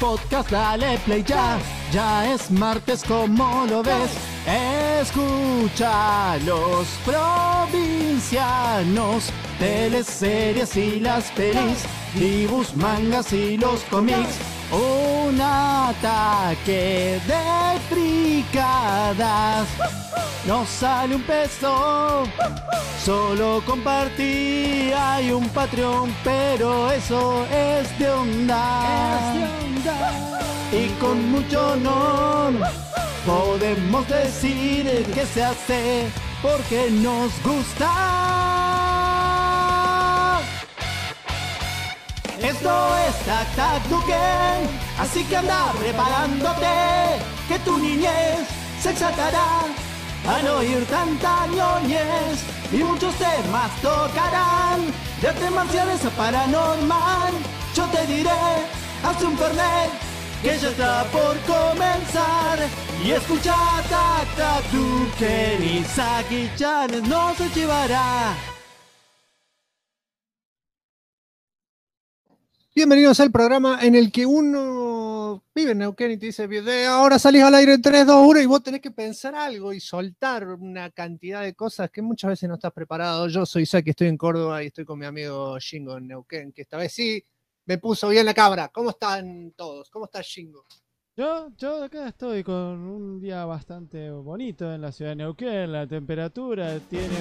podcast, dale play ya. Ya es martes, como lo ves. Escucha los provincianos, teleseries y las pelis, dibujos, mangas y los cómics. Un ataque de fricadas. No sale un peso, solo compartí. Hay un Patreon, pero eso es de onda. Y con mucho honor podemos decir que se hace porque nos gusta. Esto es Tac Tac Duken, así que anda preparándote, que tu niñez se exaltará al oír tanta ñoñez, y muchos temas tocarán, de artes marciales a paranormal. Yo te diré, haz un fernet, que ya está por comenzar, y escucha Tac Tac Duken, y Saki-chan no se llevará. Bienvenidos al programa en el que uno vive en Neuquén y te dice, ahora salís al aire en 3, 2, 1 y vos tenés que pensar algo y soltar una cantidad de cosas que muchas veces no estás preparado. Yo soy Saki, estoy en Córdoba y estoy con mi amigo Shingo en Neuquén, que esta vez sí me puso bien la cabra. ¿Cómo están todos? ¿Cómo está Shingo? Yo acá estoy con un día bastante bonito en la ciudad de Neuquén. La temperatura tiene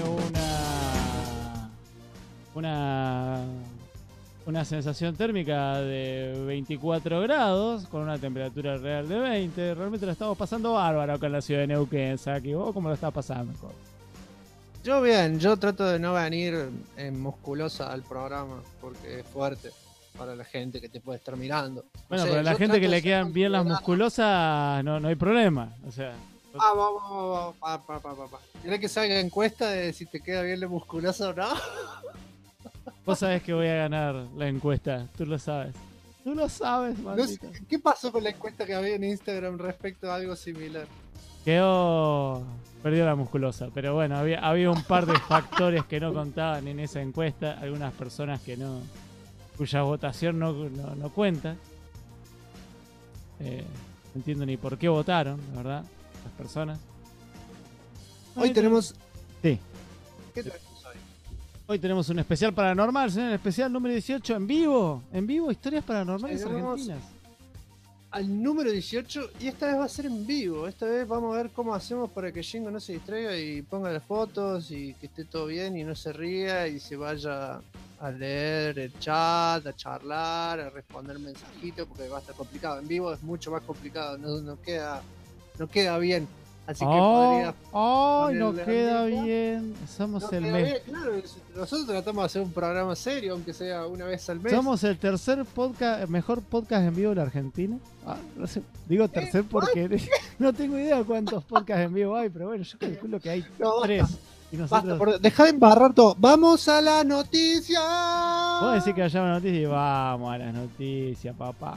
una sensación térmica de 24 grados, con una temperatura real de 20. Realmente lo estamos pasando bárbaro acá en la ciudad de Neuquén, Saki. ¿Vos cómo lo estás pasando? Yo bien, yo trato de no venir musculosa al programa, porque es fuerte para la gente que te puede estar mirando. Bueno, o sea, pero a la gente que le quedan bien las musculosas, no hay problema. O sea, vamos. ¿Querés que salga encuesta de si te queda bien la musculosa o no? vos sabés que voy a ganar la encuesta, tú lo sabes. Tú lo sabes, maldito. No sé, ¿qué pasó con la encuesta que había en Instagram respecto a algo similar? Perdió la musculosa, pero bueno, había un par de factores que no contaban en esa encuesta, algunas personas cuya votación no cuenta. No entiendo ni por qué votaron, la verdad, las personas. Hoy tenemos... Sí. ¿Qué tenemos hoy? Hoy tenemos un especial paranormal, señor, el especial número 18 en vivo, historias paranormales argentinas. Al número 18, y esta vez va a ser en vivo. Esta vez vamos a ver cómo hacemos para que Shingo no se distraiga y ponga las fotos y que esté todo bien y no se ría y se vaya a leer el chat, a charlar, a responder mensajitos, porque va a estar complicado. En vivo es mucho más complicado, no queda bien. Así que podría. No queda bien. Somos el mes. Claro, nosotros tratamos de hacer un programa serio, aunque sea una vez al mes. Somos el tercer mejor podcast en vivo de la Argentina. No sé, digo tercer porque no tengo idea cuántos podcasts en vivo hay, pero bueno, yo calculo que hay 3. Y nosotros... Deja de embarrar todo. ¡Vamos a la noticia! Vos decís que haya una noticia y vamos a las noticias, papá.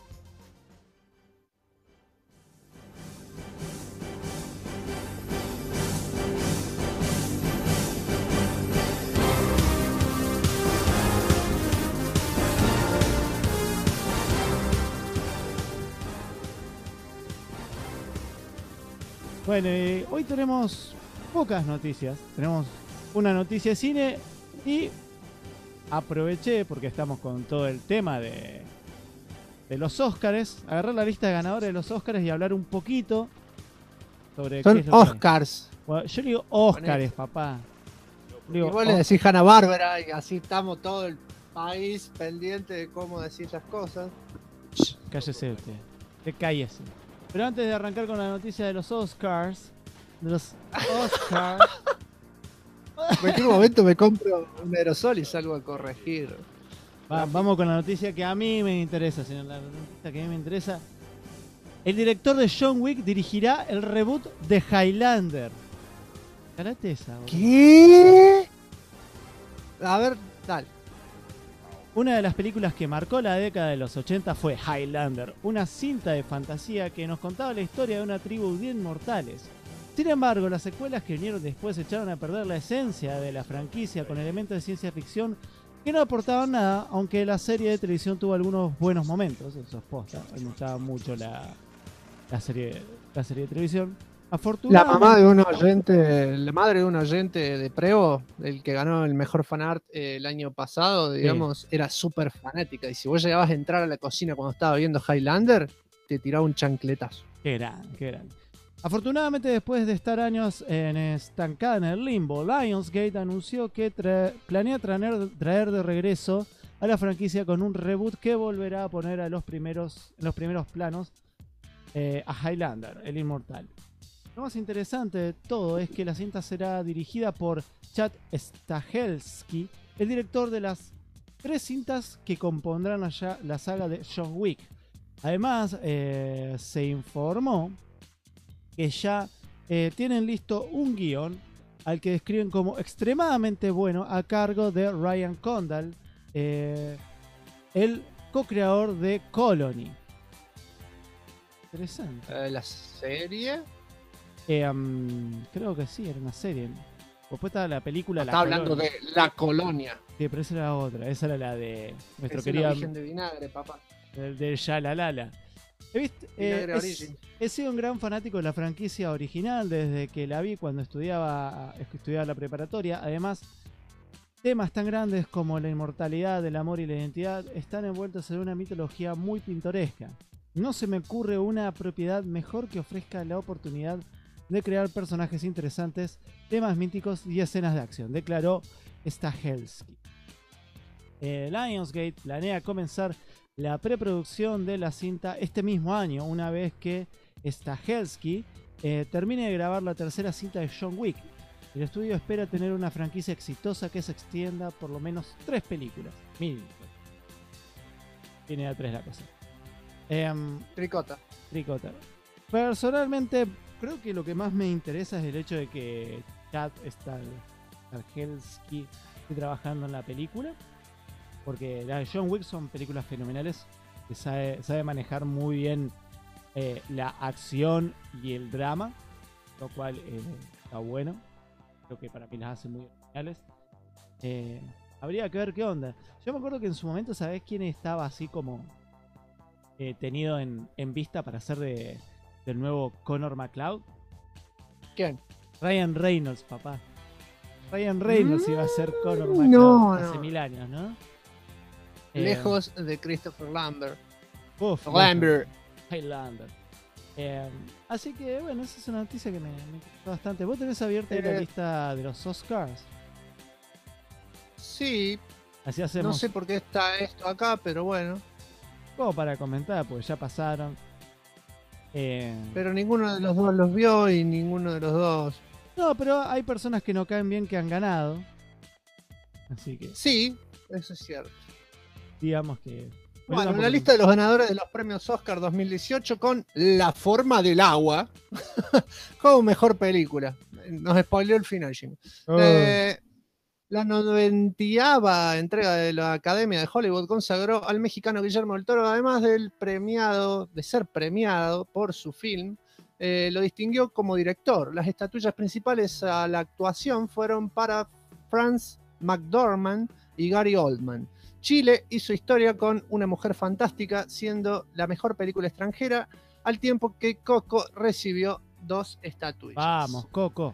Bueno, hoy tenemos pocas noticias. Tenemos una noticia de cine y aproveché, porque estamos con todo el tema de los Óscares, agarrar la lista de ganadores de los Óscares y hablar un poquito sobre Son qué es lo Oscars. Bueno, yo le digo Óscares, papá. Igual le decís Hanna-Barbera y así estamos todo el país pendiente de cómo decir las cosas. Cállese usted, cállese. Pero antes de arrancar con la noticia de los Oscars, en cualquier momento me compro un aerosol y salgo a corregir. Vamos con la noticia que a mí me interesa, señor. La noticia que a mí me interesa. El director de John Wick dirigirá el reboot de Highlander. Carate esa, boludo. ¿Qué? A ver, dale. Una de las películas que marcó la década de los 80 fue Highlander, una cinta de fantasía que nos contaba la historia de una tribu de inmortales. Sin embargo, las secuelas que vinieron después echaron a perder la esencia de la franquicia con elementos de ciencia ficción que no aportaban nada, aunque la serie de televisión tuvo algunos buenos momentos, eso es posta. A mí me gustaba mucho la serie de televisión. La Afortunadamente, mamá de un oyente, la madre de un oyente de Prevo, el que ganó el mejor fanart el año pasado, digamos, era súper fanática. Y si vos llegabas a entrar a la cocina cuando estaba viendo Highlander, te tiraba un chancletazo. qué grande. Afortunadamente, después de estar años estancada en el limbo, Lionsgate anunció que planea traer de regreso a la franquicia con un reboot que volverá a poner en los primeros planos a Highlander, el inmortal. Lo más interesante de todo es que la cinta será dirigida por Chad Stahelski, el director de las 3 cintas que compondrán la saga de John Wick. Además, se informó que ya tienen listo un guión al que describen como extremadamente bueno a cargo de Ryan Condal, el co-creador de Colony. Interesante. ¿La serie? Creo que sí, era una serie. Después estaba la película Está hablando de La Colonia. Sí, pero esa era otra. Esa era la de nuestro Es querido una Virgen de vinagre, papá. del Shalalala. He sido un gran fanático de la franquicia original desde que la vi cuando estudiaba la preparatoria. Además, temas tan grandes como la inmortalidad, el amor y la identidad están envueltos en una mitología muy pintoresca. No se me ocurre una propiedad mejor que ofrezca la oportunidad de crear personajes interesantes, temas míticos y escenas de acción, declaró Stahelski. Lionsgate planea comenzar la preproducción de la cinta este mismo año, una vez que Stahelski termine de grabar la tercera cinta de John Wick. El estudio espera tener una franquicia exitosa que se extienda por lo menos 3 películas, mínimo. Tiene a 3 la cosa. Tricota. Personalmente, creo que lo que más me interesa es el hecho de que Chad Stahelski esté trabajando en la película. Porque la de John Wick son películas fenomenales, que sabe manejar muy bien la acción y el drama, lo cual está bueno. Creo que para mí las hace muy originales. Habría que ver qué onda. Yo me acuerdo que en su momento, ¿sabés quién estaba así como tenido en vista para ser del nuevo Connor McCloud? ¿Quién? Ryan Reynolds, papá. Ryan Reynolds iba a ser Connor McCloud hace 1000 años, ¿no? Lejos de Christopher Lambert. Lambert. Highlander. Así que bueno, esa es una noticia que me gustó bastante. ¿Vos tenés abierta ahí la lista de los Oscars? Sí. Así hacemos. No sé por qué está esto acá, pero bueno. Como para comentar, pues ya pasaron. Pero ninguno de los dos los vio y ninguno de los dos. No, pero hay personas que no caen bien que han ganado. Así que. Sí, eso es cierto. Digamos que. Bueno, en la lista de los ganadores de los premios Oscar 2018 con La forma del agua como mejor película. Nos spoileó el final, Jim. La 90ª entrega de la Academia de Hollywood consagró al mexicano Guillermo del Toro, además de ser premiado por su film, lo distinguió como director. Las estatuillas principales a la actuación fueron para Frances McDormand y Gary Oldman. Chile hizo historia con Una mujer fantástica, siendo la mejor película extranjera, al tiempo que Coco recibió 2 estatuillas. Vamos, Coco.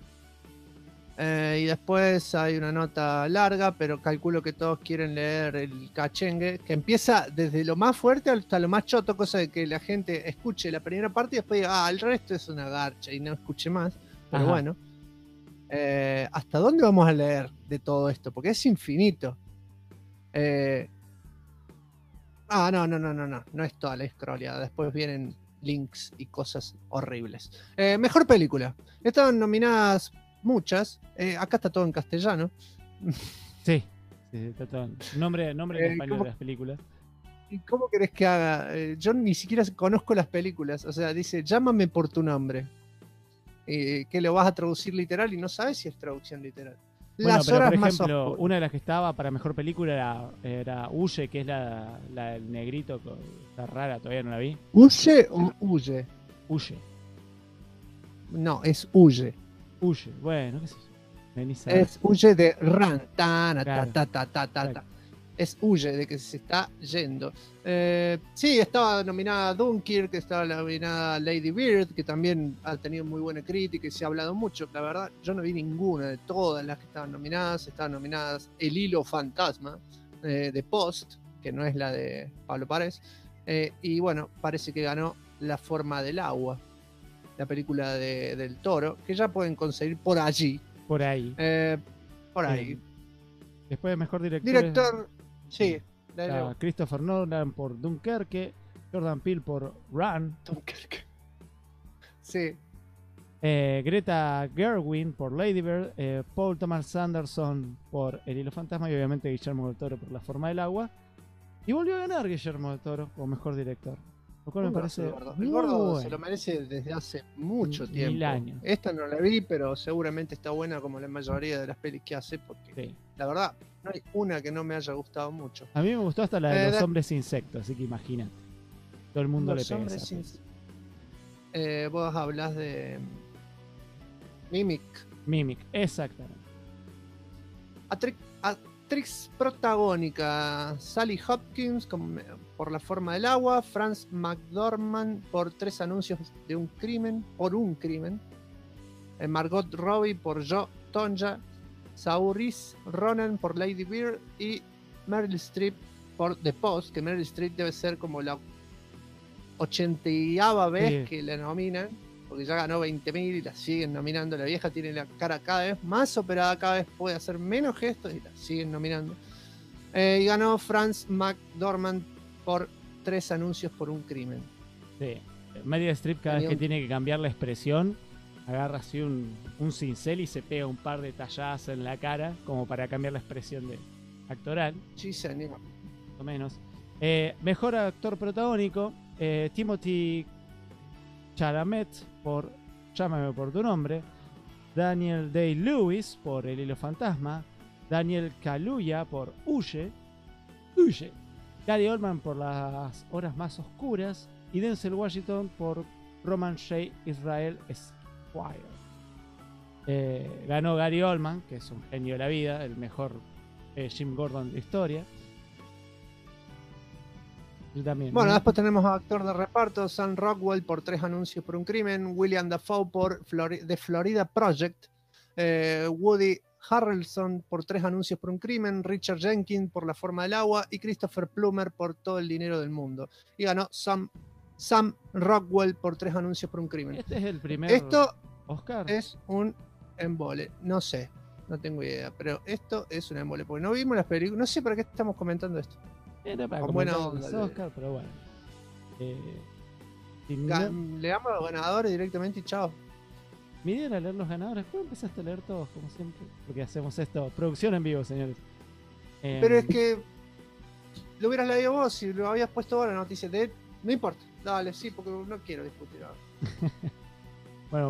Y después hay una nota larga, pero calculo que todos quieren leer el cachengue, que empieza desde lo más fuerte hasta lo más choto, cosa de que la gente escuche la primera parte y después diga, el resto es una garcha, y no escuche más. Pero Ajá. bueno, ¿hasta dónde vamos a leer de todo esto? Porque es infinito. No es toda la scrolleada. Después vienen links y cosas horribles. Mejor película. Estaban nominadas muchas. Acá está todo en castellano. Sí, está todo. Nombre en español de las películas. ¿Y cómo querés que haga? Yo ni siquiera conozco las películas. O sea, dice, llámame por tu nombre. Que lo vas a traducir literal y no sabes si es traducción literal. Bueno, Las pero horas por más ejemplo, oscuras. una de las que estaba para mejor película era Huye, que es la del negrito, está rara, todavía no la vi. ¿Huye o huye? Huye, No, es huye. Huye, bueno, qué sé yo. Venís a ver. Es Huye de Ran. Tan, Claro. ta, ta, ta, ta, ta. Exacto. Es Huye, de que se está yendo. Sí, estaba nominada Dunkirk, estaba nominada Lady Bird, que también ha tenido muy buena crítica y se ha hablado mucho. La verdad, yo no vi ninguna de todas las que estaban nominadas. Estaban nominadas El Hilo Fantasma, de Post, que no es la de Pablo Párez. Y bueno, parece que ganó La Forma del Agua, la película del Toro, que ya pueden conseguir por allí. Por ahí. Por ahí. Después de mejor director. Director, sí, Está Christopher Nolan por Dunkerque, Jordan Peele por Run, Dunkirk. Sí, Greta Gerwig por Lady Bird, Paul Thomas Anderson por El Hilo Fantasma y obviamente Guillermo del Toro por La Forma del Agua. Y volvió a ganar Guillermo del Toro como mejor director. Lo cual me parece El gordo. muy El gordo bueno. se lo merece desde hace mucho Mil tiempo. años. Esta no la vi, pero seguramente está buena como la mayoría de las pelis que hace, porque Sí. la verdad no hay una que no me haya gustado mucho. A mí me gustó hasta la de los da- hombres insectos, así que imagínate. Todo el mundo Los le pega hombres esa sin- vos hablas de Mimic. Mimic, exactamente. Actriz protagónica: Sally Hopkins por La Forma del Agua, Frances McDormand por 3 anuncios de un crimen, Margot Robbie por Yo, Tonja, Saoirse Ronan por Lady Bird y Meryl Streep por The Post, que Meryl Streep debe ser como la 80ª vez Sí. que la nominan, porque ya ganó 20.000 y la siguen nominando. La vieja tiene la cara cada vez más operada, cada vez puede hacer menos gestos y la siguen nominando. Y ganó Frances McDormand por 3 anuncios por un crimen. Sí. Meryl Streep cada vez Tenía que un- tiene que cambiar la expresión, agarra así un cincel y se pega un par de talladas en la cara como para cambiar la expresión de actoral, Sí, señor. más o menos. Mejor actor protagónico, Timothy Chalamet por Llámame por tu nombre, Daniel Day-Lewis por El Hilo Fantasma, Daniel Kaluuya por Huye, Gary Oldman por Las Horas Más Oscuras y Denzel Washington por Roman J. Israel Esquire. Ganó Gary Oldman, que es un genio de la vida, el mejor Jim Gordon de historia. Yo también. Bueno, ¿no? después tenemos a actor de reparto: Sam Rockwell por 3 anuncios por un crimen, William Dafoe por The Florida Project, Woody Harrelson por 3 anuncios por un crimen, Richard Jenkins por La Forma del Agua y Christopher Plummer por Todo el Dinero del Mundo. Y ganó Sam Rockwell por 3 anuncios por un crimen. Este es el primer Esto Oscar. es un embole, no sé, no tengo idea, pero esto es un embole, porque no vimos las películas, no sé para qué estamos comentando esto. Era para con buena comentar onda, los Oscar, pero bueno. Si Le damos a los ganadores directamente y chao. mi idea era leer los ganadores, ¿cómo empezaste a leer todos, como siempre? Porque hacemos esto, producción en vivo, señores. Pero es que lo hubieras leído vos si lo habías puesto ahora en la noticia. No importa, dale, sí, porque no quiero discutir ahora. Bueno,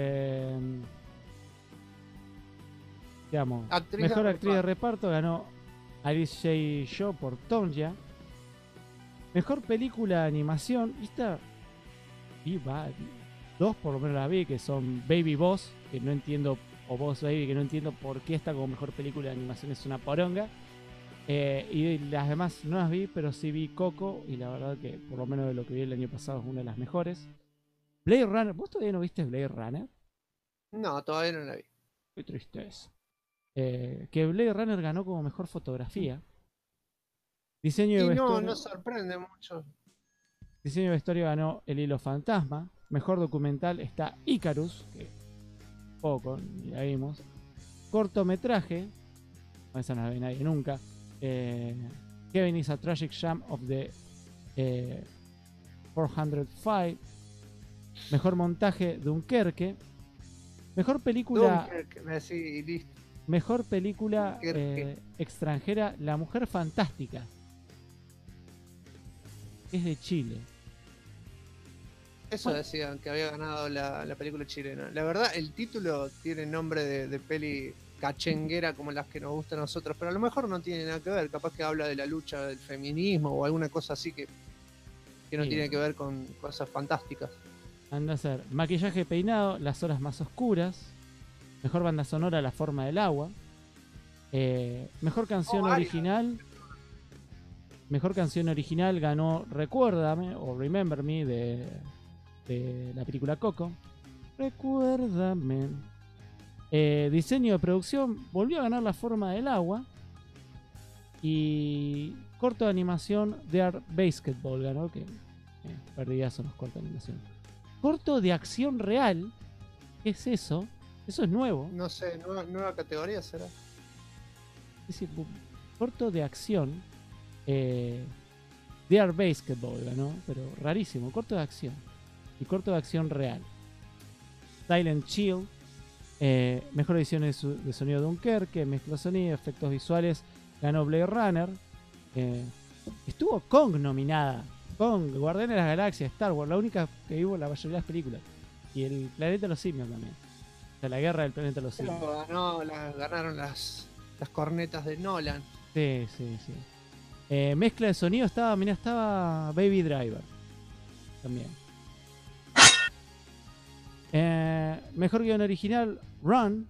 digamos, Actriz mejor de actriz de reparto ganó Alice J. Shaw por Tonja. Mejor película de animación, y esta vi dos por lo menos las vi, que son Baby Boss, que no entiendo, o Boss Baby, que no entiendo por qué esta como mejor película de animación es una poronga. Y las demás no las vi, pero sí vi Coco, y la verdad que por lo menos de lo que vi el año pasado es una de las mejores. Blade Runner, ¿vos todavía no viste Blade Runner? No, todavía no la vi. Qué tristeza. Que Blade Runner ganó como mejor fotografía. Diseño de Y vestuario. no sorprende mucho. Diseño de vestuario ganó El Hilo Fantasma. Mejor documental está Icarus, que poco, ni la vimos. Cortometraje, no, esa no la ve nadie nunca. Kevin is a Tragic Jam of the 405. Mejor montaje, Dunkerque. Mejor película. Dunkirk, sí, listo. Mejor película Dunkerque. extranjera, La Mujer Fantástica. Es de Chile. Eso decían que había ganado la película chilena. La verdad, el título tiene nombre de peli cachenguera como las que nos gustan a nosotros, pero a lo mejor no tiene nada que ver. Capaz que habla de la lucha del feminismo o alguna cosa así que no Sí. tiene que ver con cosas fantásticas. Anda a ser maquillaje, peinado, Las Horas Más Oscuras. Mejor banda sonora, La forma del agua. Mejor canción original. Mejor canción original ganó Recuérdame o Remember Me de la película Coco. Recuérdame. Diseño de producción volvió a ganar La forma del agua. Y corto de animación de Art Basketball ganó, que perdidas son los cortos de animación. Corto de acción real, ¿qué es eso? Eso es nuevo. No sé, nueva categoría será. Es decir, corto de acción de Art Basketball ganó, pero rarísimo, corto de acción. Y corto de acción real. Silent Chill, mejor edición de sonido de Dunkerque, mezcla sonido, efectos visuales, ganó Blade Runner. Estuvo Kong nominada. Kong, Guardianes de las Galaxias, Star Wars, la única que vivo en la mayoría de las películas. Y el Planeta de los Simios también. O sea, la guerra del Planeta de los Simios. Ganaron las cornetas de Nolan. Sí. Mezcla de sonido estaba Baby Driver. También. Mejor guión original, Run.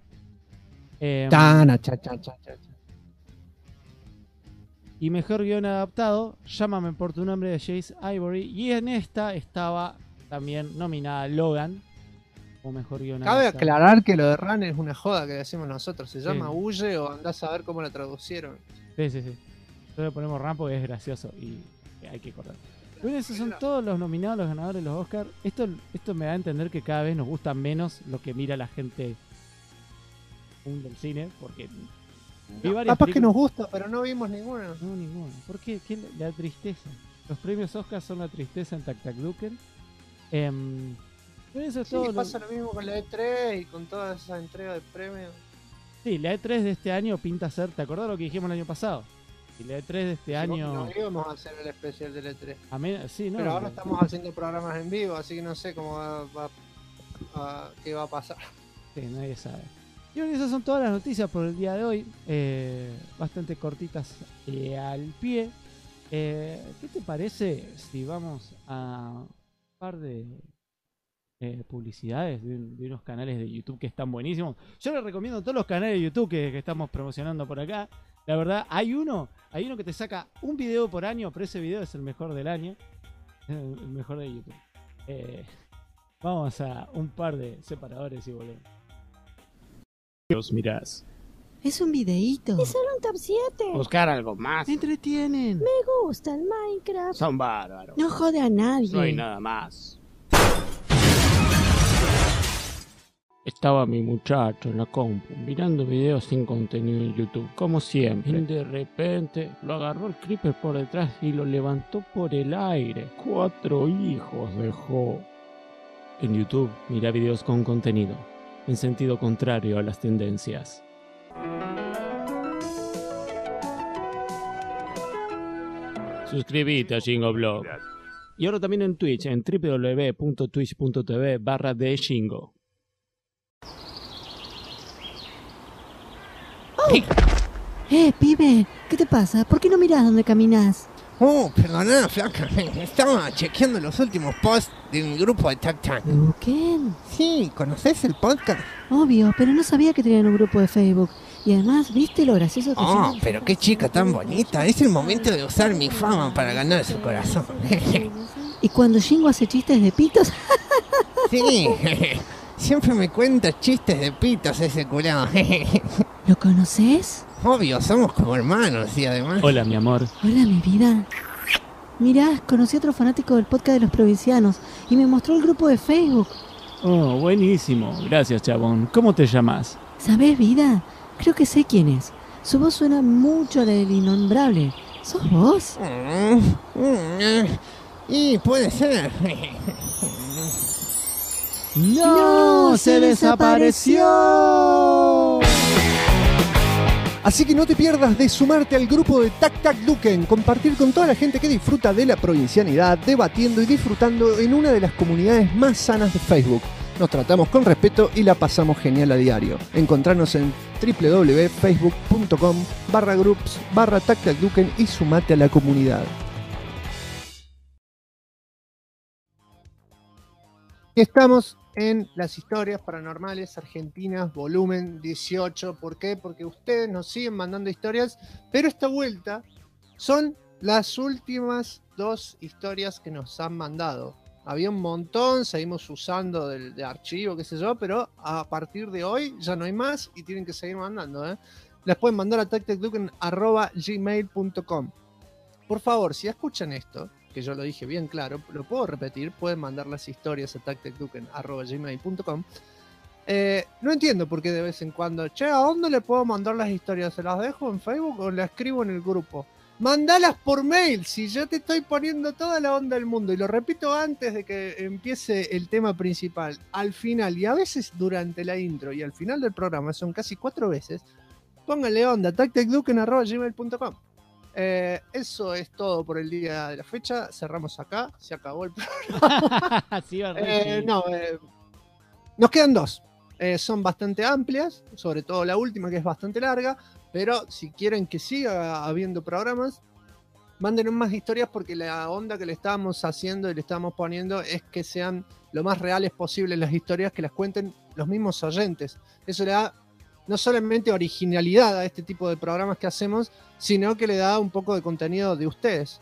Y mejor guión adaptado, Llámame por tu nombre, de Chase Ivory. Y en esta estaba también nominada Logan como mejor guión Cabe adaptado. aclarar que lo de Run es una joda que decimos nosotros. Se llama Huye o andás a ver cómo la traducieron. Sí. Nosotros le ponemos Run porque es gracioso y hay que cortar. Bueno, esos son todos los nominados, los ganadores de los Oscars. Esto me da a entender que cada vez nos gusta menos lo que mira la gente del cine, porque capaz que nos gusta, pero no vimos ninguna. No, ninguna. ¿Por qué? La tristeza. Los premios Oscar son la tristeza en Tac Tac Duken. Eso es todo. Pasa lo mismo con la E3 y con toda esa entrega de premios. Sí, la E3 de este año pinta ser. ¿Te acordás lo que dijimos el año pasado? Y la E3 de este año. No íbamos a hacer el especial de la E3. Sí, no. Pero ahora estamos haciendo programas en vivo, así que no sé cómo qué va a pasar. Sí, nadie sabe. Y bueno, esas son todas las noticias por el día de hoy. Bastante cortitas al pie. ¿Qué te parece si vamos a un par de publicidades de unos canales de YouTube que están buenísimos? Yo les recomiendo todos los canales de YouTube que estamos promocionando por acá. La verdad, hay uno que te saca un video por año, pero ese video es el mejor del año. El mejor de YouTube. Vamos a un par de separadores y volvemos. Los mirás. Es un videíto. Es solo un top 7. Buscar algo más. Me entretienen. Me gusta el Minecraft. Son bárbaros. No jode a nadie. No hay nada más. Estaba mi muchacho en la compu mirando videos sin contenido en YouTube, como siempre. Y de repente lo agarró el creeper por detrás y lo levantó por el aire. 4 hijos dejó. En YouTube, mira videos con contenido, en sentido contrario a las tendencias. Suscríbete a Shingo Y ahora también en Twitch, en www.twitch.tv/theshingo. Pibe, ¿qué te pasa? ¿Por qué no mirás dónde caminas? Oh, perdona, flaca. Estaba chequeando los últimos posts de mi grupo de Tac Tac. ¿Duken? Sí, ¿conoces el podcast? Obvio, pero no sabía que tenían un grupo de Facebook. Y además, ¿viste lo gracioso que Oh, son? pero qué chica tan bonita. Es el momento de usar mi fama para ganar su corazón. Y cuando Shingo hace chistes de pitos, Sí, siempre me cuenta chistes de pitos ese culado. ¿lo conoces? Obvio, somos como hermanos y además... Hola, mi amor. Hola, mi vida. Mirá, conocí a otro fanático del podcast de los provincianos y me mostró el grupo de Facebook. Oh, buenísimo. Gracias, chabón. ¿Cómo te llamas? ¿Sabés, vida? Creo que sé quién es. Su voz suena mucho a la del innombrable. ¿Sos vos? Y puede ser. ¡No! ¡Se desapareció! Así que no te pierdas de sumarte al grupo de Tac Tac Duken, compartir con toda la gente que disfruta de la provincianidad, debatiendo y disfrutando en una de las comunidades más sanas de Facebook. Nos tratamos con respeto y la pasamos genial a diario. Encontranos en www.facebook.com/groups/TacTacDuken y sumate a la comunidad. Estamos en las historias paranormales argentinas, volumen 18. ¿Por qué? Porque ustedes nos siguen mandando historias, pero esta vuelta son las últimas 2 historias que nos han mandado. Había un montón, seguimos usando de archivo, qué sé yo, pero a partir de hoy ya no hay más y tienen que seguir mandando, ¿eh? Las pueden mandar a tactecduken@gmail.com. Por favor, si escuchan esto, que yo lo dije bien claro, lo puedo repetir, pueden mandar las historias a tactecduken@gmail.com. No entiendo por qué de vez en cuando, ¿a dónde le puedo mandar las historias? ¿Se las dejo en Facebook o las escribo en el grupo? Mandalas por mail, si yo te estoy poniendo toda la onda del mundo. Y lo repito antes de que empiece el tema principal. Al final, y a veces durante la intro y al final del programa, son casi 4 veces, pónganle onda, tactecduken@gmail.com. Eso es todo por el día de la fecha. Cerramos acá, se acabó el programa. Nos quedan 2. Son bastante amplias, sobre todo la última, que es bastante larga. Pero si quieren que siga habiendo programas, mándenos más historias, porque la onda que le estamos haciendo y le estamos poniendo es que sean lo más reales posible las historias, que las cuenten los mismos oyentes. Eso le da no solamente originalidad a este tipo de programas que hacemos, sino que le da un poco de contenido de ustedes.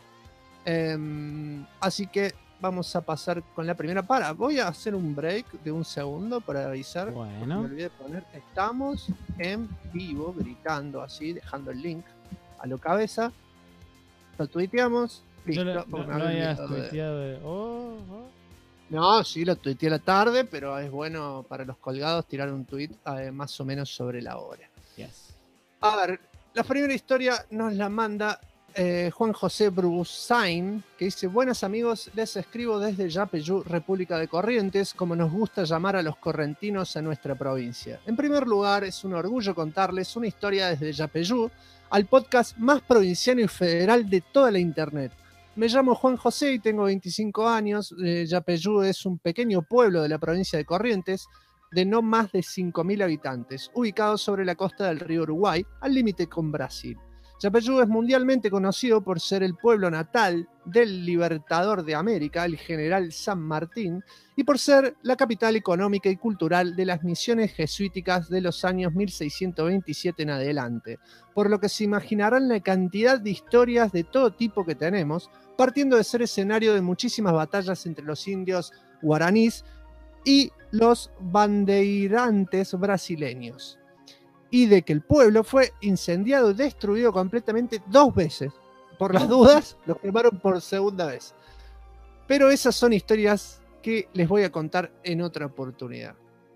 Así que vamos a pasar con la primera para. Voy a hacer un break de un segundo para avisar. Bueno. Me olvidé de poner. Estamos en vivo, gritando así, dejando el link a lo cabeza. Lo tuiteamos. Listo. No habías tuiteado. No, sí, lo tuiteé a la tarde, pero es bueno para los colgados tirar un tuit más o menos sobre la hora. Yes. A ver, la primera historia nos la manda Juan José Brusain, que dice: buenas amigos, les escribo desde Yapeyú, República de Corrientes, como nos gusta llamar a los correntinos en nuestra provincia. En primer lugar, es un orgullo contarles una historia desde Yapeyú, al podcast más provinciano y federal de toda la internet. Me llamo Juan José y tengo 25 años. Yapeyú es un pequeño pueblo de la provincia de Corrientes, de no más de 5.000 habitantes, ubicado sobre la costa del río Uruguay, al límite con Brasil. Yapeyú es mundialmente conocido por ser el pueblo natal del libertador de América, el general San Martín, y por ser la capital económica y cultural de las misiones jesuíticas de los años 1627 en adelante, por lo que se imaginarán la cantidad de historias de todo tipo que tenemos, partiendo de ser escenario de muchísimas batallas entre los indios guaraníes y los bandeirantes brasileños, y de que el pueblo fue incendiado y destruido completamente 2 veces. Por las dudas, lo quemaron por segunda vez. Pero esas son historias que les voy a contar en otra oportunidad.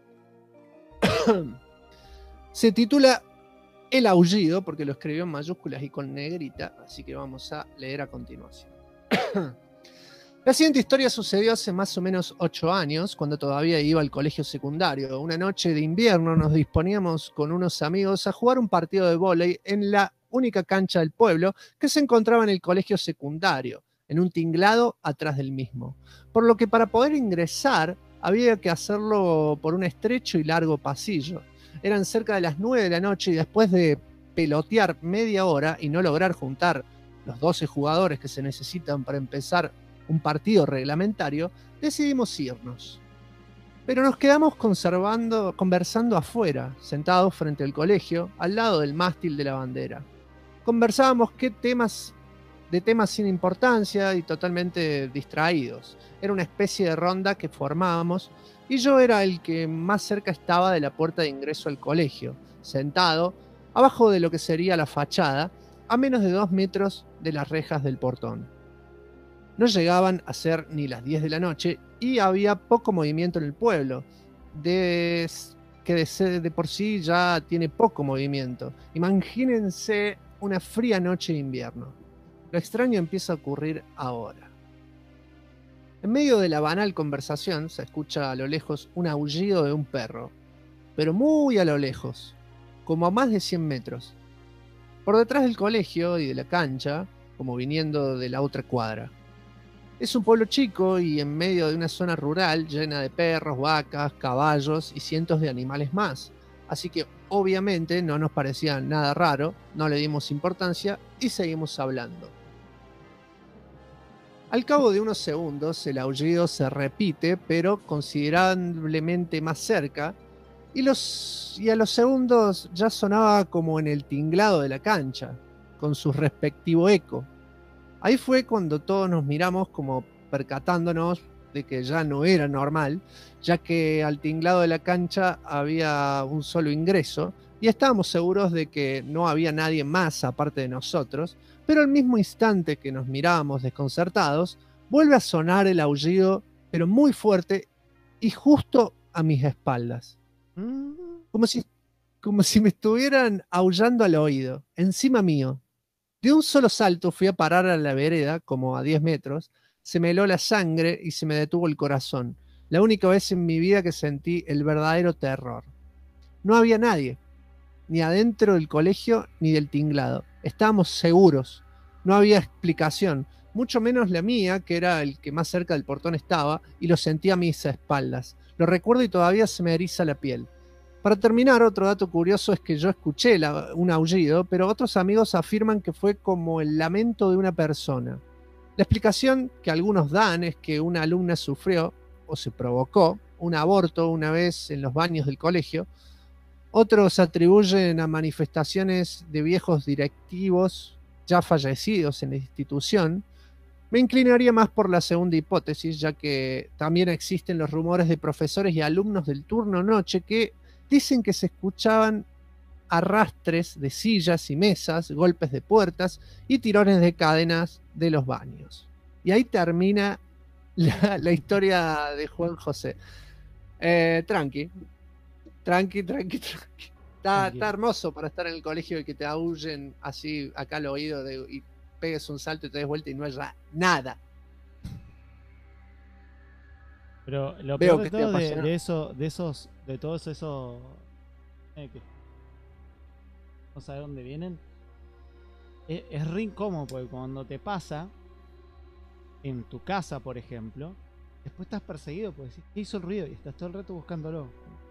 Se titula El Aullido, porque lo escribió en mayúsculas y con negrita, así que vamos a leer a continuación. La siguiente historia sucedió hace más o menos 8 años, cuando todavía iba al colegio secundario. Una noche de invierno nos disponíamos con unos amigos a jugar un partido de vóley en la única cancha del pueblo que se encontraba en el colegio secundario, en un tinglado atrás del mismo. Por lo que para poder ingresar había que hacerlo por un estrecho y largo pasillo. Eran cerca de las 9 de la noche y después de pelotear media hora y no lograr juntar los 12 jugadores que se necesitan para empezar un partido reglamentario, decidimos irnos. Pero nos quedamos conversando afuera, sentados frente al colegio, al lado del mástil de la bandera. Conversábamos de temas sin importancia y totalmente distraídos. Era una especie de ronda que formábamos y yo era el que más cerca estaba de la puerta de ingreso al colegio, sentado abajo de lo que sería la fachada, a menos de 2 metros de las rejas del portón. No llegaban a ser ni las 10 de la noche y había poco movimiento en el pueblo, que de por sí ya tiene poco movimiento. Imagínense una fría noche de invierno. Lo extraño empieza a ocurrir ahora. En medio de la banal conversación se escucha a lo lejos un aullido de un perro, pero muy a lo lejos, como a más de 100 metros. Por detrás del colegio y de la cancha, como viniendo de la otra cuadra. Es un pueblo chico y en medio de una zona rural llena de perros, vacas, caballos y cientos de animales más. Así que obviamente no nos parecía nada raro, no le dimos importancia y seguimos hablando. Al cabo de unos segundos, el aullido se repite, pero considerablemente más cerca, y a los segundos ya sonaba como en el tinglado de la cancha, con su respectivo eco. Ahí fue cuando todos nos miramos como percatándonos de que ya no era normal, ya que al tinglado de la cancha había un solo ingreso y estábamos seguros de que no había nadie más aparte de nosotros, pero al mismo instante que nos mirábamos desconcertados, vuelve a sonar el aullido, pero muy fuerte y justo a mis espaldas. Como si me estuvieran aullando al oído, encima mío. De un solo salto fui a parar a la vereda, como a 10 metros, se me heló la sangre y se me detuvo el corazón. La única vez en mi vida que sentí el verdadero terror. No había nadie, ni adentro del colegio ni del tinglado. Estábamos seguros. No había explicación, mucho menos la mía, que era el que más cerca del portón estaba, y lo sentía a mis espaldas. Lo recuerdo y todavía se me eriza la piel. Para terminar, otro dato curioso es que yo escuché un aullido, pero otros amigos afirman que fue como el lamento de una persona. La explicación que algunos dan es que una alumna sufrió o se provocó un aborto una vez en los baños del colegio. Otros atribuyen a manifestaciones de viejos directivos ya fallecidos en la institución. Me inclinaría más por la segunda hipótesis, ya que también existen los rumores de profesores y alumnos del turno noche que dicen que se escuchaban arrastres de sillas y mesas, golpes de puertas y tirones de cadenas de los baños. Y ahí termina la historia de Juan José. Tranqui. Está hermoso para estar en el colegio y que te aúllen así acá al oído y pegues un salto y te des vuelta y no haya nada. Pero lo Veo peor que de todo estoy de todos esos que no sabe dónde vienen, es re incómodo porque cuando te pasa en tu casa, por ejemplo, después estás perseguido porque decís, ¿qué hizo el ruido? Y estás todo el rato buscándolo.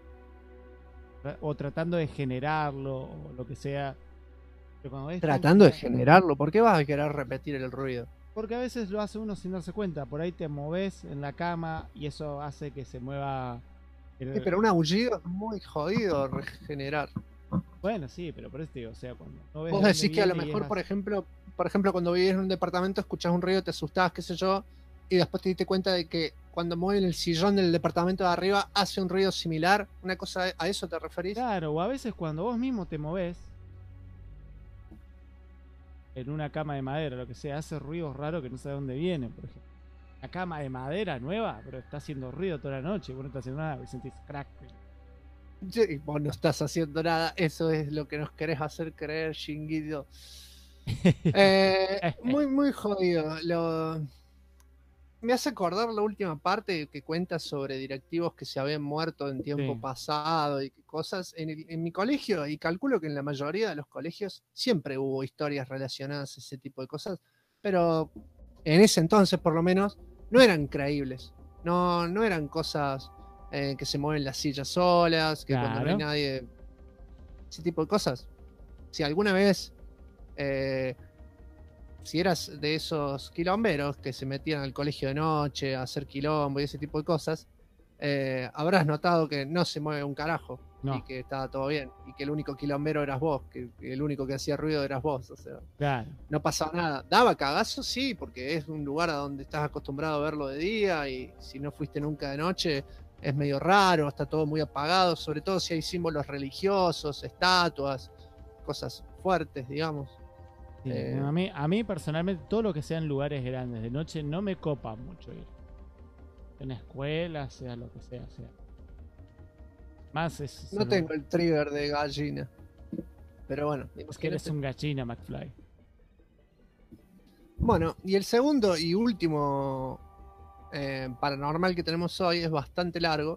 O tratando de generarlo, o lo que sea. Pero cuando ves Tratando de generarlo, ¿por qué vas a querer repetir el ruido? Porque a veces lo hace uno sin darse cuenta. Por ahí te moves en la cama y eso hace que se mueva. Pero un aullido es muy jodido regenerar. Bueno, sí, pero por eso te digo, o sea, cuando no ves. Vos decís que a lo mejor, por ejemplo, cuando vivís en un departamento escuchás un ruido, te asustás, qué sé yo, y después te diste cuenta de que cuando mueven el sillón del departamento de arriba hace un ruido similar. ¿Una cosa a eso te referís? Claro, o a veces cuando vos mismo te movés en una cama de madera, lo que sea, hace ruidos raros que no sé de dónde vienen, por ejemplo. La cama de madera nueva, pero está haciendo ruido toda la noche, vos no estás haciendo nada, y sentís crack. Y vos no estás haciendo nada, eso es lo que nos querés hacer creer, Shinguido. Muy, muy jodido. Me hace acordar la última parte que cuenta sobre directivos que se habían muerto en tiempo pasado y cosas. En mi colegio, y calculo que en la mayoría de los colegios, siempre hubo historias relacionadas a ese tipo de cosas, pero en ese entonces, por lo menos, no eran creíbles. No eran cosas que se mueven las sillas solas, que cuando no hay nadie. Ese tipo de cosas. Si alguna vez. Si eras de esos quilomberos que se metían al colegio de noche a hacer quilombo y ese tipo de cosas, habrás notado que no se mueve un carajo y que estaba todo bien y que el único quilombero eras vos, que el único que hacía ruido eras vos, o sea, no pasaba nada. Daba cagazo, sí, porque es un lugar a donde estás acostumbrado a verlo de día y si no fuiste nunca de noche es medio raro, está todo muy apagado, sobre todo si hay símbolos religiosos, estatuas, cosas fuertes, digamos. Sí, a mí personalmente todo lo que sean lugares grandes de noche no me copa mucho ir. En escuela, sea lo que sea. Más es. No tengo el trigger de gallina. Pero bueno. Es que eres un gallina, McFly. Bueno, y el segundo y último paranormal que tenemos hoy es bastante largo.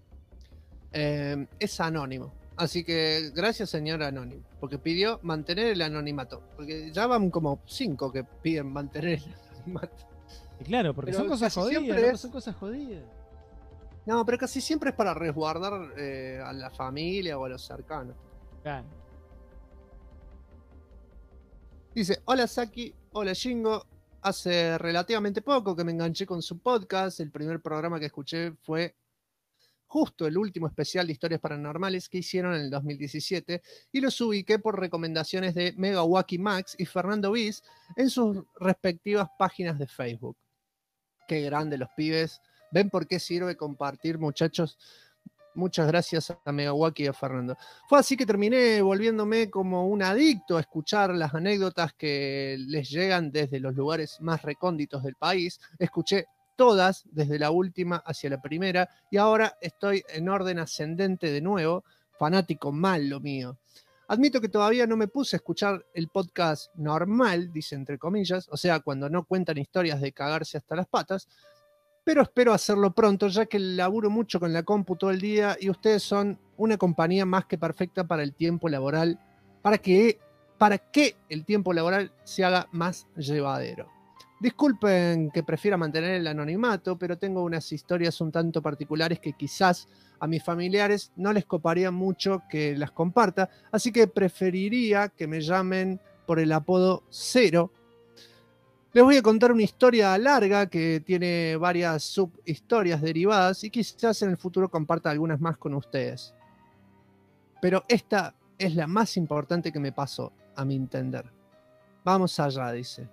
Es anónimo. Así que gracias, señor Anónimo, porque pidió mantener el anonimato. Porque ya van como 5 que piden mantener el anonimato. Y claro, porque son cosas jodidas, son cosas jodidas. No, pero casi siempre es para resguardar a la familia o a los cercanos. Claro. Dice, hola Saki, hola Shingo, hace relativamente poco que me enganché con su podcast. El primer programa que escuché fue justo el último especial de historias paranormales que hicieron en el 2017 y los ubiqué por recomendaciones de Megawaki Max y Fernando Bis en sus respectivas páginas de Facebook. Qué grande los pibes. ¿Ven por qué sirve compartir, muchachos? Muchas gracias a Megawaki y a Fernando. Fue así que terminé volviéndome como un adicto a escuchar las anécdotas que les llegan desde los lugares más recónditos del país. Escuché todas, desde la última hacia la primera, y ahora estoy en orden ascendente de nuevo, fanático mal lo mío. Admito que todavía no me puse a escuchar el podcast normal, dice entre comillas, o sea, cuando no cuentan historias de cagarse hasta las patas, pero espero hacerlo pronto, ya que laburo mucho con la compu todo el día y ustedes son una compañía más que perfecta para el tiempo laboral, para que el tiempo laboral se haga más llevadero. Disculpen que prefiera mantener el anonimato, pero tengo unas historias un tanto particulares que quizás a mis familiares no les coparía mucho que las comparta, así que preferiría que me llamen por el apodo Cero. Les voy a contar una historia larga que tiene varias subhistorias derivadas y quizás en el futuro comparta algunas más con ustedes. Pero esta es la más importante que me pasó, a mi entender. Vamos allá, dice.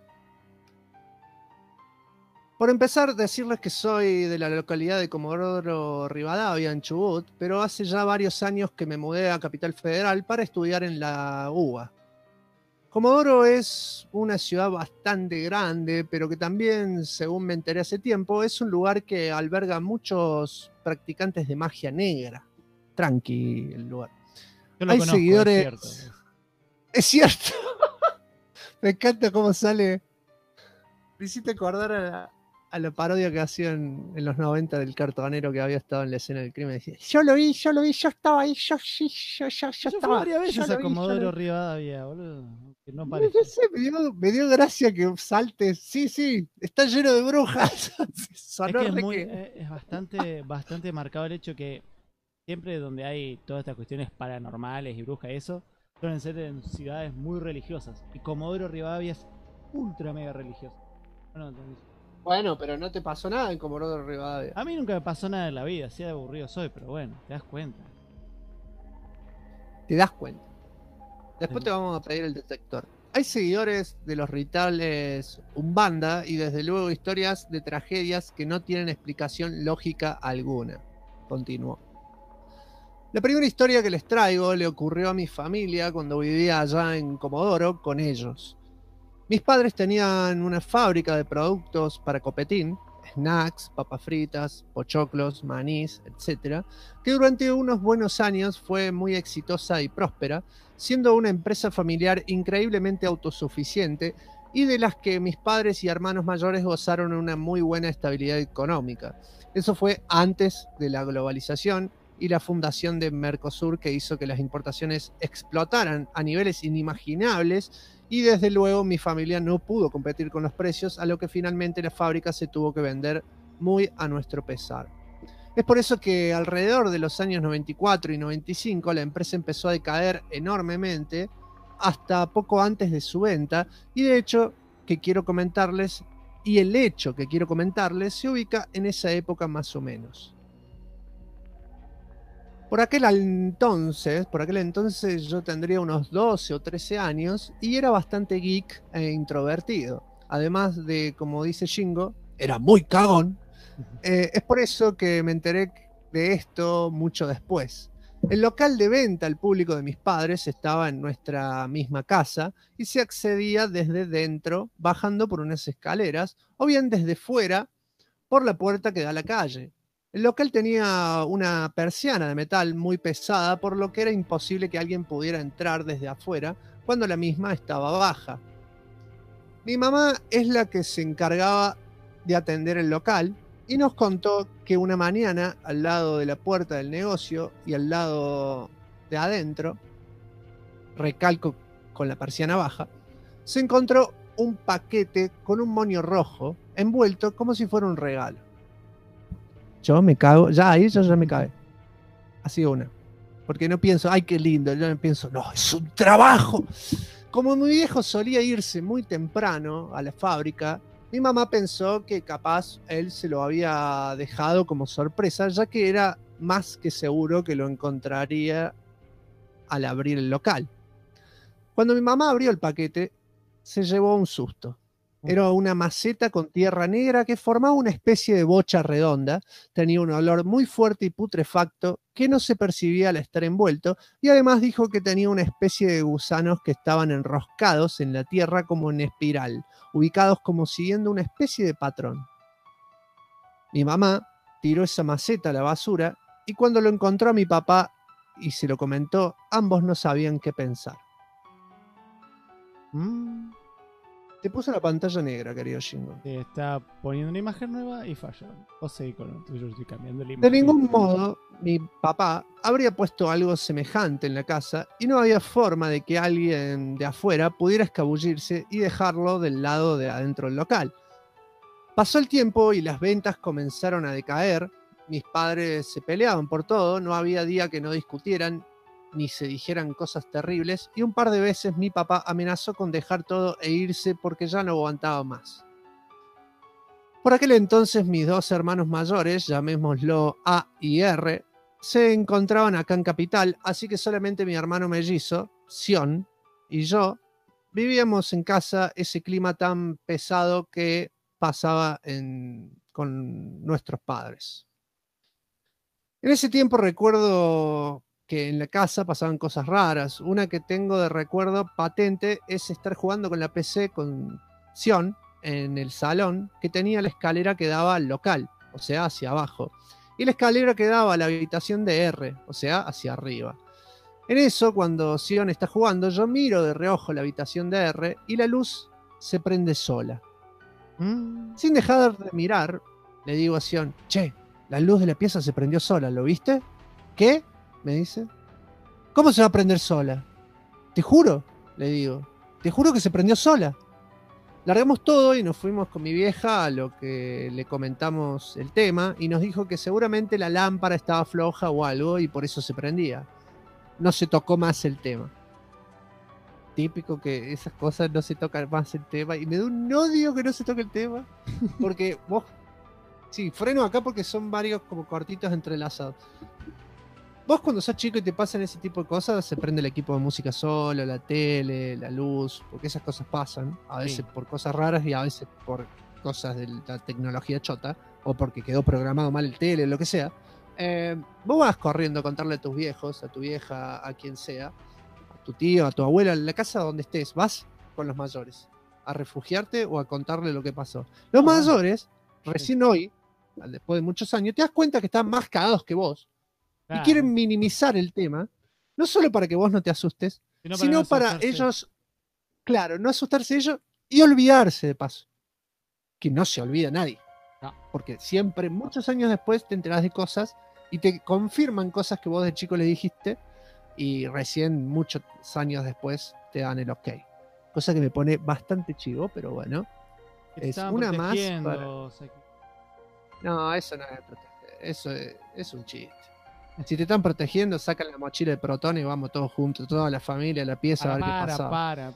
Por empezar, decirles que soy de la localidad de Comodoro Rivadavia, en Chubut, pero hace ya varios años que me mudé a Capital Federal para estudiar en la UBA. Comodoro es una ciudad bastante grande, pero que también, según me enteré hace tiempo, es un lugar que alberga muchos practicantes de magia negra. Tranqui el lugar. Yo lo Hay conozco, seguidores. es cierto. Es cierto. Me encanta cómo sale. Me hiciste acordar a la parodia que hacían en los 90 del cartonero que había estado en la escena del crimen. Decía, yo lo vi, yo estaba ahí, yo Yo fui estaba. varias veces yo lo a vi, Comodoro Rivadavia, boludo. Que no No parece. sé, me dio gracia que saltes. Sí, está lleno de brujas. Es Sonó que es re muy, que- es bastante marcado el hecho que siempre donde hay todas estas cuestiones paranormales y brujas y eso, suelen ser en ciudades muy religiosas. Y Comodoro Rivadavia es ultra mega religioso. Bueno, entonces, Bueno, pero no te pasó nada en Comodoro Rivadavia. a mí nunca me pasó nada en la vida, así de aburrido soy, pero bueno, te das cuenta. Te das cuenta. Después te vamos a pedir el detector. Hay seguidores de los rituales Umbanda y desde luego historias de tragedias que no tienen explicación lógica alguna. Continuó. La primera historia que les traigo le ocurrió a mi familia cuando vivía allá en Comodoro con ellos. Mis padres tenían una fábrica de productos para copetín, snacks, papas fritas, pochoclos, manís, etc., que durante unos buenos años fue muy exitosa y próspera, siendo una empresa familiar increíblemente autosuficiente y de las que mis padres y hermanos mayores gozaron una muy buena estabilidad económica. Eso fue antes de la globalización y la fundación de Mercosur, que hizo que las importaciones explotaran a niveles inimaginables y desde luego mi familia no pudo competir con los precios, a lo que finalmente la fábrica se tuvo que vender muy a nuestro pesar. Es por eso que alrededor de los años 94 y 95 la empresa empezó a decaer enormemente hasta poco antes de su venta y de hecho que quiero comentarles y el hecho que quiero comentarles se ubica en esa época más o menos. Por aquel entonces yo tendría unos 12 o 13 años y era bastante geek e introvertido. Además de, como dice Shingo, era muy cagón. Es por eso que me enteré de esto mucho después. El local de venta al público de mis padres estaba en nuestra misma casa y se accedía desde dentro, bajando por unas escaleras, o bien desde fuera, por la puerta que da a la calle. El local tenía una persiana de metal muy pesada, por lo que era imposible que alguien pudiera entrar desde afuera cuando la misma estaba baja. Mi mamá es la que se encargaba de atender el local y nos contó que una mañana, al lado de la puerta del negocio y al lado de adentro, recalco con la persiana baja, se encontró un paquete con un moño rojo envuelto como si fuera un regalo. Yo me cago, ya ahí yo ya me cagué. Así una. Porque no pienso, ay, qué lindo. Yo no pienso, no, es un trabajo. Como mi viejo solía irse muy temprano a la fábrica, Mi mamá pensó que capaz él se lo había dejado como sorpresa, ya que era más que seguro que lo encontraría al abrir el local. Cuando mi mamá abrió el paquete, se llevó un susto. Era una maceta con tierra negra que formaba una especie de bocha redonda, tenía un olor muy fuerte y putrefacto que no se percibía al estar envuelto, y además dijo que tenía una especie de gusanos que estaban enroscados en la tierra como en espiral, ubicados como siguiendo una especie de patrón. Mi mamá tiró esa maceta a la basura y cuando lo encontró a mi papá y se lo comentó, ambos no sabían qué pensar. Te puso la pantalla negra, querido Shingo. Te está poniendo una imagen nueva y falló. O seguí con lo tuyo, estoy cambiando la De imagen. ningún modo, mi papá habría puesto algo semejante en la casa y no había forma de que alguien de afuera pudiera escabullirse y dejarlo del lado de adentro del local. Pasó el tiempo y las ventas comenzaron a decaer. Mis padres se peleaban por todo, no había día que no discutieran ni se dijeran cosas terribles, y un par de veces mi papá amenazó con dejar todo e irse porque ya no aguantaba más. Por aquel entonces mis dos hermanos mayores, llamémoslo A y R, se encontraban acá en Capital, así que solamente mi hermano mellizo, Sion, y yo vivíamos en casa ese clima tan pesado que pasaba con nuestros padres. En ese tiempo recuerdo que en la casa pasaban cosas raras. Una que tengo de recuerdo patente es estar jugando con la PC con Sion en el salón, que tenía la escalera que daba al local, o sea, hacia abajo, y la escalera que daba a la habitación de R, o sea, hacia arriba. En eso, cuando Sion está jugando, yo miro de reojo la habitación de R y la luz se prende sola. Sin dejar de mirar, le digo a Sion, che, la luz de la pieza se prendió sola, ¿lo viste? ¿Qué? Me dice. ¿Cómo se va a prender sola? Te juro, le digo. Te juro que se prendió sola. Largamos todo y nos fuimos con mi vieja a lo que le comentamos el tema y nos dijo que seguramente la lámpara estaba floja o algo y por eso se prendía. No se tocó más el tema. Típico que esas cosas no se tocan más el tema y me da un odio que no se toque el tema porque vos... Sí, freno acá porque son varios como cortitos entrelazados. Vos cuando sos chico y te pasan ese tipo de cosas, se prende el equipo de música solo, la tele, la luz, porque esas cosas pasan, a veces Sí. por cosas raras y a veces por cosas de la tecnología chota, o porque quedó programado mal el tele, lo que sea. Vos vas corriendo a contarle a tus viejos, a tu vieja, a quien sea, a tu tío, a tu abuela, en la casa donde estés, vas con los mayores, a refugiarte o a contarle lo que pasó. Los mayores, recién hoy, después de muchos años, te das cuenta que están más cagados que vos. Claro. Y quieren minimizar el tema, no solo para que vos no te asustes, sino no para asustarse. ellos, claro, no asustarse ellos y olvidarse de paso. Que no se olvida nadie. No. Porque siempre, muchos años después, te enterás de cosas y te confirman cosas que vos de chico le dijiste y recién, muchos años después, te dan el ok. Cosa que me pone bastante chivo, pero bueno. Que te Es estaban una más protegiendo, para... o sea, No, eso no es proteger. Eso es un chiste. Si te están protegiendo, sacan la mochila de protones y vamos todos juntos, toda la familia, a la pieza, a ver qué pasa. para.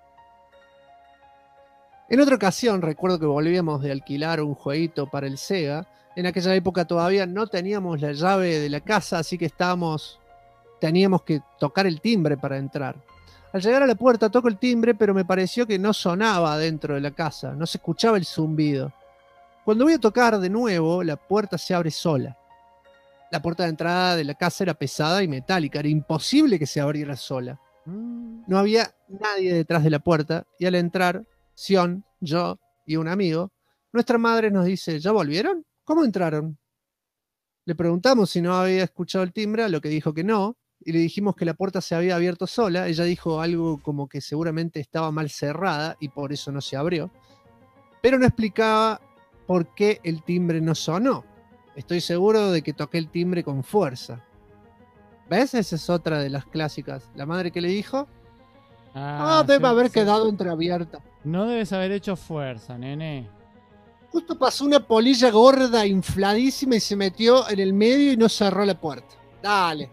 En otra ocasión, recuerdo que volvíamos de alquilar un jueguito para el Sega. En aquella época todavía no teníamos la llave de la casa, así que teníamos que tocar el timbre para entrar. Al llegar a la puerta toco el timbre, pero me pareció que no sonaba dentro de la casa, no se escuchaba el zumbido. Cuando voy a tocar de nuevo, la puerta se abre sola. La puerta de entrada de la casa era pesada y metálica, era imposible que se abriera sola. No había nadie detrás de la puerta y al entrar, Sion, yo y un amigo, nuestra madre nos dice, ¿ya volvieron? ¿Cómo entraron? Le preguntamos si no había escuchado el timbre, a lo que dijo que no, y le dijimos que la puerta se había abierto sola. Ella dijo algo como que seguramente estaba mal cerrada y por eso no se abrió, pero no explicaba por qué el timbre no sonó. Estoy seguro de que toqué el timbre con fuerza. ¿Ves? Esa es otra de las clásicas. La madre que le dijo, debe haber quedado entreabierta. No debes haber hecho fuerza, nene. Justo pasó una polilla gorda, infladísima, y se metió en el medio y no cerró la puerta. Dale.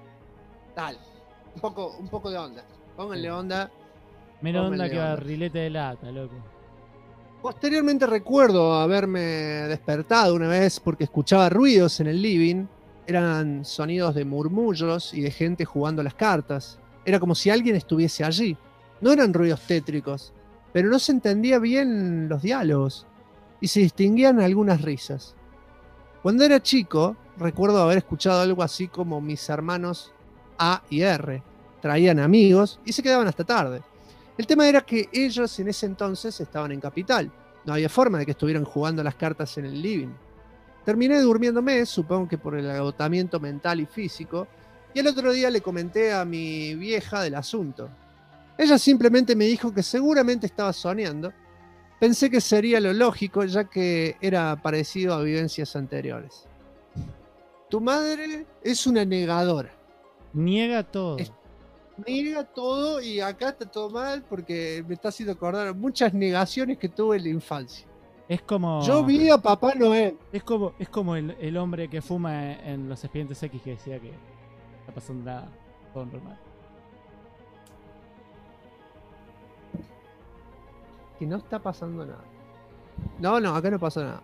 Un poco de onda. Pónganle onda. Menos onda Pónganle que onda. barrilete de lata, loco. Posteriormente recuerdo haberme despertado una vez porque escuchaba ruidos en el living. Eran sonidos de murmullos y de gente jugando a las cartas. Era como si alguien estuviese allí. No eran ruidos tétricos, pero no se entendía bien los diálogos y se distinguían algunas risas. Cuando era chico, recuerdo haber escuchado algo así como mis hermanos A y R traían amigos y se quedaban hasta tarde. El tema era que ellos en ese entonces estaban en Capital. No había forma de que estuvieran jugando las cartas en el living. Terminé durmiéndome, supongo que por el agotamiento mental y físico, y el otro día le comenté a mi vieja del asunto. Ella simplemente me dijo que seguramente estaba soñando. Pensé que sería lo lógico, ya que era parecido a vivencias anteriores. Tu madre es una negadora. Niega todo. Niega todo y acá está todo mal porque me está haciendo acordar muchas negaciones que tuve en la infancia. Es como. Yo vi a Papá Noel. Es como el hombre que fuma en Los Expedientes X que decía que no está pasando nada, todo normal. Que no está pasando nada. No, acá no pasa nada.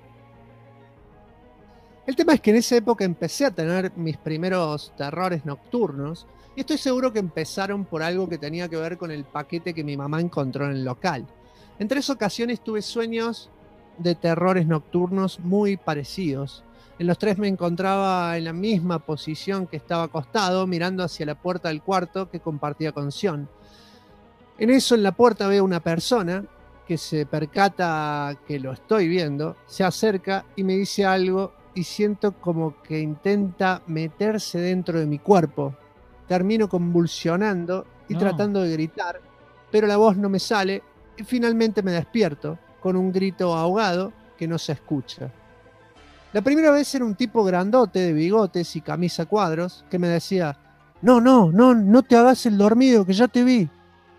El tema es que en esa época empecé a tener mis primeros terrores nocturnos y estoy seguro que empezaron por algo que tenía que ver con el paquete que mi mamá encontró en el local. En 3 ocasiones tuve sueños de terrores nocturnos muy parecidos. En los 3 me encontraba en la misma posición que estaba acostado, mirando hacia la puerta del cuarto que compartía con Sion. En eso, en la puerta veo una persona que se percata que lo estoy viendo, se acerca y me dice algo y siento como que intenta meterse dentro de mi cuerpo. Termino convulsionando y tratando de gritar, pero la voz no me sale y finalmente me despierto con un grito ahogado que no se escucha. La primera vez era un tipo grandote de bigotes y camisa a cuadros que me decía: no te hagas el dormido que ya te vi.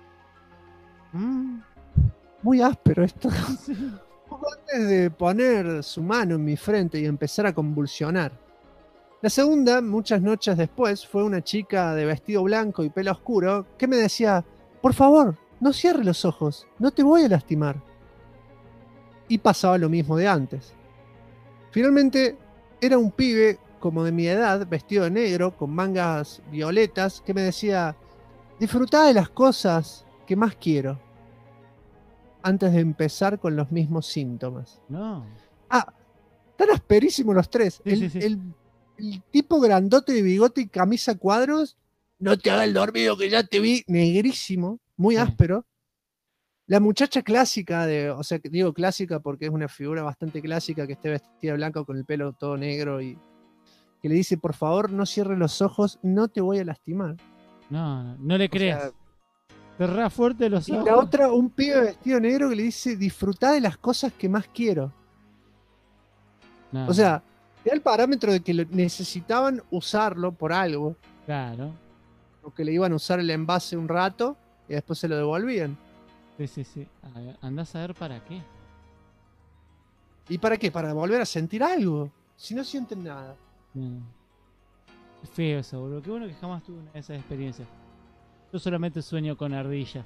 Muy áspero esto. Poco antes de poner su mano en mi frente y empezar a convulsionar. La segunda, muchas noches después, fue una chica de vestido blanco y pelo oscuro que me decía: por favor, no cierres los ojos, no te voy a lastimar. Y pasaba lo mismo de antes. Finalmente, era un pibe como de mi edad, vestido de negro, con mangas violetas, que me decía: disfrutá de las cosas que más quiero. Antes de empezar con los mismos síntomas. No. Están asperísimos los 3. Sí, sí. El tipo grandote de bigote y camisa a cuadros, no te hagas el dormido que ya te vi, negrísimo, muy áspero. La muchacha clásica, o sea, digo clásica porque es una figura bastante clásica que esté vestida de blanco con el pelo todo negro y que le dice: por favor, no cierres los ojos, no te voy a lastimar. No le creas. Cerrá fuerte los ojos. Y la otra, un pibe vestido negro que le dice: disfrutá de las cosas que más quiero. O sea, era el parámetro de que necesitaban usarlo por algo. Claro. O que le iban a usar el envase un rato y después se lo devolvían. Sí. Andás a ver para qué. ¿Y para qué? Para volver a sentir algo. Si no sienten nada. Es feo eso, boludo. Qué bueno que jamás tuve una de esas experiencias. Yo solamente sueño con ardillas.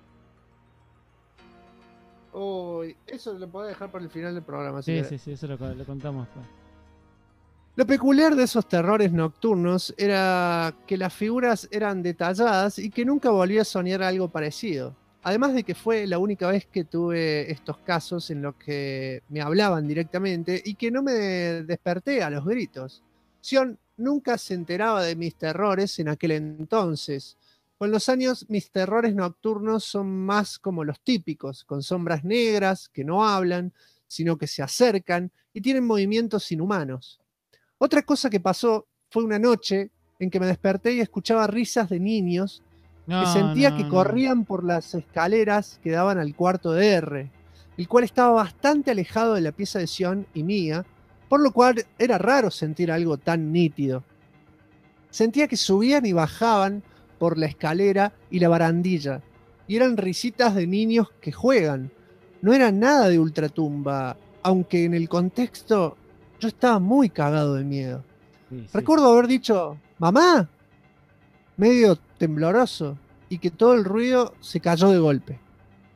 Eso lo podés dejar para el final del programa. Sí, eso lo contamos después. Lo peculiar de esos terrores nocturnos era que las figuras eran detalladas y que nunca volví a soñar algo parecido. Además de que fue la única vez que tuve estos casos en los que me hablaban directamente y que no me desperté a los gritos. Sion nunca se enteraba de mis terrores en aquel entonces. Con los años, mis terrores nocturnos son más como los típicos, con sombras negras que no hablan, sino que se acercan y tienen movimientos inhumanos. Otra cosa que pasó fue una noche en que me desperté y escuchaba risas de niños que sentía que corrían por las escaleras que daban al cuarto de R, el cual estaba bastante alejado de la pieza de Sion y mía, por lo cual era raro sentir algo tan nítido. Sentía que subían y bajaban por la escalera y la barandilla, y eran risitas de niños que juegan. No era nada de ultratumba, aunque en el contexto yo estaba muy cagado de miedo. Sí. Recuerdo haber dicho: mamá, medio tembloroso, y que todo el ruido se cayó de golpe.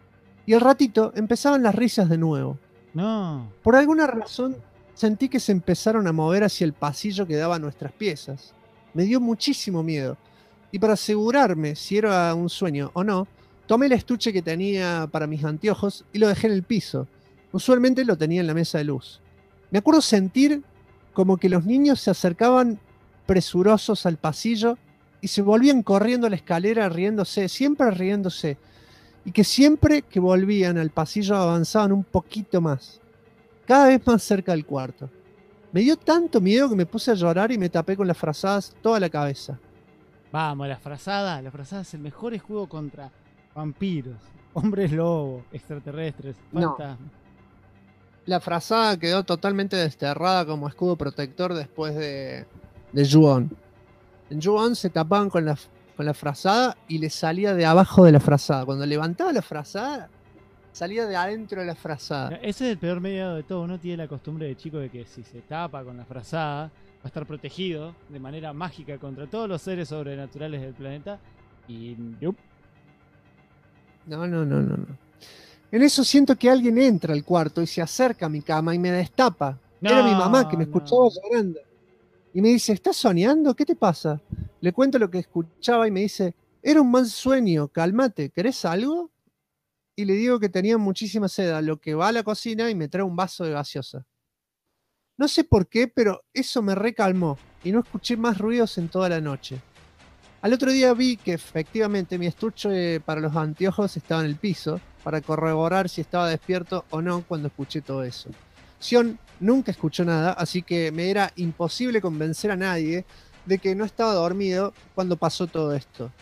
y al ratito empezaban las risas de nuevo. No. Por alguna razón sentí que se empezaron a mover hacia el pasillo que daba a nuestras piezas. Me dio muchísimo miedo. Y para asegurarme si era un sueño o no, tomé el estuche que tenía para mis anteojos y lo dejé en el piso. Usualmente lo tenía en la mesa de luz. Me acuerdo sentir como que los niños se acercaban presurosos al pasillo y se volvían corriendo a la escalera riéndose, siempre riéndose. Y que siempre que volvían al pasillo avanzaban un poquito más, cada vez más cerca del cuarto. Me dio tanto miedo que me puse a llorar y me tapé con las frazadas toda la cabeza. Vamos, la frazada es el mejor escudo contra vampiros, hombres lobo, extraterrestres, No. fantasmas. La frazada quedó totalmente desterrada como escudo protector después de Ju-On. En Ju-On se tapaban con la frazada y le salía de abajo de la frazada. Cuando levantaba la frazada, salía de adentro de la frazada. Ese es el peor mediado de todo. Uno tiene la costumbre de chico de que si se tapa con la frazada va a estar protegido de manera mágica contra todos los seres sobrenaturales del planeta. Y yup. No. En eso siento que alguien entra al cuarto y se acerca a mi cama y me destapa. Era mi mamá que me escuchaba llorando. Y me dice, ¿estás soñando? ¿Qué te pasa? Le cuento lo que escuchaba y me dice, era un mal sueño, cálmate, ¿querés algo? Y le digo que tenía muchísima sed, a lo que va a la cocina y me trae un vaso de gaseosa. No sé por qué, pero eso me recalmó y no escuché más ruidos en toda la noche. Al otro día vi que efectivamente mi estuche para los anteojos estaba en el piso, para corroborar si estaba despierto o no cuando escuché todo eso. Sion nunca escuchó nada, así que me era imposible convencer a nadie de que no estaba dormido cuando pasó todo esto.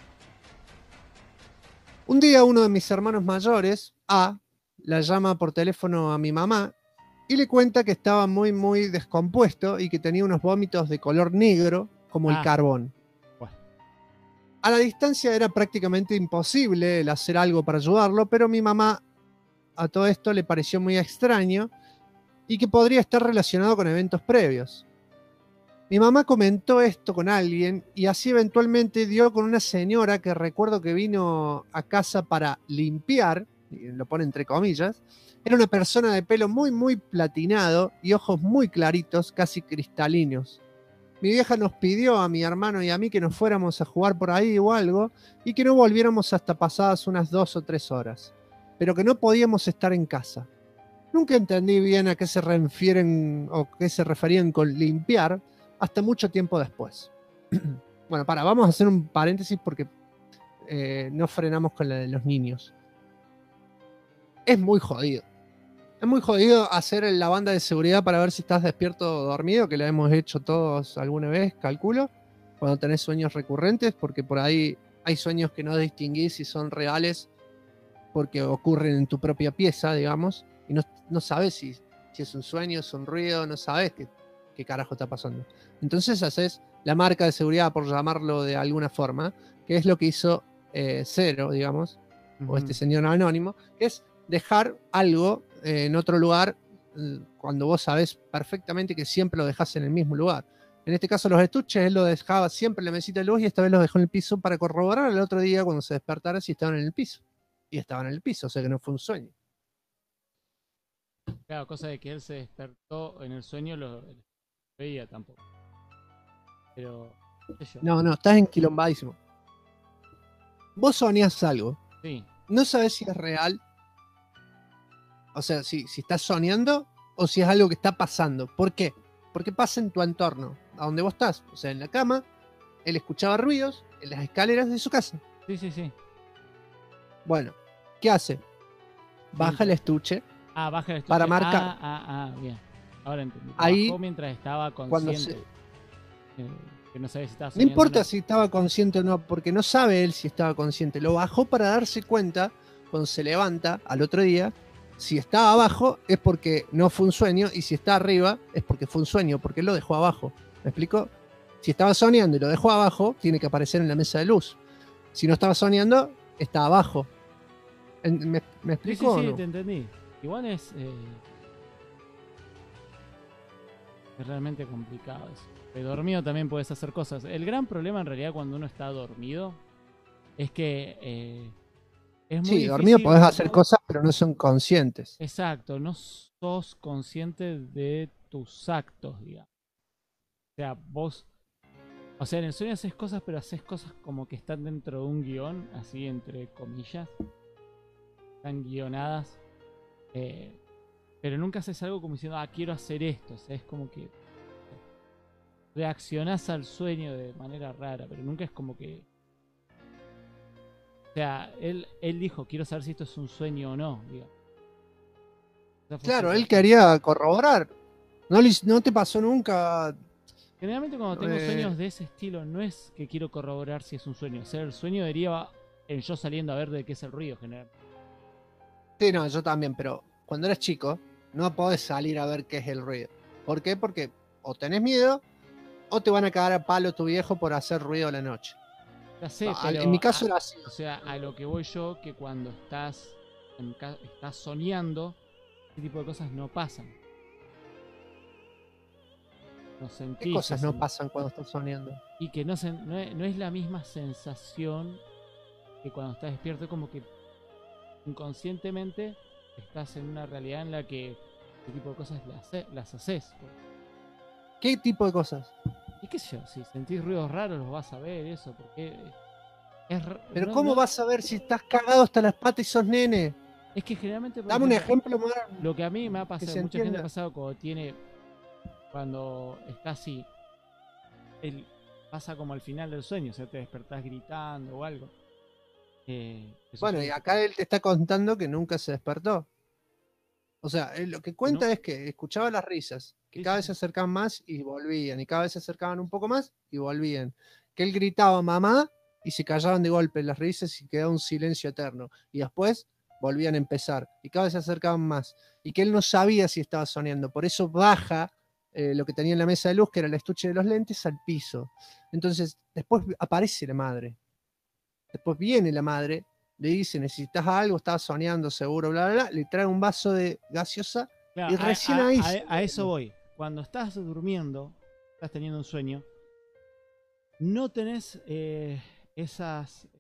Un día uno de mis hermanos mayores, A, la llama por teléfono a mi mamá y le cuenta que estaba muy muy descompuesto y que tenía unos vómitos de color negro como el carbón. Bueno. A la distancia era prácticamente imposible el hacer algo para ayudarlo, pero mi mamá a todo esto le pareció muy extraño y que podría estar relacionado con eventos previos. Mi mamá comentó esto con alguien y así eventualmente dio con una señora que recuerdo que vino a casa para limpiar, y lo pone entre comillas. Era una persona de pelo muy muy platinado y ojos muy claritos, casi cristalinos. Mi vieja nos pidió a mi hermano y a mí que nos fuéramos a jugar por ahí o algo y que no volviéramos hasta pasadas unas 2 o 3 horas, pero que no podíamos estar en casa. Nunca entendí bien a qué se refieren o qué se referían con limpiar hasta mucho tiempo después. Bueno, vamos a hacer un paréntesis porque no frenamos con la de los niños. Es muy jodido. Es muy jodido hacer la banda de seguridad para ver si estás despierto o dormido, que lo hemos hecho todos alguna vez, calculo, cuando tenés sueños recurrentes, porque por ahí hay sueños que no distinguís si son reales porque ocurren en tu propia pieza, digamos, y no sabes si es un sueño, es un ruido, no sabes qué carajo está pasando. Entonces haces la marca de seguridad, por llamarlo de alguna forma, que es lo que hizo Cero, digamos, o este señor anónimo, que es dejar algo en otro lugar cuando vos sabés perfectamente que siempre lo dejás en el mismo lugar. En este caso los estuches, él lo dejaba siempre en la mesita de luz y esta vez los dejó en el piso para corroborar el otro día cuando se despertara si estaban en el piso. Y estaban en el piso, o sea que no fue un sueño. Claro, cosa de que él se despertó en el sueño, lo veía tampoco. Pero, qué sé yo. No, estás enquilombadísimo. Vos soñás algo. Sí. No sabés si es real. O sea, si estás soñando o si es algo que está pasando. ¿Por qué? Porque pasa en tu entorno, a donde vos estás. O sea, en la cama, él escuchaba ruidos en las escaleras de su casa. Sí. Bueno, ¿qué hace? Baja el estuche. Baja el estuche. Para marcar. Bien. Ahora entendí. Ahí, bajó mientras estaba consciente. Que no sabe si estaba no soñando. importa si estaba consciente o no, porque no sabe él si estaba consciente. Lo bajó para darse cuenta, cuando se levanta al otro día, si estaba abajo es porque no fue un sueño, y si está arriba es porque fue un sueño, porque él lo dejó abajo. ¿Me explico? Si estaba soñando y lo dejó abajo, tiene que aparecer en la mesa de luz. Si no estaba soñando, está abajo. ¿Me explico? Sí, o no? te entendí. Igual es realmente complicado eso. De dormido también puedes hacer cosas. El gran problema en realidad cuando uno está dormido es que es muy Sí, difícil. dormido podés hacer cosas, pero no son conscientes. Exacto, no sos consciente de tus actos, digamos. O sea, vos, o sea, en el sueño haces cosas, pero haces cosas como que están dentro de un guión, así entre comillas, están guionadas, pero nunca haces algo como diciendo, quiero hacer esto. O sea, es como que reaccionás al sueño de manera rara, pero nunca es como que... O sea, él dijo, quiero saber si esto es un sueño o no, digamos. Claro, él quería corroborar. No te pasó nunca. Generalmente cuando tengo sueños de ese estilo no es que quiero corroborar si es un sueño. O sea, el sueño deriva en yo saliendo a ver de qué es el ruido generalmente. Sí, no, yo también, pero cuando eres chico no podés salir a ver qué es el ruido. ¿Por qué? Porque o tenés miedo o te van a cagar a palo tu viejo por hacer ruido a la noche. Ya sé, No, pero en mi caso era así. O sea, a lo que voy yo, que cuando estás soñando, este tipo de cosas no pasan. No sentís. ¿Qué cosas no pasan cuando estás soñando? Y que no es la misma sensación que cuando estás despierto, como que inconscientemente estás en una realidad en la que este tipo de cosas las haces. ¿Qué tipo de cosas? Y qué sé yo, si sentís ruidos raros los vas a ver, eso, porque pero ¿cómo vas a ver si estás cagado hasta las patas y sos nene? Es que generalmente, dame un ejemplo más. Lo que a mí me ha pasado, mucha gente ha pasado cuando está así, pasa como al final del sueño, o sea, te despertás gritando o algo. Bueno, y acá él te está contando que nunca se despertó. O sea, lo que cuenta es que escuchaba las risas, que cada vez se acercaban más y volvían, y cada vez se acercaban un poco más y volvían. Que él gritaba mamá y se callaban de golpe las risas y quedaba un silencio eterno. Y después volvían a empezar y cada vez se acercaban más. Y que él no sabía si estaba soñando, por eso baja lo que tenía en la mesa de luz, que era el estuche de los lentes, al piso. Entonces, después aparece la madre. Después viene la madre, le dice, necesitas algo, estabas soñando seguro, bla, bla, bla, le trae un vaso de gaseosa, claro, y recién ahí... A eso voy. Cuando estás durmiendo, estás teniendo un sueño, no tenés esas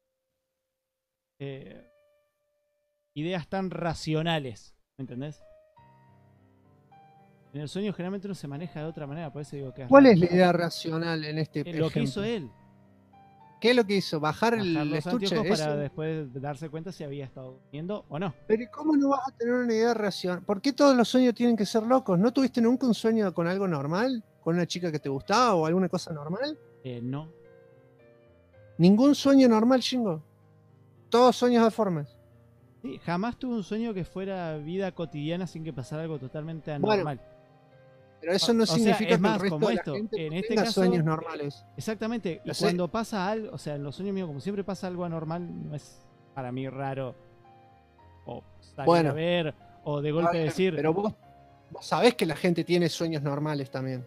ideas tan racionales, ¿me entendés? En el sueño generalmente uno se maneja de otra manera, por eso digo que... ¿Cuál es la idea racional en este ejemplo? Lo que hizo él. ¿Qué es lo que hizo? ¿Bajar el estuche? Para después darse cuenta si había estado durmiendo o no. Pero ¿cómo no vas a tener una idea racional? ¿Por qué todos los sueños tienen que ser locos? ¿No tuviste nunca un sueño con algo normal? ¿Con una chica que te gustaba o alguna cosa normal? No. ¿Ningún sueño normal, Shingo? Todos sueños deformes. Sí, jamás tuve un sueño que fuera vida cotidiana sin que pasara algo totalmente anormal. Bueno, pero eso no significa que el resto de la gente en este tenga caso, sueños normales. Exactamente. Y cuando pasa algo, o sea, en los sueños míos, como siempre pasa algo anormal, no es para mí raro o salir a ver o de golpe decir... Pero vos sabés que la gente tiene sueños normales también.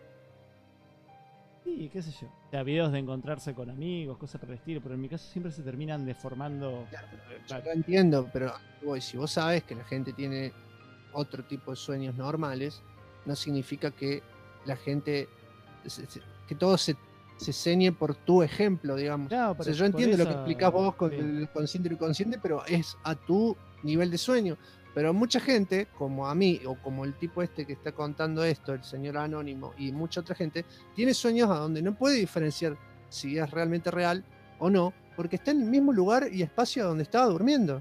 Sí, qué sé yo. O sea, videos de encontrarse con amigos, cosas por el estilo, pero en mi caso siempre se terminan deformando. Claro, yo lo entiendo, pero si vos sabés que la gente tiene otro tipo de sueños normales, no significa que la gente, que todo se ceñe por tu ejemplo, digamos. Claro, o sea, yo entiendo lo que explicás vos con el consciente y el inconsciente, pero es a tu nivel de sueño. Pero mucha gente, como a mí, o como el tipo este que está contando esto, el señor anónimo, y mucha otra gente, tiene sueños a donde no puede diferenciar si es realmente real o no, porque está en el mismo lugar y espacio donde estaba durmiendo.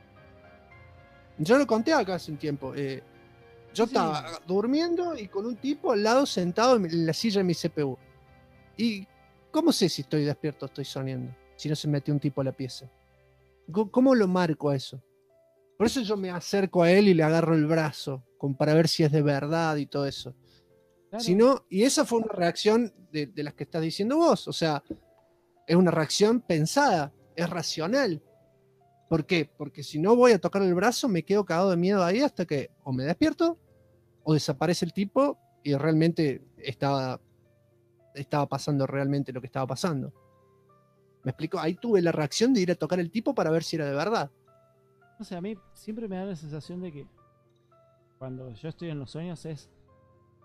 Yo lo conté acá hace un tiempo. Yo estaba durmiendo y con un tipo al lado sentado en la silla de mi CPU. ¿Y cómo sé si estoy despierto o estoy soñando? Si no se metió un tipo a la pieza. ¿Cómo lo marco a eso? Por eso yo me acerco a él y le agarro el brazo, para ver si es de verdad y todo eso. Claro. Si no, y esa fue una reacción de las que estás diciendo vos. O sea, es una reacción pensada, es racional. ¿Por qué? Porque si no voy a tocar el brazo, me quedo cagado de miedo ahí hasta que o me despierto o desaparece el tipo y realmente estaba pasando realmente lo que estaba pasando. ¿Me explico? Ahí tuve la reacción de ir a tocar el tipo para ver si era de verdad. No sé, a mí siempre me da la sensación de que cuando yo estoy en los sueños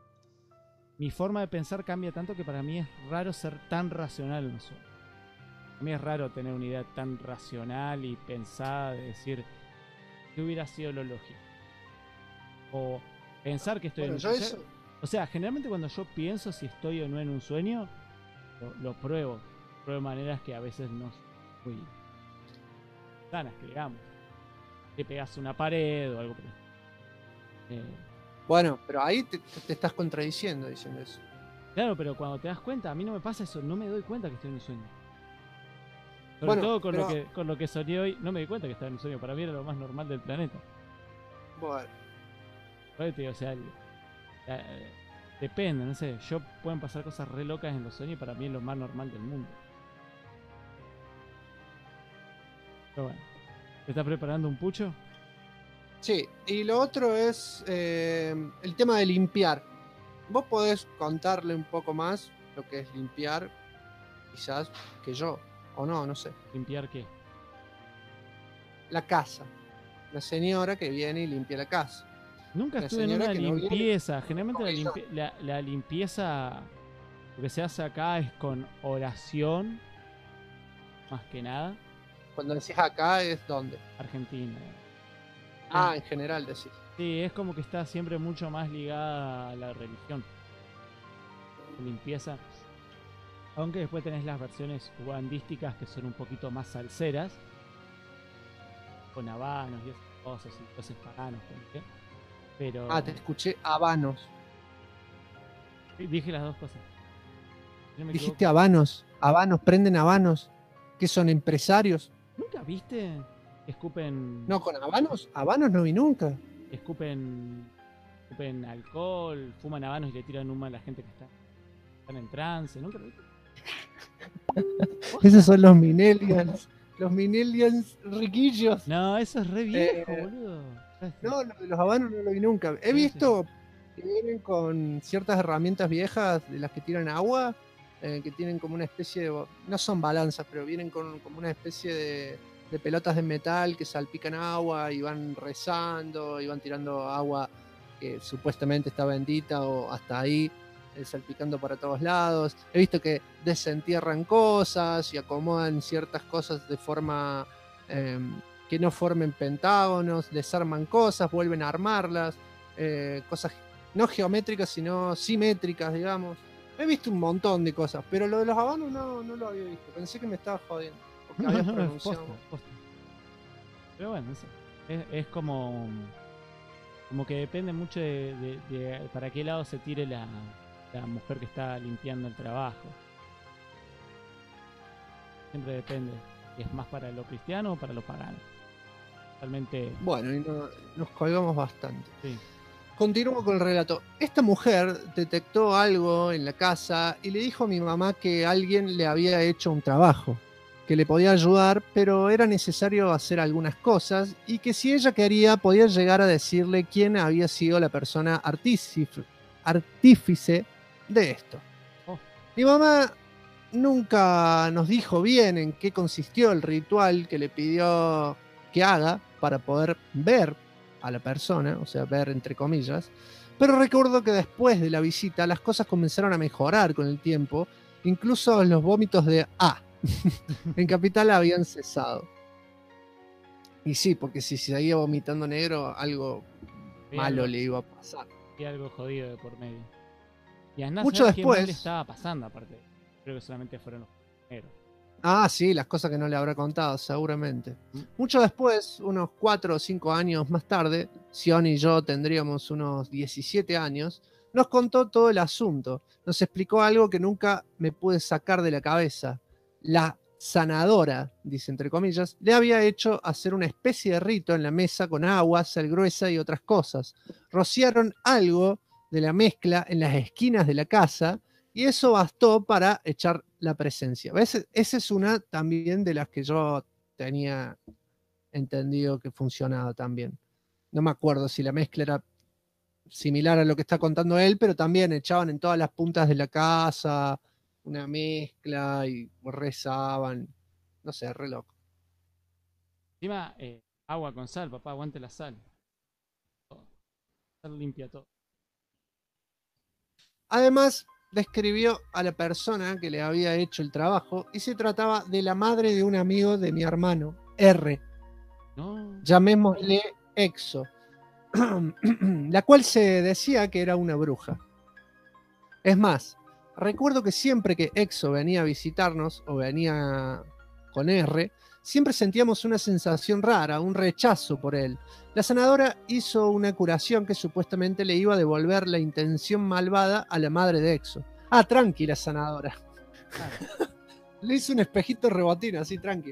mi forma de pensar cambia tanto que para mí es raro ser tan racional en los sueños. A mí es raro tener una idea tan racional y pensada de decir qué hubiera sido lo lógico. O pensar que estoy Bueno, en yo un eso... sueño. O sea, generalmente cuando yo pienso si estoy o no en un sueño, lo pruebo. Pruebo de maneras que a veces no son muy sanas, que digamos. Te pegas una pared o algo por el estilo. Bueno, pero ahí te estás contradiciendo diciendo eso. Claro, pero cuando te das cuenta, a mí no me pasa eso, no me doy cuenta que estoy en un sueño. Sobre Bueno, todo pero- con lo que soñé hoy, no me di cuenta que estaba en un sueño. Para mí era lo más normal del planeta. Bueno, Por eso te digo, o sea, depende, no sé. Yo pueden pasar cosas re locas en los sueños y para mí es lo más normal del mundo. Pero bueno, ¿te estás preparando un pucho? sí, y lo otro es el tema de limpiar. Vos podés contarle un poco más lo que es limpiar, quizás, que yo, o no, no sé. ¿Limpiar qué? La casa. La señora que viene y limpia la casa. Nunca La estuve en señora una que no viene- limpieza. Generalmente No, la limpieza, lo que se hace acá es con oración, más que nada. Cuando decís acá es donde. Argentina. Ah, en general decís. Sí, es como que está siempre mucho más ligada a la religión. Limpieza. Aunque después tenés las versiones ubandísticas que son un poquito más salseras. Con habanos y esas cosas y dioses paganos. ¿Por Pero Ah, te escuché habanos. dije las dos cosas. Si no me Dijiste equivoco. habanos. Habanos, prenden habanos. ¿Qué son empresarios? ¿Nunca viste? Escupen. No, con habanos. Habanos no vi nunca. Escupen alcohol, fuman habanos y le tiran humo a la gente que están en trance. ¿Nunca lo viste? Esos son los Minelians. Los Minelians riquillos. No, eso es re viejo, boludo. No, lo de los habanos no lo vi nunca. He Sí, visto que vienen con ciertas herramientas viejas de las que tiran agua, que tienen como una especie de... No son balanzas, pero vienen con como una especie de pelotas de metal que salpican agua y van rezando y van tirando agua que supuestamente está bendita o hasta ahí, salpicando para todos lados. He visto que desentierran cosas y acomodan ciertas cosas de forma... que no formen pentágonos, desarman cosas, vuelven a armarlas, cosas no geométricas, sino simétricas, digamos. He visto un montón de cosas, pero lo de los habanos no lo había visto. Pensé que me estaba jodiendo, porque habías pronunciado. Posta. Pero bueno, no sé. Es como que depende mucho de para qué lado se tire la mujer que está limpiando el trabajo. Siempre depende. ¿Es más para lo cristiano o para lo pagano? Realmente. Bueno, y nos colgamos bastante. Sí. Continúo con el relato. Esta mujer detectó algo en la casa y le dijo a mi mamá que alguien le había hecho un trabajo, que le podía ayudar, pero era necesario hacer algunas cosas y que si ella quería podía llegar a decirle quién había sido la persona artífice de esto. Oh. Mi mamá nunca nos dijo bien en qué consistió el ritual que le pidió que haga para poder ver a la persona, o sea, ver entre comillas, pero recuerdo que después de la visita las cosas comenzaron a mejorar con el tiempo, incluso los vómitos de A en Capital habían cesado. Y sí, porque si seguía vomitando negro, algo malo le iba a pasar. Y algo jodido de por medio. Y andá a Mucho saber qué mal le después... estaba pasando, aparte. Creo que solamente fueron los negros. Ah, sí, las cosas que no le habrá contado, seguramente. Mucho después, unos 4 o 5 años más tarde, Sion y yo tendríamos unos 17 años, nos contó todo el asunto. Nos explicó algo que nunca me pude sacar de la cabeza. La sanadora, dice entre comillas, le había hecho hacer una especie de rito en la mesa con agua, sal gruesa y otras cosas. Rociaron algo de la mezcla en las esquinas de la casa y eso bastó para echar la presencia. ¿Ves? Esa es una también de las que yo tenía entendido que funcionaba también. No me acuerdo si la mezcla era similar a lo que está contando él, pero también echaban en todas las puntas de la casa una mezcla y rezaban. No sé, re loco. Encima, agua con sal, papá, aguante la sal. Sal limpia todo. Además, describió a la persona que le había hecho el trabajo y se trataba de la madre de un amigo de mi hermano, R, No. llamémosle Exo, la cual se decía que era una bruja. Es más, recuerdo que siempre que Exo venía a visitarnos o venía con R, siempre sentíamos una sensación rara, un rechazo por él. La sanadora hizo una curación que supuestamente le iba a devolver la intención malvada a la madre de Exo. Ah, tranqui la sanadora. Claro. Le hizo un espejito rebotín, así tranqui.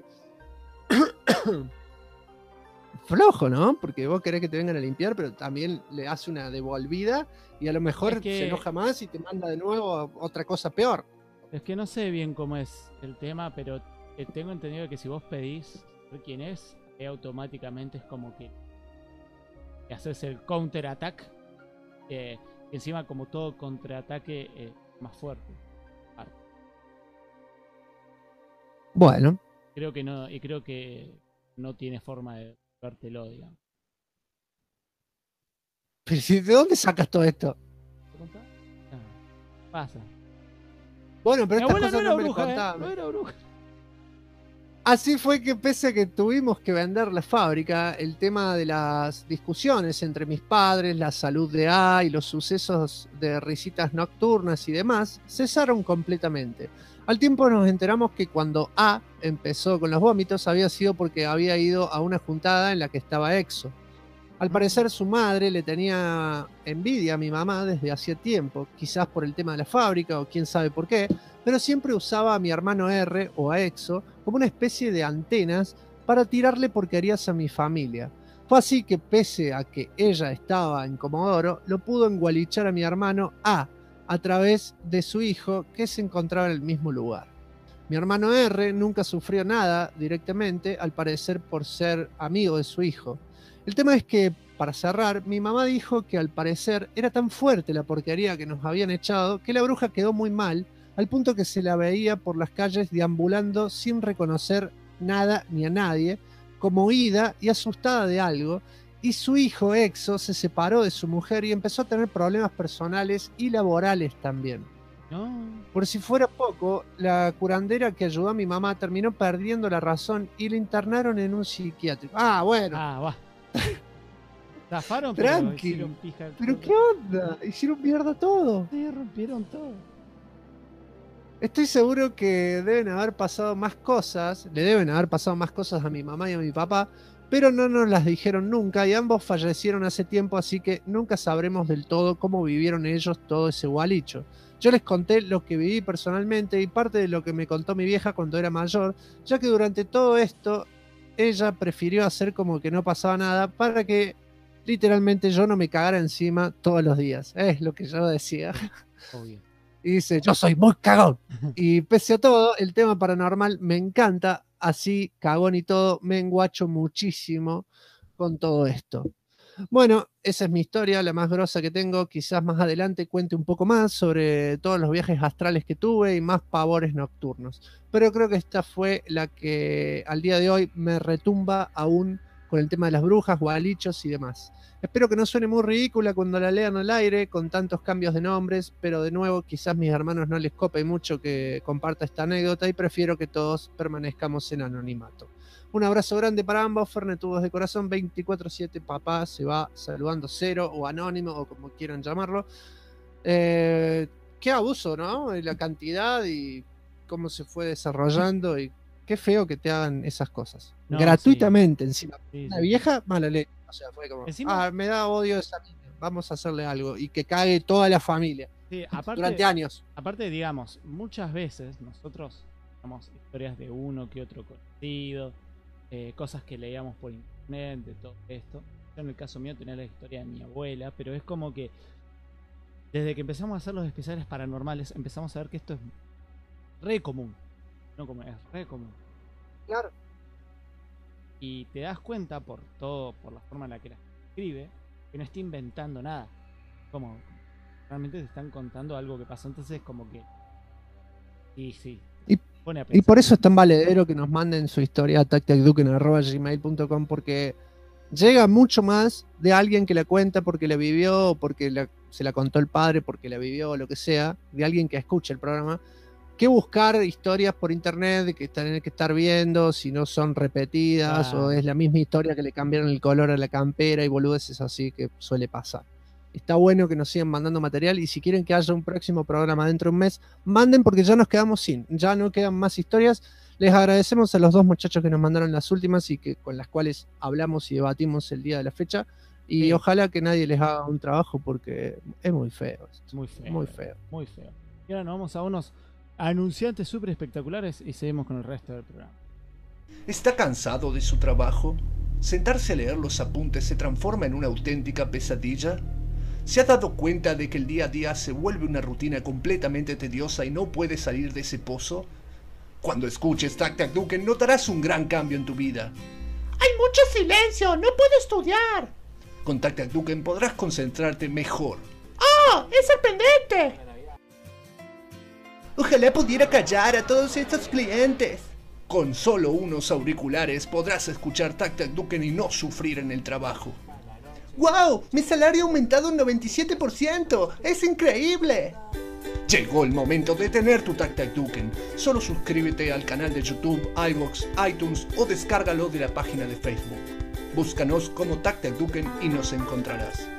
Flojo, ¿no? Porque vos querés que te vengan a limpiar, pero también le hace una devolvida y a lo mejor Es que- se enoja más y te manda de nuevo a otra cosa peor. Es que no sé bien cómo es el tema, pero tengo entendido que si vos pedís ver quién es, automáticamente es como que haces el counter-attack. Encima como todo contraataque más fuerte. Bueno, Creo que no, y creo que no tiene forma de vértelo, digamos. pero ¿de dónde sacas todo esto? ¿Te contás? No, pasa. Bueno, pero Mi estas abuela cosas no no era me las bruja, contaban. no era bruja. Así fue que pese a que tuvimos que vender la fábrica, el tema de las discusiones entre mis padres, la salud de A y los sucesos de risitas nocturnas y demás, cesaron completamente. Al tiempo nos enteramos que cuando A empezó con los vómitos había sido porque había ido a una juntada en la que estaba Exo. Al parecer su madre le tenía envidia a mi mamá desde hacía tiempo, quizás por el tema de la fábrica o quién sabe por qué, pero siempre usaba a mi hermano R o a Exo como una especie de antenas para tirarle porquerías a mi familia. Fue así que pese a que ella estaba en Comodoro, lo pudo engualichar a mi hermano a través de su hijo que se encontraba en el mismo lugar. Mi hermano R nunca sufrió nada directamente, al parecer por ser amigo de su hijo. El tema es que, para cerrar, mi mamá dijo que al parecer era tan fuerte la porquería que nos habían echado que la bruja quedó muy mal, al punto que se la veía por las calles deambulando sin reconocer nada ni a nadie, como huida y asustada de algo, y su hijo Exo se separó de su mujer y empezó a tener problemas personales y laborales también. No. Por si fuera poco, la curandera que ayudó a mi mamá terminó perdiendo la razón y la internaron en un psiquiátrico. Ah, bueno. Ah, va. Zafaron, Tranqui. pero hicieron pija. ¿Pero qué onda? Hicieron mierda todo. Sí, rompieron todo. Estoy seguro que deben haber pasado más cosas, le deben haber pasado más cosas a mi mamá y a mi papá, pero no nos las dijeron nunca y ambos fallecieron hace tiempo, así que nunca sabremos del todo cómo vivieron ellos todo ese gualicho. Yo les conté lo que viví personalmente y parte de lo que me contó mi vieja cuando era mayor, ya que durante todo esto ella prefirió hacer como que no pasaba nada para que literalmente yo no me cagara encima todos los días. Es lo que yo decía. Obvio. Y dice, yo soy muy cagón. Y pese a todo, el tema paranormal me encanta. Así, cagón y todo, me enguacho muchísimo con todo esto. Bueno, esa es mi historia, la más grosa que tengo. Quizás más adelante cuente un poco más sobre todos los viajes astrales que tuve y más pavores nocturnos. Pero creo que esta fue la que al día de hoy me retumba aún con el tema de las brujas, gualichos y demás. Espero que no suene muy ridícula cuando la lean al aire con tantos cambios de nombres, pero de nuevo quizás mis hermanos no les cope mucho que comparta esta anécdota y prefiero que todos permanezcamos en anonimato. Un abrazo grande para ambos, Fernetudos de corazón, 24/7, papá se va saludando cero o anónimo o como quieran llamarlo. Qué abuso, ¿no? La cantidad y cómo se fue desarrollando y qué feo que te hagan esas cosas. No, gratuitamente encima. Sí, Una sí. vieja, mala ley. O sea, fue como, Encima- me da odio esa niña, vamos a hacerle algo y que cague toda la familia Sí, durante años. aparte, digamos, muchas veces nosotros tenemos historias de uno que otro conocido, cosas que leíamos por internet, de todo esto. Yo en el caso mío tenía la historia de mi abuela, pero es como que desde que empezamos a hacer los especiales paranormales, empezamos a ver que esto es re común. No como es re común. Claro. Y te das cuenta por todo, por la forma en la que la escribe, que no está inventando nada. Como realmente te están contando algo que pasó. Entonces como que sí. Pone a Y pensar. por eso es tan valedero que nos manden su historia a tacticduken@gmail.com porque llega mucho más de alguien que la cuenta porque la vivió, porque se la contó el padre, porque la vivió, o lo que sea, de alguien que escucha el programa, que buscar historias por internet que tener que estar viendo si no son repetidas o es la misma historia que le cambiaron el color a la campera y boludeces así que suele pasar. Está bueno que nos sigan mandando material y si quieren que haya un próximo programa dentro de un mes, manden porque ya nos quedamos ya no quedan más historias. Les agradecemos a los 2 muchachos que nos mandaron las últimas y que con las cuales hablamos y debatimos el día de la fecha. Y ojalá que nadie les haga un trabajo porque es muy feo. Muy feo. Muy feo. Muy feo. Y ahora nos vamos a unos anunciantes súper espectaculares y seguimos con el resto del programa. ¿Está cansado de su trabajo? ¿Sentarse a leer los apuntes se transforma en una auténtica pesadilla? ¿Se ha dado cuenta de que el día a día se vuelve una rutina completamente tediosa y no puede salir de ese pozo? Cuando escuches Tac Tac Duken notarás un gran cambio en tu vida. ¡Hay mucho silencio! ¡No puedo estudiar! Con Tac Tac Duken podrás concentrarte mejor. ¡Oh! ¡Es sorprendente! Ojalá pudiera callar a todos estos clientes. Con solo unos auriculares podrás escuchar Tac Tac Duken y no sufrir en el trabajo. ¡Wow! Mi salario ha aumentado un 97%. ¡Es increíble! Llegó el momento de tener tu Tac Tac Duken. Solo suscríbete al canal de YouTube, iVoox, iTunes o descárgalo de la página de Facebook. Búscanos como Tac Tac Duken y nos encontrarás.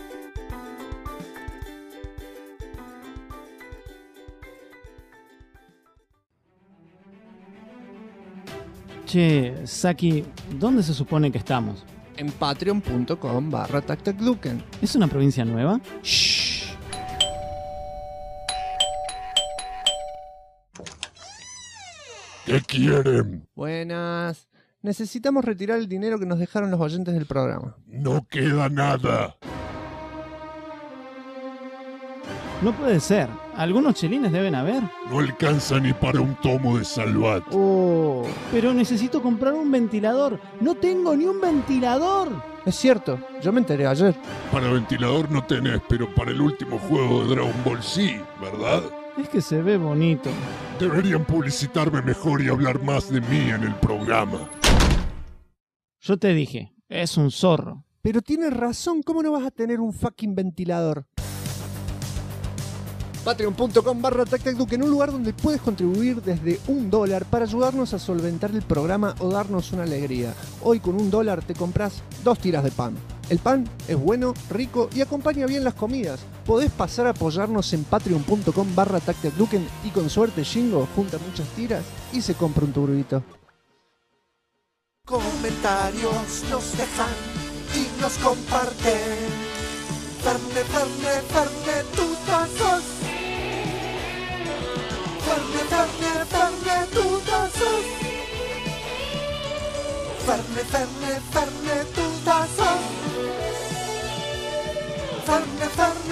Che, Saki, ¿dónde se supone que estamos? En patreon.com/TacTacDuken. ¿Es una provincia nueva? Shh. ¿Qué quieren? Buenas. Necesitamos retirar el dinero que nos dejaron los oyentes del programa. No queda nada. No puede ser. Algunos chelines deben haber. No alcanza ni para un tomo de Salvat. Oh. Pero necesito comprar un ventilador. No tengo ni un ventilador. Es cierto, yo me enteré ayer. Para ventilador no tenés, pero para el último juego de Dragon Ball sí, ¿verdad? Es que se ve bonito. Deberían publicitarme mejor y hablar más de mí en el programa. Yo te dije, es un zorro. Pero tienes razón, ¿cómo no vas a tener un fucking ventilador? Patreon.com/TacTacDuken, un lugar donde puedes contribuir desde $1 para ayudarnos a solventar el programa o darnos una alegría. Hoy con $1 te compras 2 tiras de pan. El pan es bueno, rico y acompaña bien las comidas. Podés pasar a apoyarnos en patreon.com/TacTacDuken y con suerte Shingo junta muchas tiras y se compra un turbito. Comentarios nos dejan y nos comparten. Ferne, tutazos. Ferne, tutazos. Ferne, tutazos. Ferne,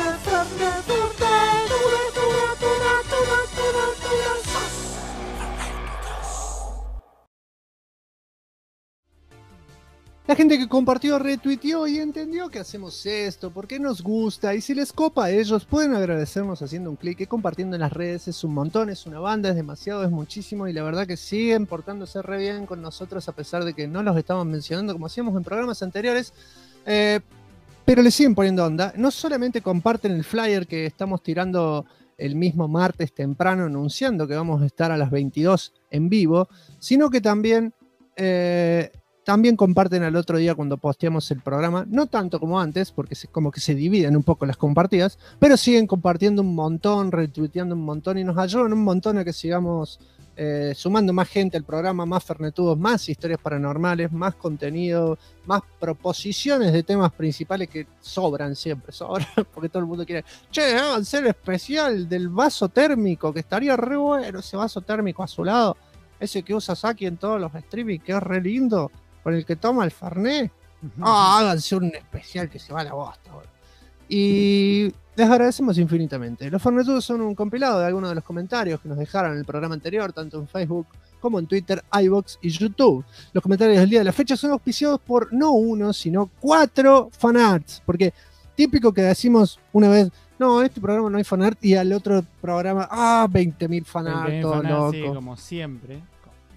La gente que compartió, retuiteó y entendió que hacemos esto, porque nos gusta, y si les copa a ellos, pueden agradecernos haciendo un clic y compartiendo en las redes. Es un montón, es una banda, es demasiado, es muchísimo, y la verdad que siguen portándose re bien con nosotros a pesar de que no los estamos mencionando como hacíamos en programas anteriores, pero le siguen poniendo onda. No solamente comparten el flyer que estamos tirando el mismo martes temprano anunciando que vamos a estar a las 22 en vivo, sino que también comparten al otro día cuando posteamos el programa, no tanto como antes, porque como que se dividen un poco las compartidas, pero siguen compartiendo un montón, retuiteando un montón y nos ayudan un montón a que sigamos sumando más gente al programa, más fernetudos, más historias paranormales, más contenido, más proposiciones de temas principales que sobran, porque todo el mundo quiere, háganse el especial del vaso térmico, que estaría re bueno ese vaso térmico azulado, ese que usa Saki en todos los streaming, que es re lindo, con el que toma el Fernet. Háganse un especial que se va a la bosta, boludo. Y les agradecemos infinitamente. Los Fernetudos son un compilado de algunos de los comentarios que nos dejaron en el programa anterior, tanto en Facebook como en Twitter, iVoox y YouTube. Los comentarios del día de la fecha son auspiciados por no 1, sino 4 fanarts. Porque típico que decimos una vez, no, en este programa no hay fanart, y al otro programa, 20.000 fanart, todo loco. Sí, como siempre.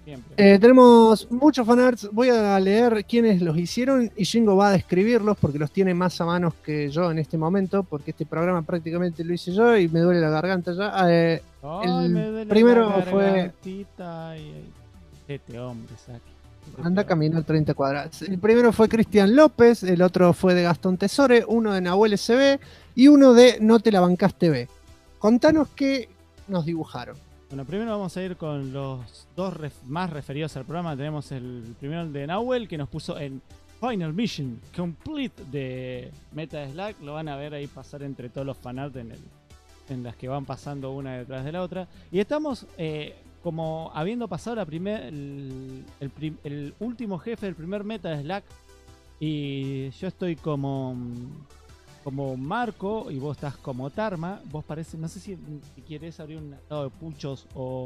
Siempre. Tenemos muchos fanarts. Voy a leer quiénes los hicieron y Jingo va a describirlos porque los tiene más a manos que yo en este momento, porque este programa prácticamente lo hice yo y me duele la garganta ya. Ay, el me duele primero la fue- gargantita y- Este hombre, Saki. Anda a caminar 30 cuadras. El primero fue Cristian López, el otro fue de Gastón Tesore, uno de Nahuel SB y uno de No te la bancaste B. Contanos qué nos dibujaron. Bueno, primero vamos a ir con los dos más referidos al programa. Tenemos el primero de Nahuel, que nos puso en Final Mission Complete de Meta Slack. Lo van a ver ahí pasar entre todos los fanart en las que van pasando una detrás de la otra. Y estamos como habiendo pasado el último jefe del primer Meta Slack. Y yo estoy como Marco y vos estás como Tarma. Vos parece, no sé si quieres abrir un atado de puchos o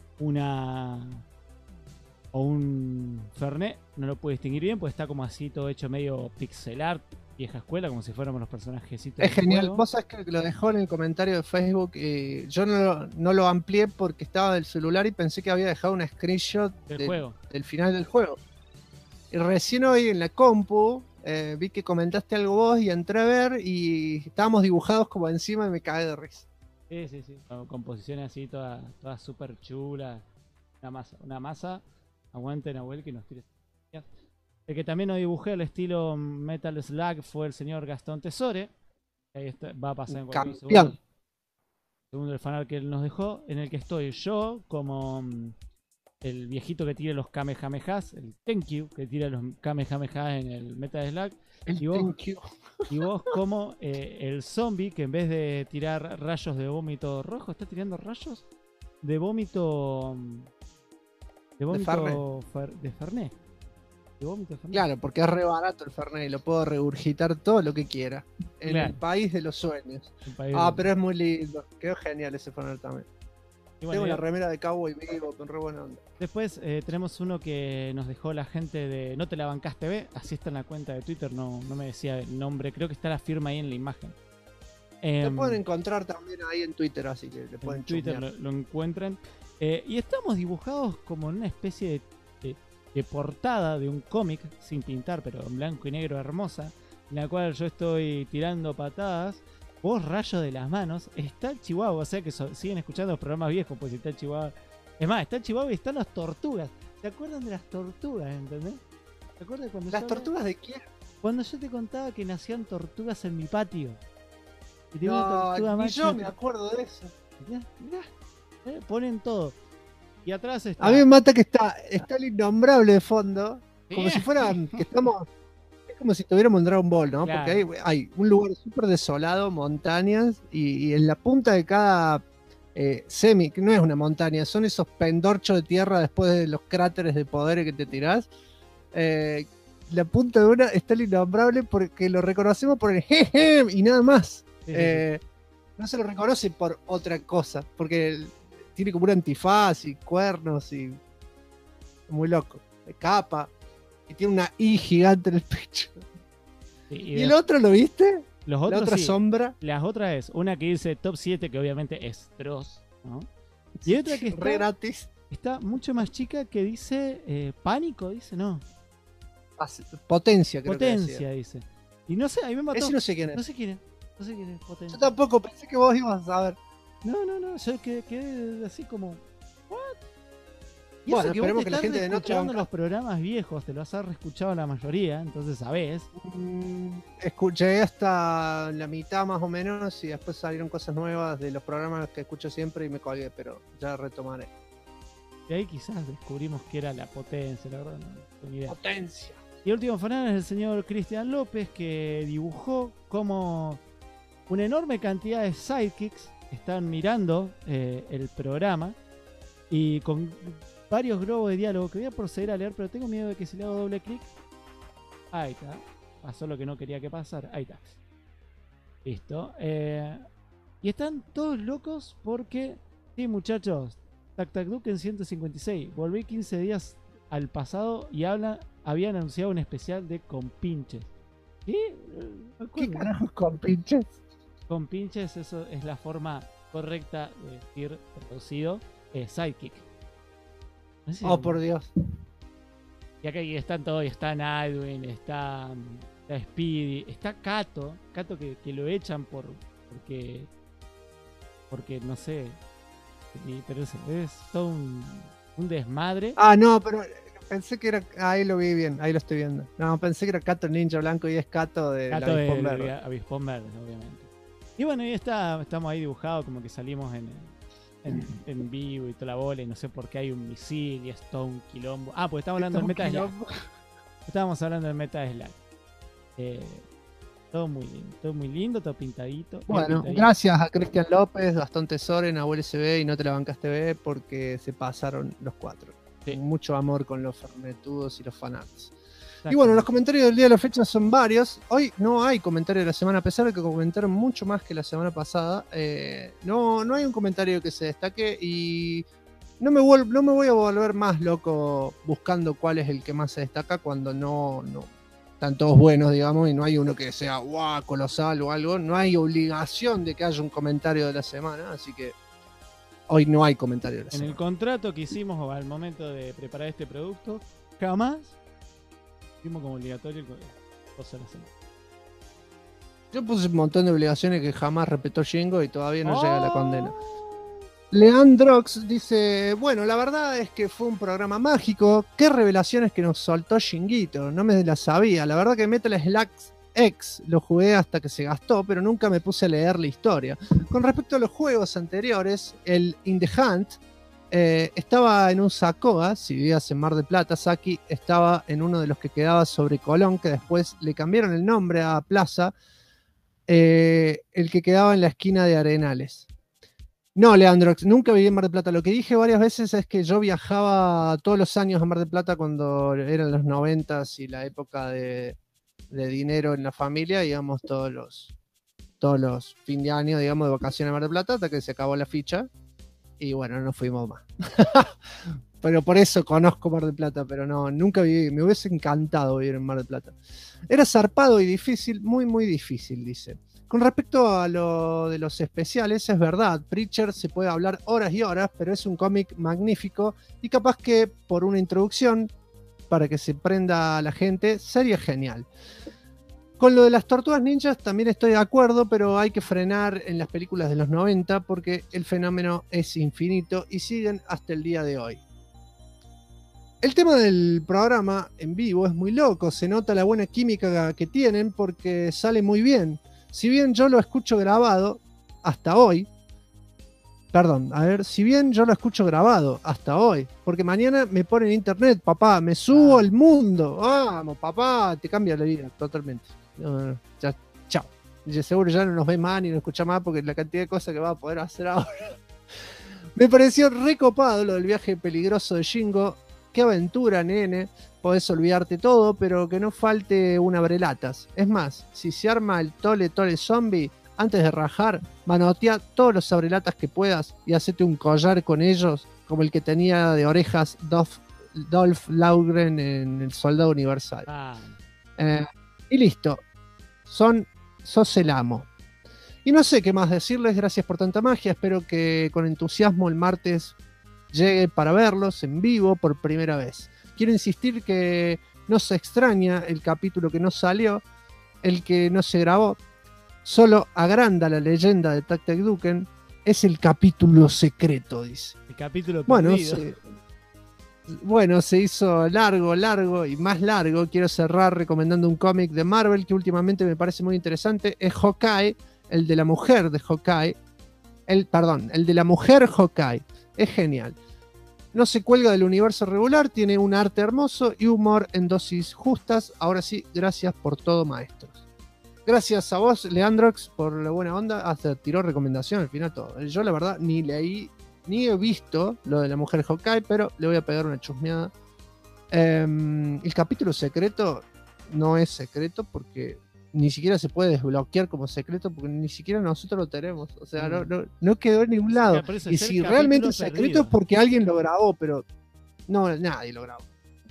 un Fernet, no lo puedo distinguir bien, pues está como así todo hecho medio pixel art, vieja escuela, como si fuéramos los personajecitos. Es del genial. juego. Vos sabés que lo dejó en el comentario de Facebook. Yo no lo amplié porque estaba del celular y pensé que había dejado una screenshot Del juego. del final del juego. Y recién hoy en la compu vi que comentaste algo vos y entré a ver y estábamos dibujados como encima y me cagué de risa. Sí. Con composiciones así todas súper chulas. Una masa. Aguante Nahuel que nos tire. El que también nos dibujé al estilo Metal Slug fue el señor Gastón Tesore. Ahí está, va a pasar en cualquier Campeón. segundo el fanart que él nos dejó. En el que estoy yo como el viejito que tira los Kamehamehas. El Tenkyu que tira los Kamehamehas en el Metal Slug. Y vos como el zombie que en vez de tirar rayos de vómito rojo, está tirando rayos de vómito de Fernet. De vómito de Fernet. Claro, porque es re barato el Fernet y lo puedo regurgitar todo lo que quiera. En Claro. el país de los sueños. Un país Pero es muy lindo. Quedó genial ese fanart también. y bueno, Tengo y una remera de Cowboy Vivo con re buena onda. después tenemos uno que nos dejó la gente de No te la bancaste B. Así está en la cuenta de Twitter. No me decía el nombre. Creo que está la firma ahí en la imagen. Lo pueden encontrar también ahí en Twitter, así que le pueden En Twitter chusmear. lo encuentran. Y estamos dibujados como en una especie de portada de un cómic, sin pintar, pero en blanco y negro hermosa, en la cual yo estoy tirando patadas, vos rayo de las manos, está el Chihuahua, o sea que siguen escuchando los programas viejos, pues está el Chihuahua. Es más, está el Chihuahua y están las tortugas. ¿Se acuerdan de las tortugas, entendés? ¿Se acuerdan cuando ¿Las tortugas de quién? Cuando yo te contaba que nacían tortugas en mi patio? Y tenía una No, tortuga ni macho. yo me acuerdo de eso. Mirá, ponen todo. Y atrás está. A mí me mata que está el innombrable de fondo, como si fueran, que estamos, es como si tuviéramos un Dragon Ball, ¿no? Claro. Porque hay un lugar súper desolado, montañas, y en la punta de cada que no es una montaña, son esos pendorchos de tierra después de los cráteres de poder que te tirás. La punta de una está el innombrable porque lo reconocemos por el jeje y nada más. Sí. No se lo reconoce por otra cosa, porque tiene como un antifaz y cuernos y muy loco, de capa, y tiene una I gigante en el pecho. ¿Y el otro lo viste? Los La otros otra sí. sombra. Las otras es una que dice top 7, que obviamente es Dross, ¿no? Y otra que Re gratis. está mucho más chica que dice pánico, dice, no. Potencia, creo que Potencia, decía. dice. Y no sé, ahí me mató. Ese no sé quién es. No sé quién es. No sé quién es Potencia. Yo tampoco pensé que vos ibas a ver. No, yo quedé así como. ¿What? Y Bueno, eso que vos esperemos te que la estás gente de No te la escuchando banca- los programas viejos, te los has reescuchado la mayoría, entonces sabés. Escuché hasta la mitad más o menos y después salieron cosas nuevas de los programas que escucho siempre y me colgué, pero ya retomaré. Y ahí quizás descubrimos que era la Potencia, la verdad, no tengo ni idea. Potencia. Y el último fanart es el señor Cristian López, que dibujó como una enorme cantidad de sidekicks están mirando el programa y con varios globos de diálogo que voy a proceder a leer, pero tengo miedo de que si le hago doble clic. Ahí está. Pasó lo que no quería que pasara. Ahí está. Listo. Y están todos locos porque, sí, muchachos, Tac Tac Duke en 156. Volví 15 días al pasado y había anunciado un especial de Compinches. ¿Qué? ¿Qué carajos compinches? Compinches, eso es la forma correcta de decir traducido sidekick. No sé si- Oh, por Dios. Y acá están todos, está Nightwing, está Speedy, está Kato que lo echan porque no sé, pero es todo un desmadre. Ah, no, pero pensé que era. Ahí lo vi bien, ahí lo estoy viendo. No, pensé que era Kato Ninja Blanco y es Kato de Kato Avispón de Verde. Avispón Verde, obviamente. Y bueno, ahí estamos ahí dibujados como que salimos en vivo y toda la bola, y no sé por qué hay un misil y es todo un quilombo. Ah, pues estamos hablando del Meta Slack. Estábamos hablando del Meta Slack. Todo muy lindo, todo pintadito. bien Bueno, pintadito. gracias a Cristian López, Gastón Tesoren, Abuelo SB y No Te La Bancas TV porque se pasaron los 4. Sí. Mucho amor con los fernetudos y los fanarts. Y bueno, los comentarios del día de la fecha son varios. Hoy no hay comentario de la semana, a pesar de que comentaron mucho más que la semana pasada. No hay un comentario que se destaque y no me voy a volver más loco buscando cuál es el que más se destaca cuando no están todos buenos, digamos, y no hay uno que sea guau, colosal o algo. No hay obligación de que haya un comentario de la semana, así que hoy no hay comentario de la En semana. el contrato que hicimos al momento de preparar este producto, jamás hicimos como obligatorio el cosa de la semana. Yo puse un montón de obligaciones que jamás respetó Shingo y todavía no llega a la condena. Oh. Leandrox dice, bueno, la verdad es que fue un programa mágico. Qué revelaciones que nos soltó Shinguito, no me las sabía. La verdad que Metal Slug X lo jugué hasta que se gastó, pero nunca me puse a leer la historia. Con respecto a los juegos anteriores, el In the Hunt estaba en un Sacoa, si vivías en Mar del Plata. Saki estaba en uno de los que quedaba sobre Colón, que después le cambiaron el nombre a Plaza, el que quedaba en la esquina de Arenales. No, Leandrox, nunca viví en Mar del Plata. Lo que dije varias veces es que yo viajaba todos los años a Mar del Plata cuando eran los 90s y la época de dinero en la familia, íbamos todos los fin de año, digamos, de vacaciones a Mar del Plata, hasta que se acabó la ficha y bueno, no fuimos más. Pero por eso conozco Mar del Plata, pero no, nunca viví. Me hubiese encantado vivir en Mar del Plata. Era zarpado y difícil, muy, muy difícil, dice. Con respecto a lo de los especiales, es verdad, Preacher se puede hablar horas y horas, pero es un cómic magnífico y capaz que por una introducción, para que se prenda a la gente, sería genial. Con lo de las tortugas ninjas también estoy de acuerdo, pero hay que frenar en las películas de los 90 porque el fenómeno es infinito y siguen hasta el día de hoy. El tema del programa en vivo es muy loco, se nota la buena química que tienen porque sale muy bien. Si bien yo lo escucho grabado hasta hoy, porque mañana me pone en internet, papá, me subo al mundo, vamos, papá, te cambia la vida totalmente. No, ya, chao. Y seguro ya no nos ve más ni nos escucha más porque la cantidad de cosas que va a poder hacer ahora. Me pareció recopado lo del viaje peligroso de Shingo. Qué aventura, nene. Podés olvidarte todo, pero que no falte un abrelatas. Es más, si se arma el tole zombie, antes de rajar, manotea todos los abrelatas que puedas y hacete un collar con ellos, como el que tenía de orejas Dolph Lundgren en El Soldado Universal. Y listo. Sos el amo. Y no sé qué más decirles, gracias por tanta magia. Espero que con entusiasmo el martes llegue para verlos en vivo por primera vez. Quiero insistir que no se extraña el capítulo que no salió, el que no se grabó, solo agranda la leyenda de Tactic Duken, es el capítulo secreto, dice. El capítulo perdido. Bueno, se hizo largo y más largo. Quiero cerrar recomendando un cómic de Marvel que últimamente me parece muy interesante. Es Hawkeye, el de la mujer de Hawkeye. El de la mujer Hawkeye. Es genial. No se cuelga del universo regular, tiene un arte hermoso y humor en dosis justas. Ahora sí, gracias por todo, maestros. Gracias a vos, Leandrox, por la buena onda. Hasta tiró recomendación al final todo. Yo la verdad ni leí, ni he visto lo de la mujer Hawkeye, pero le voy a pegar una chusmeada. El capítulo secreto no es secreto porque ni siquiera se puede desbloquear como secreto porque ni siquiera nosotros lo tenemos. O sea, no quedó en ningún lado. Y si realmente es secreto es porque alguien lo grabó, pero no, nadie lo grabó.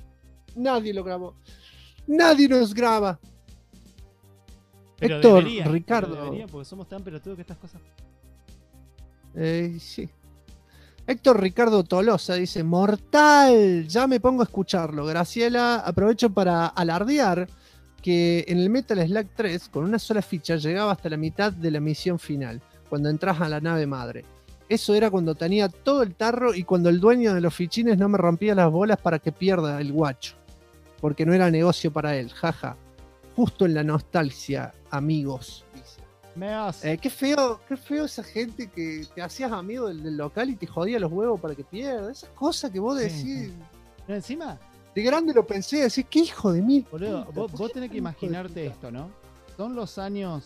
Nadie nos graba. Pero Héctor, deberían, Ricardo. deberían, porque somos tan pelotudos que estas cosas. Sí. Héctor Ricardo Tolosa dice, mortal, ya me pongo a escucharlo. Graciela, aprovecho para alardear que en el Metal Slug 3, con una sola ficha, llegaba hasta la mitad de la misión final, cuando entras a la nave madre. Eso era cuando tenía todo el tarro y cuando el dueño de los fichines no me rompía las bolas para que pierda el guacho. Porque no era negocio para él, jaja. Justo en la nostalgia, amigos. Qué feo esa gente que te hacías amigo del local y te jodía los huevos para que pierda. Esas cosas que vos decís. Sí. Pero encima, de grande lo pensé, decís, qué hijo de mil. boludo, vos tenés que imaginarte esto, ¿no? Son los años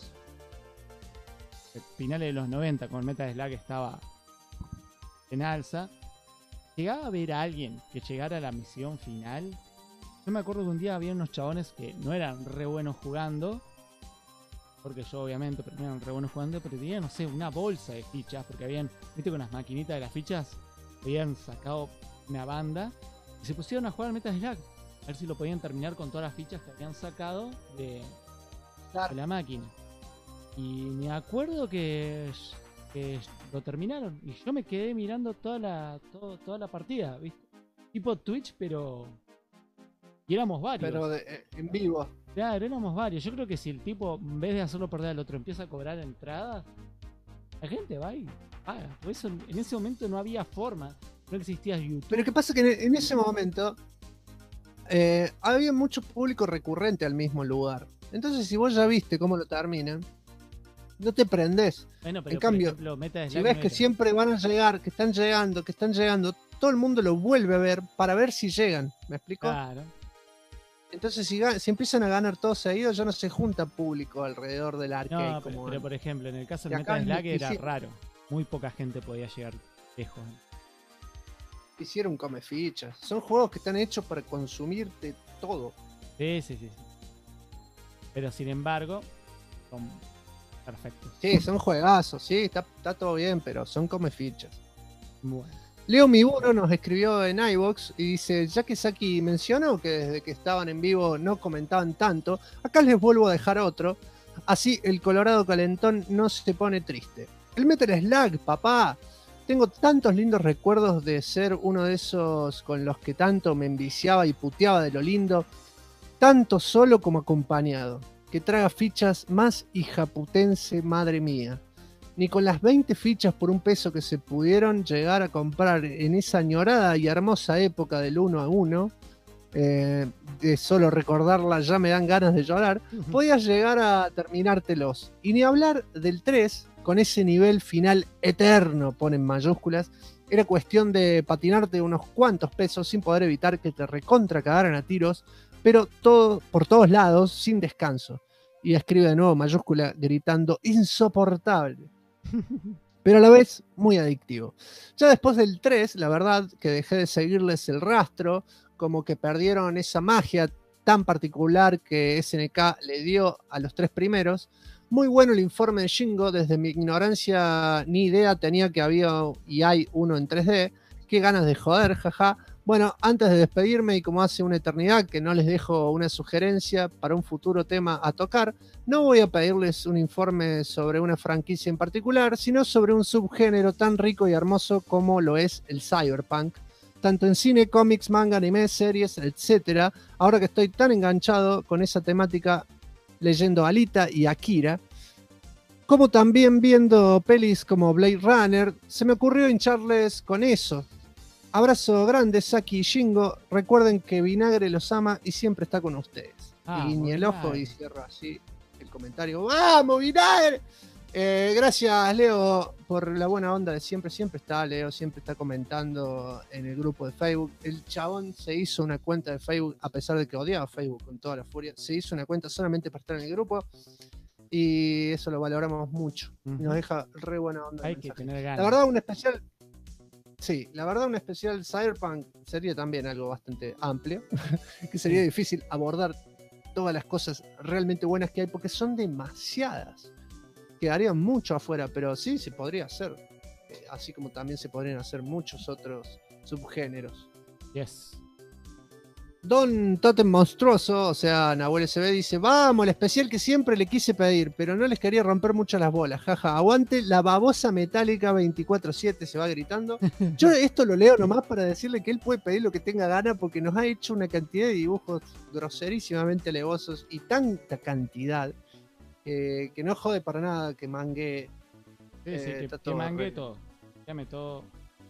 finales de los 90, con Metal Slug estaba en alza. Llegaba a ver a alguien que llegara a la misión final. Yo me acuerdo que un día había unos chabones que no eran re buenos jugando, porque yo obviamente, pero no eran re buenos jugando, pero tenían, no sé, una bolsa de fichas, porque habían, viste, con las maquinitas de las fichas, habían sacado una banda y se pusieron a jugar al Metal Slug, a ver si lo podían terminar con todas las fichas que habían sacado de la máquina. Y me acuerdo que lo terminaron y yo me quedé mirando toda la partida, ¿viste? Tipo Twitch, pero... Y éramos varios. Pero en vivo. Claro, éramos varios. Yo creo que si el tipo, en vez de hacerlo perder al otro, empieza a cobrar entradas, la gente va y paga. Por eso en ese momento no había forma. No existía YouTube. Pero ¿qué pasa? Que en ese momento había mucho público recurrente al mismo lugar. Entonces, si vos ya viste cómo lo terminan, no te prendés. Bueno, pero en cambio, por ejemplo, si ves que siempre van a llegar, que están llegando, todo el mundo lo vuelve a ver para ver si llegan. ¿Me explico? Claro. Entonces, si empiezan a ganar todos seguidos, ya no se junta público alrededor del arcade. No, pero por ejemplo, en el caso del Metal Slug era raro. Muy poca gente podía llegar lejos. Hicieron come fichas. Son juegos que están hechos para consumirte todo. Sí. Pero sin embargo, son perfectos. Sí, son juegazos, sí, está todo bien, pero son come fichas. Bueno. Leo Miburo nos escribió en iVoox y dice, ya que Saki mencionó que desde que estaban en vivo no comentaban tanto, acá les vuelvo a dejar otro, así el Colorado Calentón no se pone triste. El Metal Slug, papá. Tengo tantos lindos recuerdos de ser uno de esos con los que tanto me enviciaba y puteaba de lo lindo, tanto solo como acompañado. Que traga fichas más hijaputense, madre mía. Ni con las 20 fichas por un peso que se pudieron llegar a comprar en esa añorada y hermosa época del 1 a 1, de solo recordarla ya me dan ganas de llorar, podías llegar a terminártelos. Y ni hablar del 3, con ese nivel final eterno, ponen mayúsculas, era cuestión de patinarte unos cuantos pesos sin poder evitar que te recontra cagaran a tiros, pero todo por todos lados, sin descanso. Y escribe de nuevo mayúscula gritando insoportable. Pero a la vez muy adictivo. Ya después del 3, la verdad que dejé de seguirles el rastro, como que perdieron esa magia tan particular que SNK le dio a los 3 primeros. Muy bueno el informe de Shingo, desde mi ignorancia ni idea tenía que había y hay uno en 3D. Qué ganas de joder, jaja. Bueno, antes de despedirme y como hace una eternidad que no les dejo una sugerencia para un futuro tema a tocar, no voy a pedirles un informe sobre una franquicia en particular, sino sobre un subgénero tan rico y hermoso como lo es el cyberpunk, tanto en cine, cómics, manga, anime, series, etc. Ahora que estoy tan enganchado con esa temática leyendo Alita y Akira, como también viendo pelis como Blade Runner, se me ocurrió hincharles con eso. Abrazo grande, Saki y Shingo. Recuerden que Vinagre los ama y siempre está con ustedes. Y guiña el ojo y cierra así el comentario. ¡Vamos, Vinagre! Gracias, Leo, por la buena onda de siempre. Siempre está Leo, siempre está comentando en el grupo de Facebook. El chabón se hizo una cuenta de Facebook, a pesar de que odiaba Facebook con toda la furia. Se hizo una cuenta solamente para estar en el grupo. Y eso lo valoramos mucho. Nos deja re buena onda. Hay que tener ganas. La verdad, un especial... Sí, la verdad un especial Cyberpunk sería también algo bastante amplio, que sería difícil abordar todas las cosas realmente buenas que hay, porque son demasiadas. Quedarían mucho afuera, pero sí, se podría hacer. Así como también se podrían hacer muchos otros subgéneros. Yes. Don Totem Monstruoso, o sea, Nahuel SB dice, vamos, el especial que siempre le quise pedir, pero no les quería romper mucho las bolas, jaja, aguante la babosa metálica 24/7, se va gritando. Yo esto lo leo nomás para decirle que él puede pedir lo que tenga gana porque nos ha hecho una cantidad de dibujos groserísimamente alevosos y tanta cantidad que no jode para nada que mangue. Sí, está que todo mangue re- todo. Llame todo.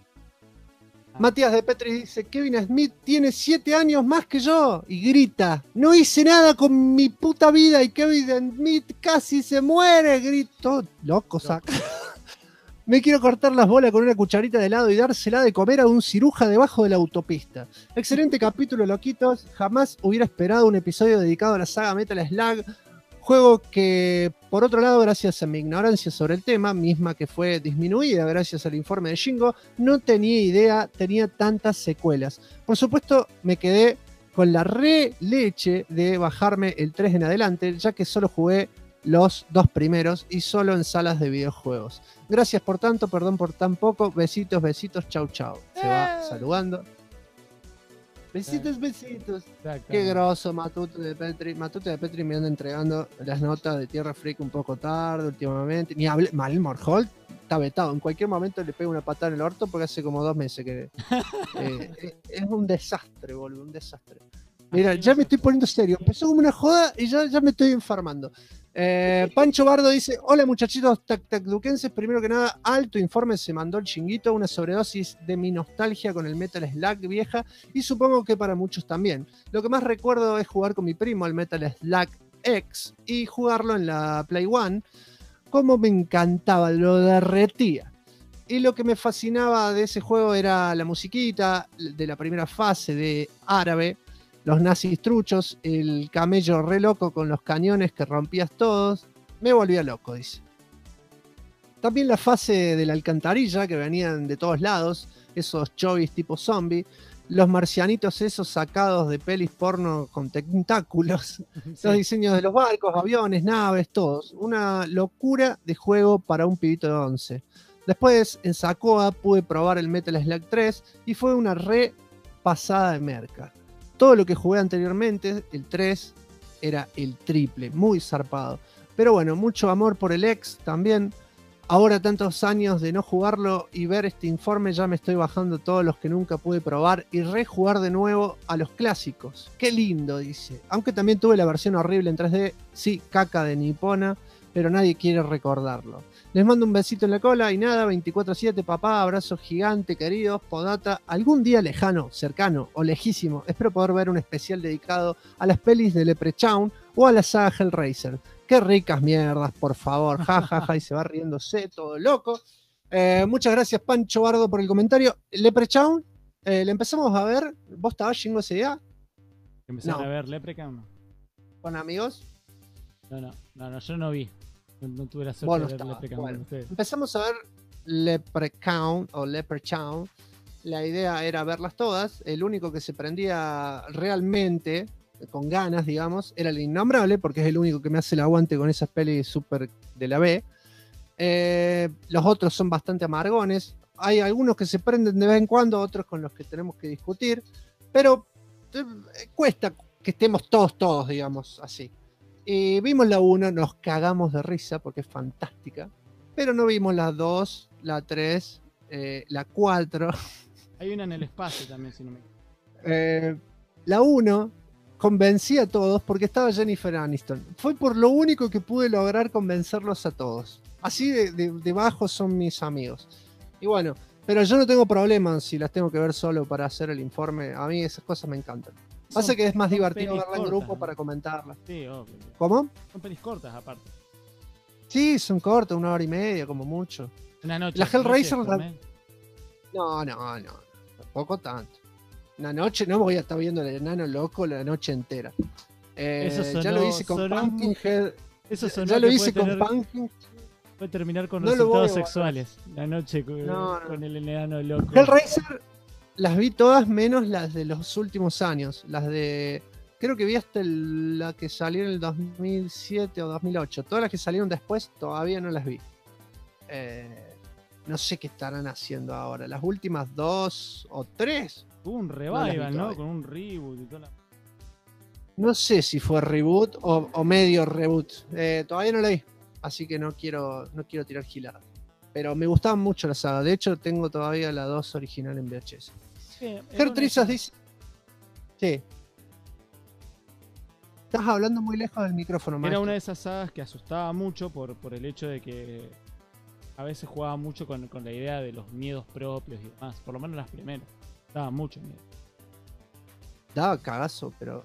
Matías de Petri dice, Kevin Smith tiene 7 años más que yo y grita, no hice nada con mi puta vida y Kevin Smith casi se muere, grito, loco saca. Me quiero cortar las bolas con una cucharita de helado y dársela de comer a un ciruja debajo de la autopista. Excelente capítulo, loquitos. Jamás hubiera esperado un episodio dedicado a la saga Metal Slug. Juego que, por otro lado, gracias a mi ignorancia sobre el tema, misma que fue disminuida gracias al informe de Shingo, no tenía idea, tenía tantas secuelas. Por supuesto, me quedé con la re leche de bajarme el 3 en adelante, ya que solo jugué los 2 primeros y solo en salas de videojuegos. Gracias por tanto, perdón por tan poco. Besitos, besitos, chau, chau. Se va saludando. Besitos, besitos. Qué grosso, Matute de Petri. Matute de Petri me anda entregando las notas de Tierra Freak un poco tarde últimamente. Ni hablé. Mal Morholt está vetado. En cualquier momento le pego una patada en el orto porque hace como 2 meses que. Es un desastre, boludo. Un desastre. Mira, ya me estoy poniendo serio. Empezó como una joda y ya me estoy enfermando. Pancho Bardo dice: hola muchachitos tacduquenses, primero que nada, alto informe se mandó el Chinguito, una sobredosis de mi nostalgia con el Metal Slug vieja y supongo que para muchos también. Lo que más recuerdo es jugar con mi primo al Metal Slug X y jugarlo en la Play One. Como me encantaba, lo derretía. Y lo que me fascinaba de ese juego era la musiquita de la primera fase de Árabe, los nazis truchos, el camello re loco con los cañones que rompías todos. Me volvía loco, dice. También la fase de la alcantarilla, que venían de todos lados, esos chovis tipo zombie, los marcianitos esos sacados de pelis porno con tentáculos, los diseños de los barcos, aviones, naves, todos. Una locura de juego para un pibito de 11. Después, en Sacoa, pude probar el Metal Slug 3 y fue una re pasada de merca. Todo lo que jugué anteriormente, el 3, era el triple, muy zarpado. Pero bueno, mucho amor por el X también. Ahora tantos años de no jugarlo y ver este informe, ya me estoy bajando todos los que nunca pude probar y rejugar de nuevo a los clásicos. Qué lindo, dice. Aunque también tuve la versión horrible en 3D, sí, caca de nipona, pero nadie quiere recordarlo. Les mando un besito en la cola y nada, 24/7, papá, abrazo gigante, queridos, podata. Algún día lejano, cercano o lejísimo, espero poder ver un especial dedicado a las pelis de Leprechaun o a la saga Hellraiser. Qué ricas mierdas, por favor, jajaja, y se va riéndose todo loco. Muchas gracias, Pancho Bardo, por el comentario. Leprechaun, le empezamos a ver. ¿Vos estabas Shingo ese día? ¿Empezaron a ver Leprechaun? ¿Con amigos? No, yo no vi. No tuve la suerte Bueno, de ver Leprechaun con ustedes. Empezamos a ver Leprechaun o Leprechaun. La idea era verlas todas. El único que se prendía realmente con ganas, digamos, era el Innombrable, porque es el único que me hace el aguante con esas pelis super de la B. Los otros son bastante amargones. Hay algunos que se prenden de vez en cuando, otros con los que tenemos que discutir, pero cuesta que estemos todos, digamos, así. Vimos la 1, nos cagamos de risa porque es fantástica, pero no vimos la 2, la 3, la 4. Hay una en el espacio también, si no me equivoco. La 1 convencí a todos porque estaba Jennifer Aniston. Fue por lo único que pude lograr convencerlos a todos. Así de bajos son mis amigos. Y bueno, pero yo no tengo problema si las tengo que ver solo para hacer el informe. A mí esas cosas me encantan. Pasa que es más divertido verla en grupo, ¿no? Para comentarlas. Sí, obvio. ¿Cómo? Son pelis cortas aparte. Sí, son cortas, 1 hora y media como mucho. Una noche. La Hellraiser... No, tampoco tanto. Una noche no me voy a estar viendo el enano loco la noche entera. Ya lo hice con Pumpkinhead. Eso sonó ya lo hice con Pumpkinhead. Puede terminar con resultados sexuales. La noche con el enano loco. Hellraiser las vi todas menos las de los últimos años. Las de... Creo que vi hasta la que salió en el 2007 o 2008. Todas las que salieron después todavía no las vi. No sé qué estarán haciendo ahora. Las últimas 2 o 3. Hubo un revival, ¿no? Con un reboot y toda la... No sé si fue reboot o medio reboot. Todavía no la vi, así que no quiero tirar giladas. Pero me gustaban mucho la saga. De hecho, tengo todavía la 2 original en VHS. Gertrizas dice... Sí. Estás hablando muy lejos del micrófono, maestro. Era una de esas sagas que asustaba mucho por el hecho de que a veces jugaba mucho con la idea de los miedos propios y demás. Por lo menos las primeras. Daba mucho miedo. Daba cagazo, pero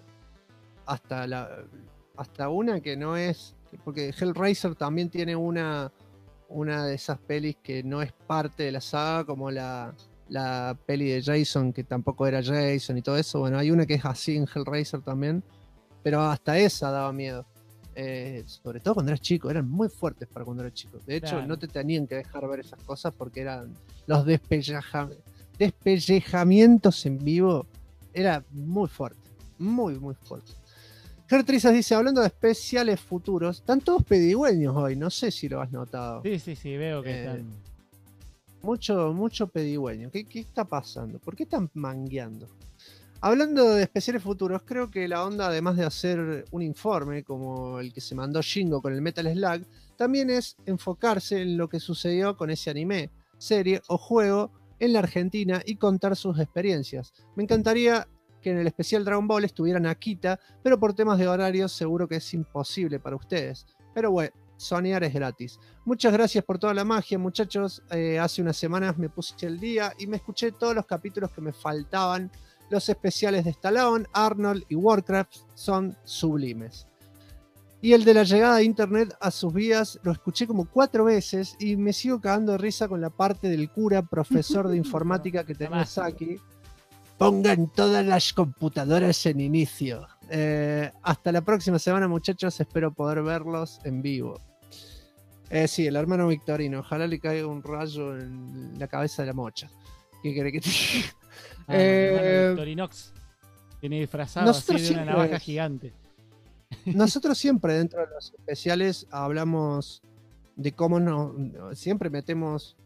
hasta una que no es... Porque Hellraiser también tiene una de esas pelis que no es parte de la saga, como la peli de Jason, que tampoco era Jason y todo eso. Bueno, hay una que es así en Hellraiser también, pero hasta esa daba miedo. Sobre todo cuando eras chico, eran muy fuertes para cuando eras chico. De hecho, Claro. no te tenían que dejar ver esas cosas porque eran los despellejamientos en vivo. Era muy fuerte, muy, muy fuerte. Gertrizas dice, hablando de especiales futuros, están todos pedigüeños hoy, no sé si lo has notado. Sí, veo que están... Mucho pedigüeño. ¿Qué está pasando? ¿Por qué están mangueando? Hablando de especiales futuros, creo que la onda, además de hacer un informe como el que se mandó Shingo con el Metal Slug, también es enfocarse en lo que sucedió con ese anime, serie o juego en la Argentina y contar sus experiencias. Me encantaría que en el especial Dragon Ball estuvieran Akita, pero por temas de horarios seguro que es imposible para ustedes. Pero bueno, soñar es gratis. Muchas gracias por toda la magia, muchachos. Hace unas semanas me puse el día y me escuché todos los capítulos que me faltaban. Los especiales de Stallone, Arnold y Warcraft son sublimes. Y el de la llegada de internet a sus vidas lo escuché como 4 veces y me sigo cagando de risa con la parte del cura profesor de informática que tenía Saki. Pongan todas las computadoras en inicio. Hasta la próxima semana, muchachos. Espero poder verlos en vivo. Sí, el hermano Victorino. Ojalá le caiga un rayo en la cabeza de la mocha. ¿Qué querés que te diga? el hermano Victorinox. Viene disfrazado así de una navaja gigante. Nosotros siempre dentro de los especiales hablamos de cómo siempre metemos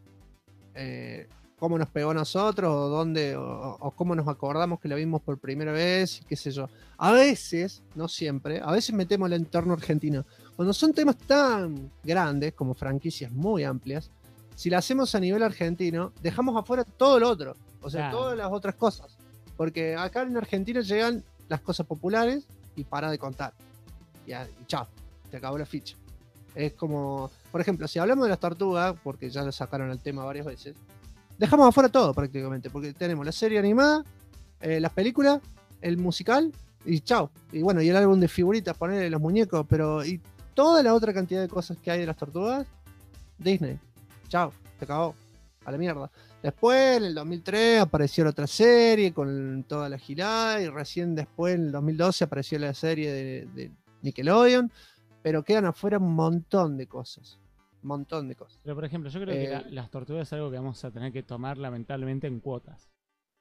cómo nos pegó a nosotros o dónde o cómo nos acordamos que la vimos por primera vez y qué sé yo. A veces, no siempre, a veces metemos el entorno argentino. Cuando son temas tan grandes como franquicias muy amplias, si la hacemos a nivel argentino, dejamos afuera todo lo otro, o sea, todas las otras cosas, porque acá en Argentina llegan las cosas populares y para de contar. Y chao, te acabó la ficha. Es como, por ejemplo, si hablamos de las tortugas, porque ya lo sacaron el tema varias veces, dejamos afuera todo prácticamente, porque tenemos la serie animada, las películas, el musical y chao. Y bueno, y el álbum de figuritas, ponerle los muñecos, pero y toda la otra cantidad de cosas que hay de las tortugas, Disney. Chao, se acabó. A la mierda. Después, en el 2003, apareció la otra serie con toda la gilada, y recién después, en el 2012, apareció la serie de Nickelodeon, pero quedan afuera un montón de cosas. Montón de cosas. Pero por ejemplo, yo creo que las tortugas es algo que vamos a tener que tomar lamentablemente en cuotas.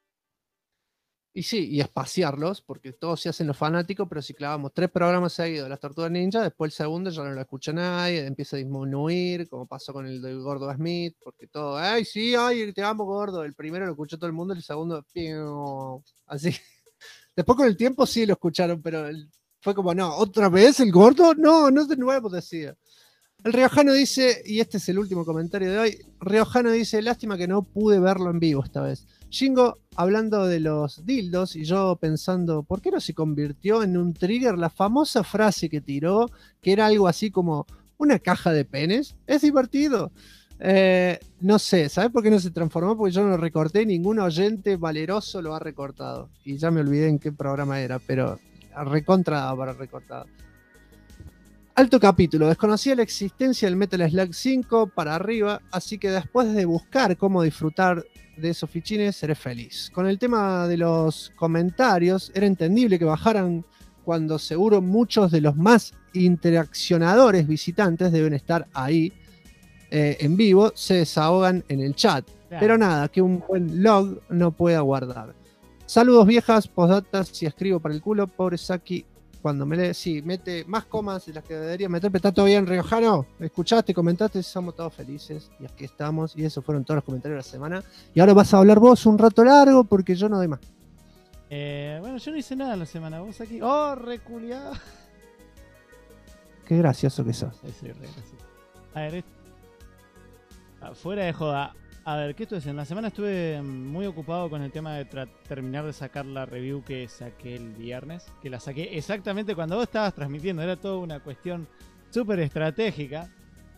Y sí, y espaciarlos, porque todos se hacen los fanáticos, pero si clavamos 3 programas seguidos de las Tortugas Ninja, después el segundo ya no lo escucha nadie, empieza a disminuir, como pasó con el del Gordo Smith, porque todo, ¡ay, sí, ay, te amo, Gordo! El primero lo escuchó todo el mundo, el segundo, ¡piu! Así. Después con el tiempo sí lo escucharon, pero fue como, no, ¿otra vez el Gordo? No, no es de nuevo, decía. El Riojano dice, y este es el último comentario de hoy, Riojano dice, lástima que no pude verlo en vivo esta vez. Shingo hablando de los dildos y yo pensando, ¿por qué no se convirtió en un trigger la famosa frase que tiró, que era algo así como una caja de penes? Es divertido. No sé, ¿sabes por qué no se transformó? Porque yo no lo recorté, ningún oyente valeroso lo ha recortado. Y ya me olvidé en qué programa era, pero recontra para recortado. Alto capítulo, desconocía la existencia del Metal Slug 5 para arriba, así que después de buscar cómo disfrutar de esos fichines, seré feliz. Con el tema de los comentarios, era entendible que bajaran cuando seguro muchos de los más interaccionadores visitantes deben estar ahí en vivo, se desahogan en el chat. Claro. Pero nada, que un buen log no pueda guardar. Saludos viejas, postdata, si escribo para el culo, pobre Saki. Cuando me lee, sí, mete más comas de las que debería meter, pero está todo bien, Riojano. Escuchaste, comentaste, somos todos felices. Y aquí estamos, y esos fueron todos los comentarios de la semana. Y ahora vas a hablar vos un rato largo porque yo no doy más. Bueno, yo no hice nada en la semana. Vos aquí. ¡Oh, reculiado! Qué gracioso que sos. Sí, re gracioso. A ver, fuera de joda. A ver, ¿qué estuve haciendo? La semana estuve muy ocupado con el tema de terminar de sacar la review que saqué el viernes. Que la saqué exactamente cuando vos estabas transmitiendo. Era toda una cuestión súper estratégica.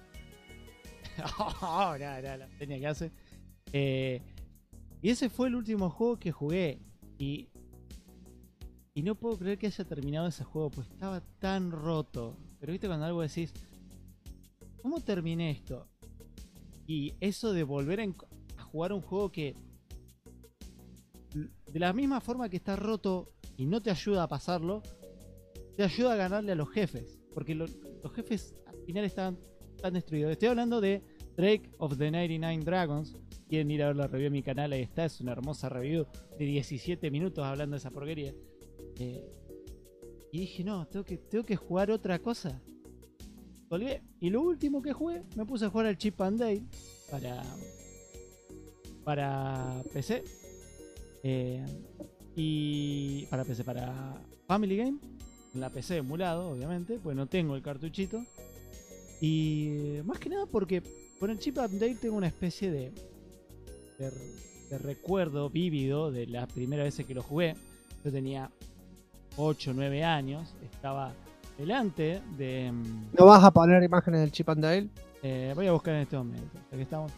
No, la tenía que hacer. Y ese fue el último juego que jugué. Y no puedo creer que haya terminado ese juego, pues estaba tan roto. Pero viste cuando algo decís, ¿cómo terminé esto? Y eso de volver a jugar un juego que de la misma forma que está roto y no te ayuda a pasarlo, te ayuda a ganarle a los jefes. Porque los jefes al final están destruidos. Estoy hablando de Drake of the 99 Dragons. Quieren ir a ver la review en mi canal, ahí está. Es una hermosa review de 17 minutos hablando de esa porquería. Y dije, no, tengo que jugar otra cosa. Colgué. Y lo último que jugué, me puse a jugar al Chip and Dale para PC. Y para PC, para Family Game. En la PC emulado, obviamente, pues no tengo el cartuchito. Y más que nada porque con el Chip and Dale tengo una especie de recuerdo vívido de las primeras veces que lo jugué. Yo tenía 8 o 9 años, estaba delante de... ¿No vas a poner imágenes del Chip and Dale? Voy a buscar en este momento, ya que estamos...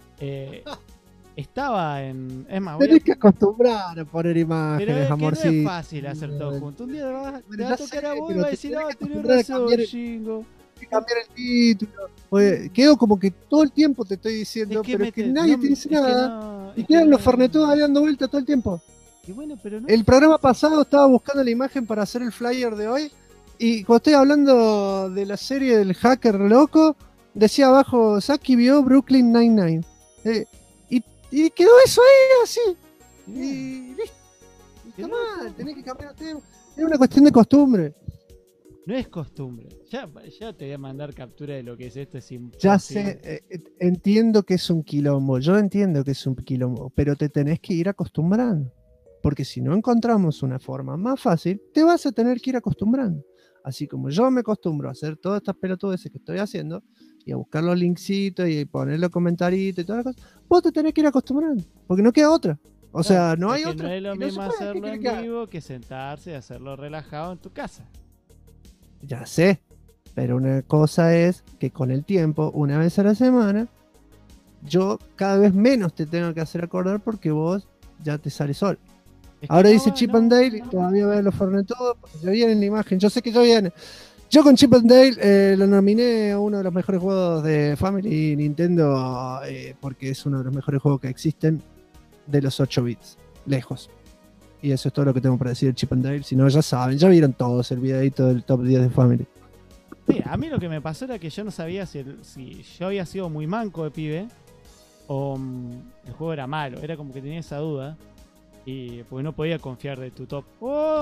estaba en... Es más, tenés que acostumbrar a poner imágenes, pero es amorcito. Que no es fácil hacer todo junto. Un día te va a tocar a vos y va a decir, tenés razón, Shingo. Cambiar el título. Oye, quedo como que todo el tiempo te estoy diciendo, pero es que nadie te dice nada. Y quedan los Fernetos ahí dando vuelta todo el tiempo. Y bueno, pero no... El programa pasado estaba buscando la imagen para hacer el flyer de hoy. Y cuando estoy hablando de la serie del hacker loco, decía abajo, Saki vio Brooklyn Nine-Nine. Y quedó eso ahí, así. Y listo. Está mal, tenés que cambiar el tema. Es una cuestión de costumbre. No es costumbre. Ya te voy a mandar captura de lo que es esto. Es imposible. Ya sé, entiendo que es un quilombo. Yo entiendo que es un quilombo. Pero te tenés que ir acostumbrando. Porque si no encontramos una forma más fácil, te vas a tener que ir acostumbrando. Así como yo me acostumbro a hacer todas estas pelotudeces que estoy haciendo y a buscar los linksitos y poner los comentarios y todas las cosas, vos te tenés que ir acostumbrando. Porque no queda otra. O sea, no hay otra. No es lo mismo no hacerlo en vivo que sentarse y hacerlo relajado en tu casa. Ya sé, pero una cosa es que con el tiempo, una vez a la semana, yo cada vez menos te tengo que hacer acordar porque vos ya te sales solo. Ahora dice Chip and Dale y todavía veo los Fernetos porque ya viene en la imagen, yo sé que ya viene. Yo con Chip and Dale lo nominé a uno de los mejores juegos de Family y Nintendo porque es uno de los mejores juegos que existen de los 8 bits, lejos. Y eso es todo lo que tengo para decir de Chip and Dale. Si no, ya saben, ya vieron todos el videito del top 10 de Family. Sí, a mí lo que me pasó era que yo no sabía si yo había sido muy manco de pibe o el juego era malo. Era como que tenía esa duda. Y porque no podía confiar de tu top.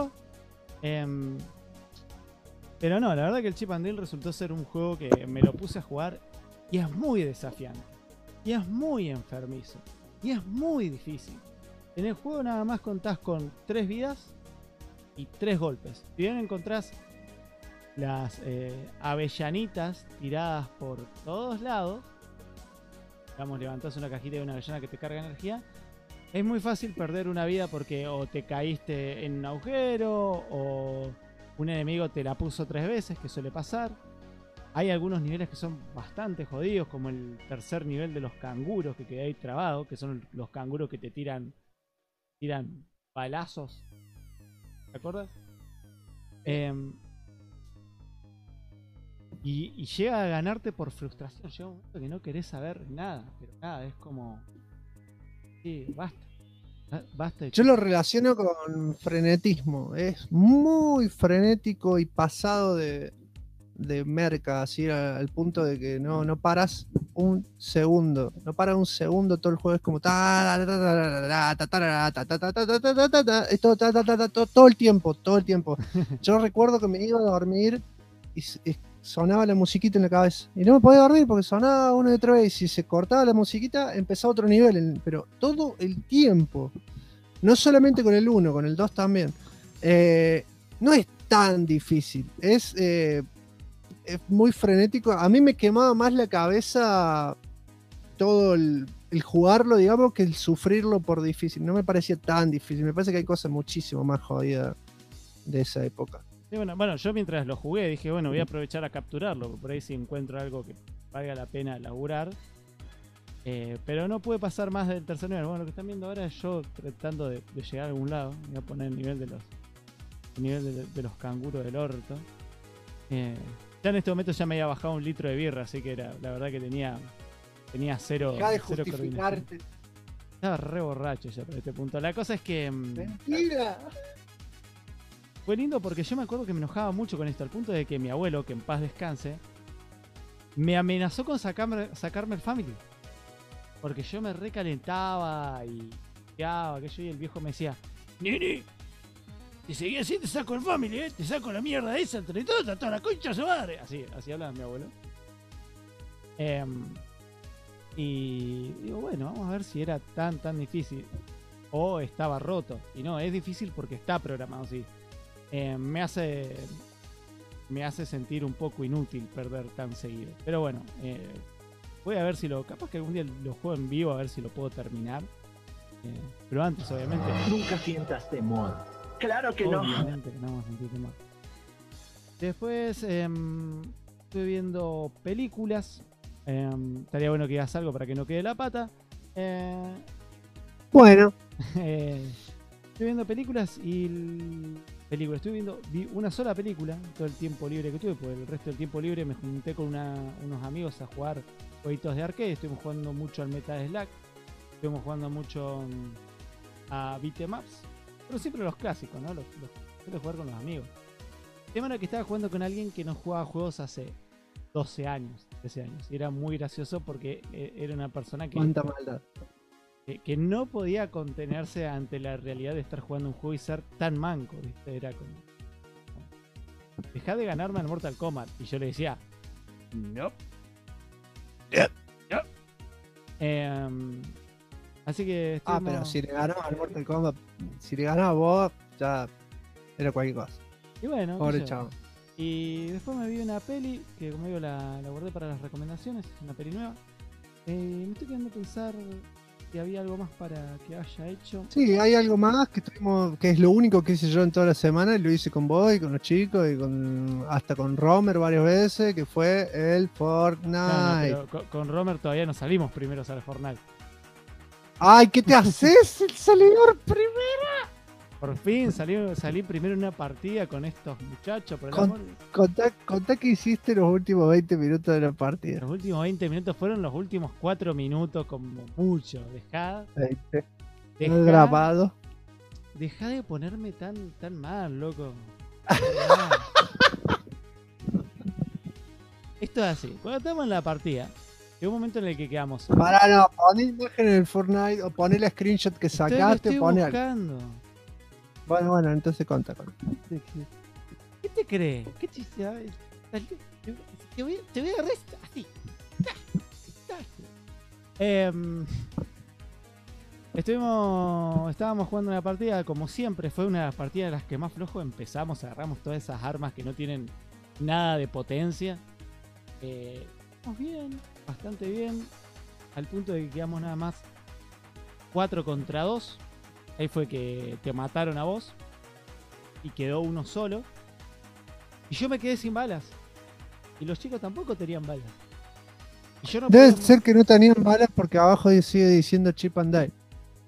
Pero no, la verdad que el Chip and Dale resultó ser un juego que me lo puse a jugar y es muy desafiante. Y es muy enfermizo. Y es muy difícil. En el juego nada más contás con 3 vidas y 3 golpes. Si bien encontrás las avellanitas tiradas por todos lados, digamos, levantás una cajita de una avellana que te carga energía, es muy fácil perder una vida porque o te caíste en un agujero o un enemigo te la puso 3 veces, que suele pasar. Hay algunos niveles que son bastante jodidos, como el tercer nivel de los canguros que queda ahí trabado, que son los canguros que te tiran balazos. ¿Te acuerdas? Y llega a ganarte por frustración. Llega un momento que no querés saber nada. Pero nada, es como... Sí, basta. Yo lo relaciono con frenetismo. Es muy frenético y pasado de merca, así al punto de que no paras un segundo. No paras un segundo, todo el juego es como todo el tiempo. Yo recuerdo que me iba a dormir y sonaba la musiquita en la cabeza. Y no me podía dormir porque sonaba una y otra vez. Y si se cortaba la musiquita, empezaba otro nivel. Pero todo el tiempo. no solamente con el 1, con el 2 también. No es tan difícil, es muy frenético. A mí me quemaba más la cabeza todo el jugarlo, digamos, que el sufrirlo por difícil. No me parecía tan difícil, me parece que hay cosas muchísimo más jodidas de esa época. Sí, bueno, yo mientras lo jugué dije, bueno, voy a aprovechar a capturarlo, por ahí si encuentro algo que valga la pena laburar. Pero no pude pasar más del tercer nivel. Bueno, lo que están viendo ahora es yo tratando de llegar a algún lado. Voy a poner el nivel de los canguros del orto. Ya en este momento ya me había bajado 1 litro de birra, así que la verdad que tenía cero. Deja de cero justificarte. Estaba re borracho ya para este punto. La cosa es que ¡Mentira! fue lindo porque yo me acuerdo que me enojaba mucho con esto, al punto de que mi abuelo, que en paz descanse, me amenazó con sacarme el Family. Porque yo me recalentaba y que yo, y el viejo me decía, nene, si seguís así te saco el Family, te saco la mierda esa entre toda la concha de su madre. Así hablaba mi abuelo. Y digo, bueno, vamos a ver si era tan difícil o estaba roto. Y no, es difícil porque está programado así. Me hace sentir un poco inútil perder tan seguido. Pero bueno, voy a ver si capaz que algún día lo juego en vivo, a ver si lo puedo terminar. Pero antes, obviamente. Nunca sientas temor. Claro que no. Obviamente que no vamos a sentir temor. Después estuve viendo películas. Estaría bueno que hagas algo para que no quede la pata. Bueno. Estoy viendo películas y vi una sola película todo el tiempo libre que tuve, porque el resto del tiempo libre me junté con unos amigos a jugar jueguitos de arcade. Estuvimos jugando mucho al Metal Slug, estuvimos jugando mucho a Beat'em Ups, pero siempre los clásicos, ¿no? Los suelo jugar con los amigos. El tema era que estaba jugando con alguien que no jugaba juegos hace 12 años, 13 años, y era muy gracioso porque era una persona que... Cuánta maldad. Que no podía contenerse ante la realidad de estar jugando un juego y ser tan manco, ¿viste? Era como... Dejá de ganarme al Mortal Kombat. Y yo le decía... No. Así que... Pero si le ganaba al Mortal Kombat, si le ganaba a vos, ya era cualquier cosa. Y bueno, pobre chavo. Y después me vi una peli, que como digo la guardé para las recomendaciones, una peli nueva. Me estoy quedando a pensar... si había algo más para que haya hecho. Sí, hay algo más que es lo único que hice yo en toda la semana, y lo hice con vos y con los chicos y hasta con Romer varias veces, que fue el Fortnite. No, pero con Romer todavía no salimos primeros al Fortnite. ¡Ay, qué te haces el salidor primero! Por fin salí primero en una partida con estos muchachos. Por el amor. Contá que hiciste los últimos 20 minutos de la partida. Los últimos 20 minutos fueron los últimos 4 minutos como mucho. Dejá grabado. Dejá de ponerme tan mal, loco. Esto es así. Cuando estamos en la partida, llega un momento en el que quedamos. Poné imagen en el Fortnite o poné la screenshot que sacaste. Estoy buscando. Bueno, entonces conta. ¿Qué te crees? ¿Qué te voy a agarrar así. Estábamos jugando una partida, como siempre, fue una de las partidas de las que más flojo empezamos, agarramos todas esas armas que no tienen nada de potencia. Estamos bien, bastante bien, al punto de que quedamos nada más 4 contra 2. Ahí fue que te mataron a vos y quedó uno solo. Y yo me quedé sin balas. Y los chicos tampoco tenían balas. Y yo no Debe ser que no tenían balas porque abajo sigue diciendo Chip and Die.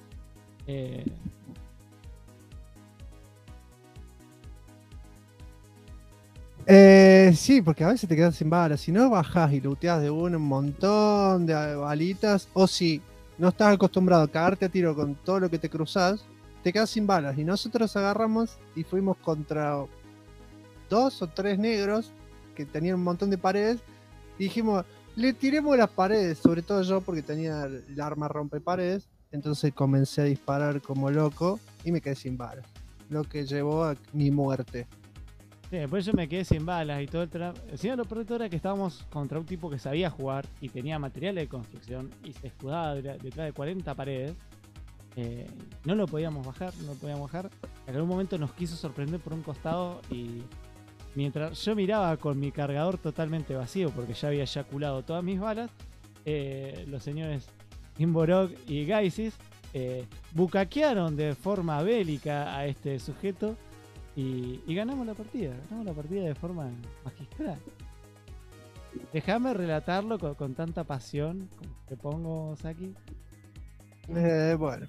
Sí, porque a veces te quedas sin balas. Si no, bajás y looteás de un montón de balitas. O si no estás acostumbrado a cagarte a tiro con todo lo que te cruzás, te quedas sin balas. Y nosotros agarramos y fuimos contra 2 o 3 negros que tenían un montón de paredes. Y dijimos, le tiremos las paredes, sobre todo yo porque tenía el arma rompe paredes. Entonces comencé a disparar como loco y me quedé sin balas, lo que llevó a mi muerte. Sí, después yo me quedé sin balas y todo el trabajo. Encima lo peor era que estábamos contra un tipo que sabía jugar y tenía material de construcción y se escudaba detrás de 40 paredes. No lo podíamos bajar. En algún momento nos quiso sorprender por un costado y mientras yo miraba con mi cargador totalmente vacío porque ya había eyaculado todas mis balas, los señores Imborog y Gaisis bucaquearon de forma bélica a este sujeto y ganamos la partida de forma magistral. Déjame relatarlo con tanta pasión como te pongo, Saki. Bueno,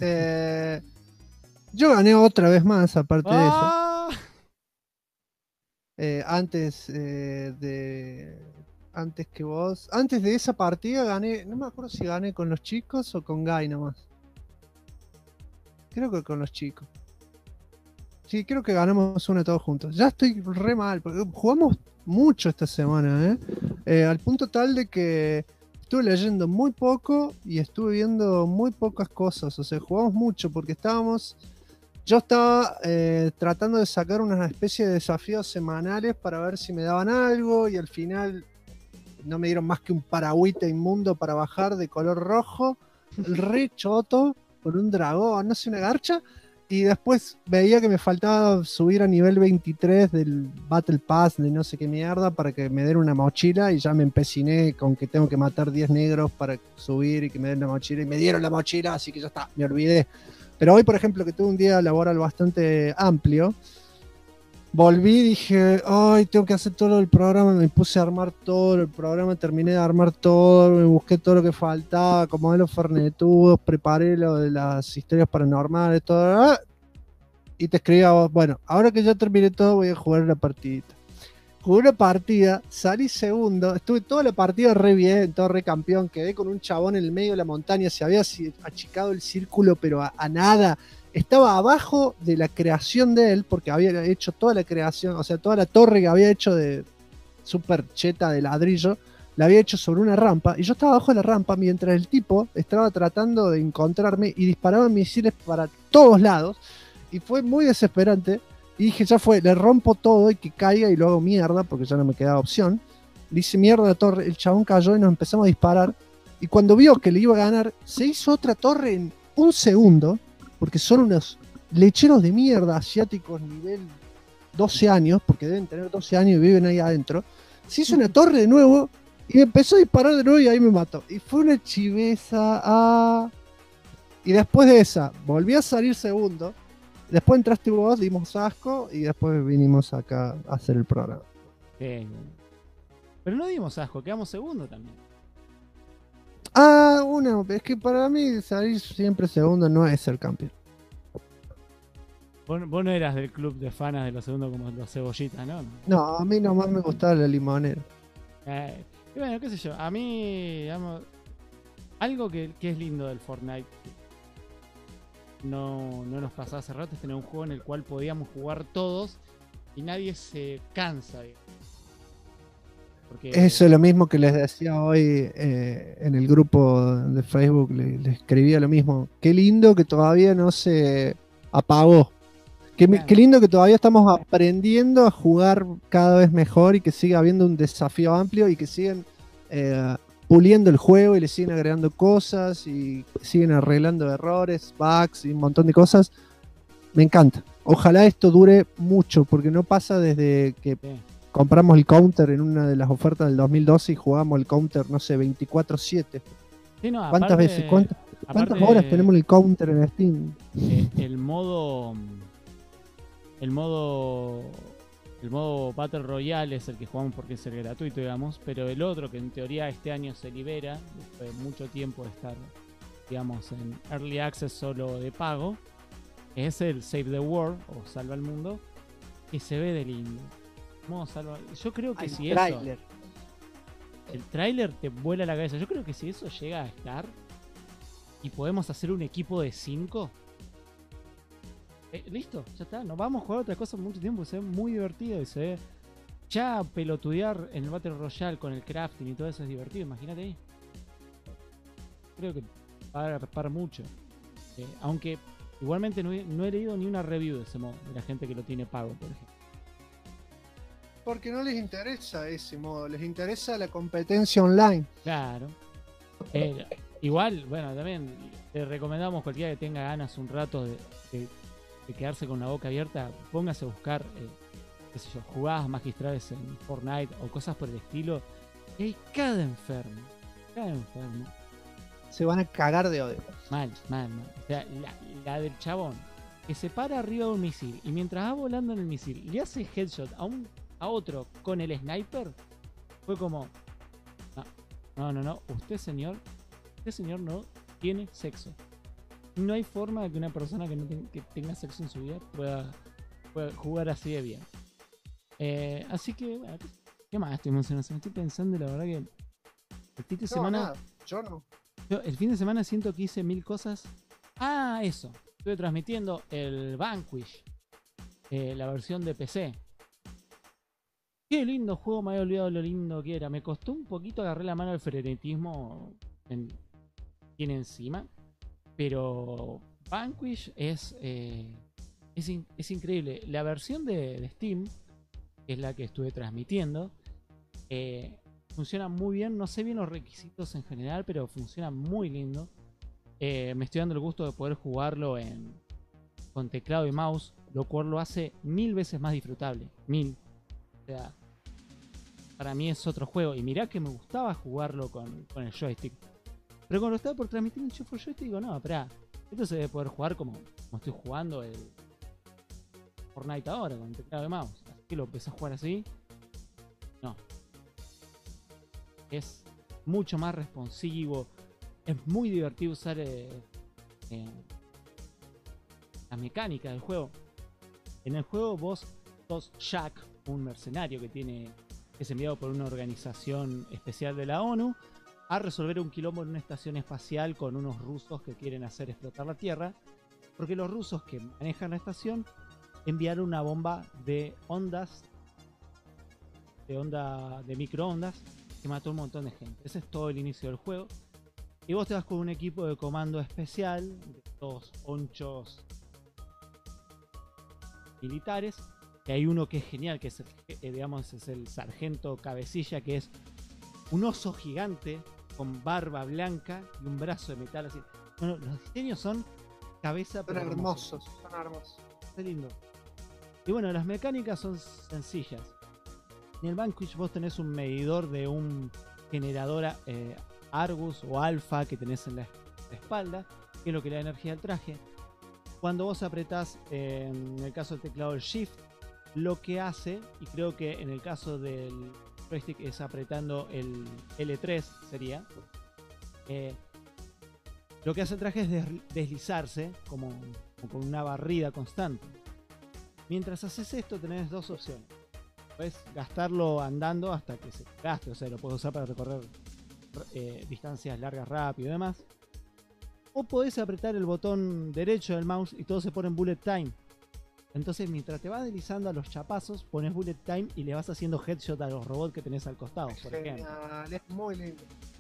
yo gané otra vez más, aparte de eso. Antes que vos, antes de esa partida gané, no me acuerdo si gané con los chicos o con Guy nomás. Creo que con los chicos. Sí, creo que ganamos una todos juntos. Ya estoy re mal, porque jugamos mucho esta semana, al punto tal de que estuve leyendo muy poco y estuve viendo muy pocas cosas. O sea, jugamos mucho porque yo estaba tratando de sacar una especie de desafíos semanales para ver si me daban algo y al final no me dieron más que un paragüita inmundo para bajar de color rojo, re choto, con un dragón, no sé, una garcha. Y después veía que me faltaba subir a nivel 23 del Battle Pass de no sé qué mierda para que me den una mochila y ya me empeciné con que tengo que matar 10 negros para subir y que me den la mochila y me dieron la mochila, así que ya está, me olvidé. Pero hoy, por ejemplo, que tuve un día laboral bastante amplio, volví y dije, ay, tengo que hacer todo el programa, me puse a armar todo el programa, terminé de armar todo, me busqué todo lo que faltaba, acomodé los fernetudos, preparé lo de las historias paranormales, todo, y te escribí a vos, bueno, ahora que ya terminé todo voy a jugar una partidita. Jugué una partida, salí segundo, estuve toda la partida re bien, todo re campeón, quedé con un chabón en el medio de la montaña, se había achicado el círculo pero a nada. Estaba abajo de la creación de él, porque había hecho toda la creación, o sea, toda la torre que había hecho de super cheta de ladrillo, la había hecho sobre una rampa, y yo estaba abajo de la rampa mientras el tipo estaba tratando de encontrarme y disparaba misiles para todos lados, y fue muy desesperante, y dije, ya fue, le rompo todo y que caiga y lo hago mierda, porque ya no me quedaba opción. Le hice mierda a la torre, el chabón cayó y nos empezamos a disparar, y cuando vio que le iba a ganar, se hizo otra torre en un segundo, porque son unos lecheros de mierda asiáticos nivel 12 años, porque deben tener 12 años y viven ahí adentro. Se hizo una torre de nuevo y me empezó a disparar de nuevo y ahí me mató. Y fue una chiveza. Y después de esa, volví a salir segundo. Después entraste vos, dimos asco y después vinimos acá a hacer el programa. Pero no dimos asco, quedamos segundo también. Es que para mí salir siempre segundo no es ser campeón. Vos no eras del club de fanas de los segundos como los cebollitas, ¿no? No, a mí nomás me gustaba la limonera. Y bueno, qué sé yo, a mí, digamos, algo que es lindo del Fortnite, no nos pasaba hace rato, es tener un juego en el cual podíamos jugar todos y nadie se cansa, digamos. Porque... Eso es lo mismo que les decía hoy en el grupo de Facebook, le escribía lo mismo. Qué lindo que todavía no se apagó. Qué lindo que todavía estamos aprendiendo a jugar cada vez mejor y que siga habiendo un desafío amplio y que siguen puliendo el juego y le siguen agregando cosas y siguen arreglando errores, bugs y un montón de cosas. Me encanta. Ojalá esto dure mucho porque no pasa desde que... compramos el counter en una de las ofertas del 2012 y jugamos el counter, no sé, 24/7. Sí, no, ¿Cuántas aparte, veces? ¿Cuántas horas tenemos el counter en Steam? El modo Battle Royale es el que jugamos porque es el gratuito, digamos, pero el otro que en teoría este año se libera, después de mucho tiempo de estar, digamos, en Early Access solo de pago, es el Save the World, o Salva el Mundo, que se ve de lindo. Yo creo que si tráiler. El tráiler te vuela la cabeza. Yo creo que si eso llega a estar y podemos hacer un equipo de 5, listo, ya está. Nos vamos a jugar otra cosa mucho tiempo. Se ve muy divertido y se ve ya pelotudear en el Battle Royale con el crafting y todo eso es divertido. Imagínate ahí. Creo que va a agarpar mucho. Aunque igualmente no he leído ni una review de ese modo, de la gente que lo tiene pago, por ejemplo. Porque no les interesa ese modo, les interesa la competencia online. Claro. Igual, bueno, también le recomendamos cualquiera que tenga ganas un rato de quedarse con la boca abierta, póngase a buscar, qué sé yo, jugadas magistrales en Fortnite o cosas por el estilo. Y hay cada enfermo. Se van a cagar de odio. Mal. O sea, la del chabón que se para arriba de un misil y mientras va volando en el misil le hace headshot a otro con el sniper, fue como, no, usted señor no tiene sexo. No hay forma de que una persona que tenga sexo en su vida pueda jugar así de bien. Así que, bueno, ¿qué más estoy emocionado? Estoy pensando, la verdad que el fin de semana... Nada, yo no. Yo el fin de semana siento que hice 1000 cosas. Eso. Estuve transmitiendo el Vanquish, la versión de PC. Qué lindo juego, me había olvidado lo lindo que era. Me costó un poquito agarrar la mano al frenetismo tiene encima. Pero Vanquish es increíble. La versión de Steam, que es la que estuve transmitiendo, funciona muy bien. No sé bien los requisitos en general, pero funciona muy lindo. Me estoy dando el gusto de poder jugarlo con teclado y mouse, lo cual lo hace 1000 veces más disfrutable. 1000. O sea, para mí es otro juego. Y mirá que me gustaba jugarlo con el joystick. Pero cuando estaba por transmitir un Shift for Joystick, digo, no, esperá, esto se debe poder jugar como estoy jugando el Fortnite ahora, con el teclado de mouse. Así que lo empecé a jugar así. No. Es mucho más responsivo. Es muy divertido usar la mecánica del juego. En el juego vos sos Jack, un mercenario que es enviado por una organización especial de la ONU a resolver un quilombo en una estación espacial con unos rusos que quieren hacer explotar la Tierra, porque los rusos que manejan la estación enviaron una bomba de microondas que mató a un montón de gente. Ese es todo el inicio del juego. Y vos te vas con un equipo de comando especial de estos honchos militares. Y hay uno que es genial, que es el sargento cabecilla, que es un oso gigante con barba blanca y un brazo de metal así. Bueno, los diseños son cabeza, Son pero hermosos. Está lindo. Y bueno, las mecánicas son sencillas. En el Vanquish vos tenés un medidor de un generador Argus o Alpha que tenés en la espalda, que es lo que le da energía al traje. Cuando vos apretás, en el caso del teclado, el Shift, lo que hace, y creo que en el caso del joystick es apretando el L3 sería, lo que hace el traje es deslizarse como con una barrida constante. Mientras haces esto tenés dos opciones. Puedes gastarlo andando hasta que se gaste, o sea, lo puedes usar para recorrer distancias largas rápido y demás. O podés apretar el botón derecho del mouse y todo se pone en bullet time. Entonces mientras te vas deslizando a los chapazos, pones bullet time y le vas haciendo headshot a los robots que tenés al costado, por ejemplo. Es muy lindo.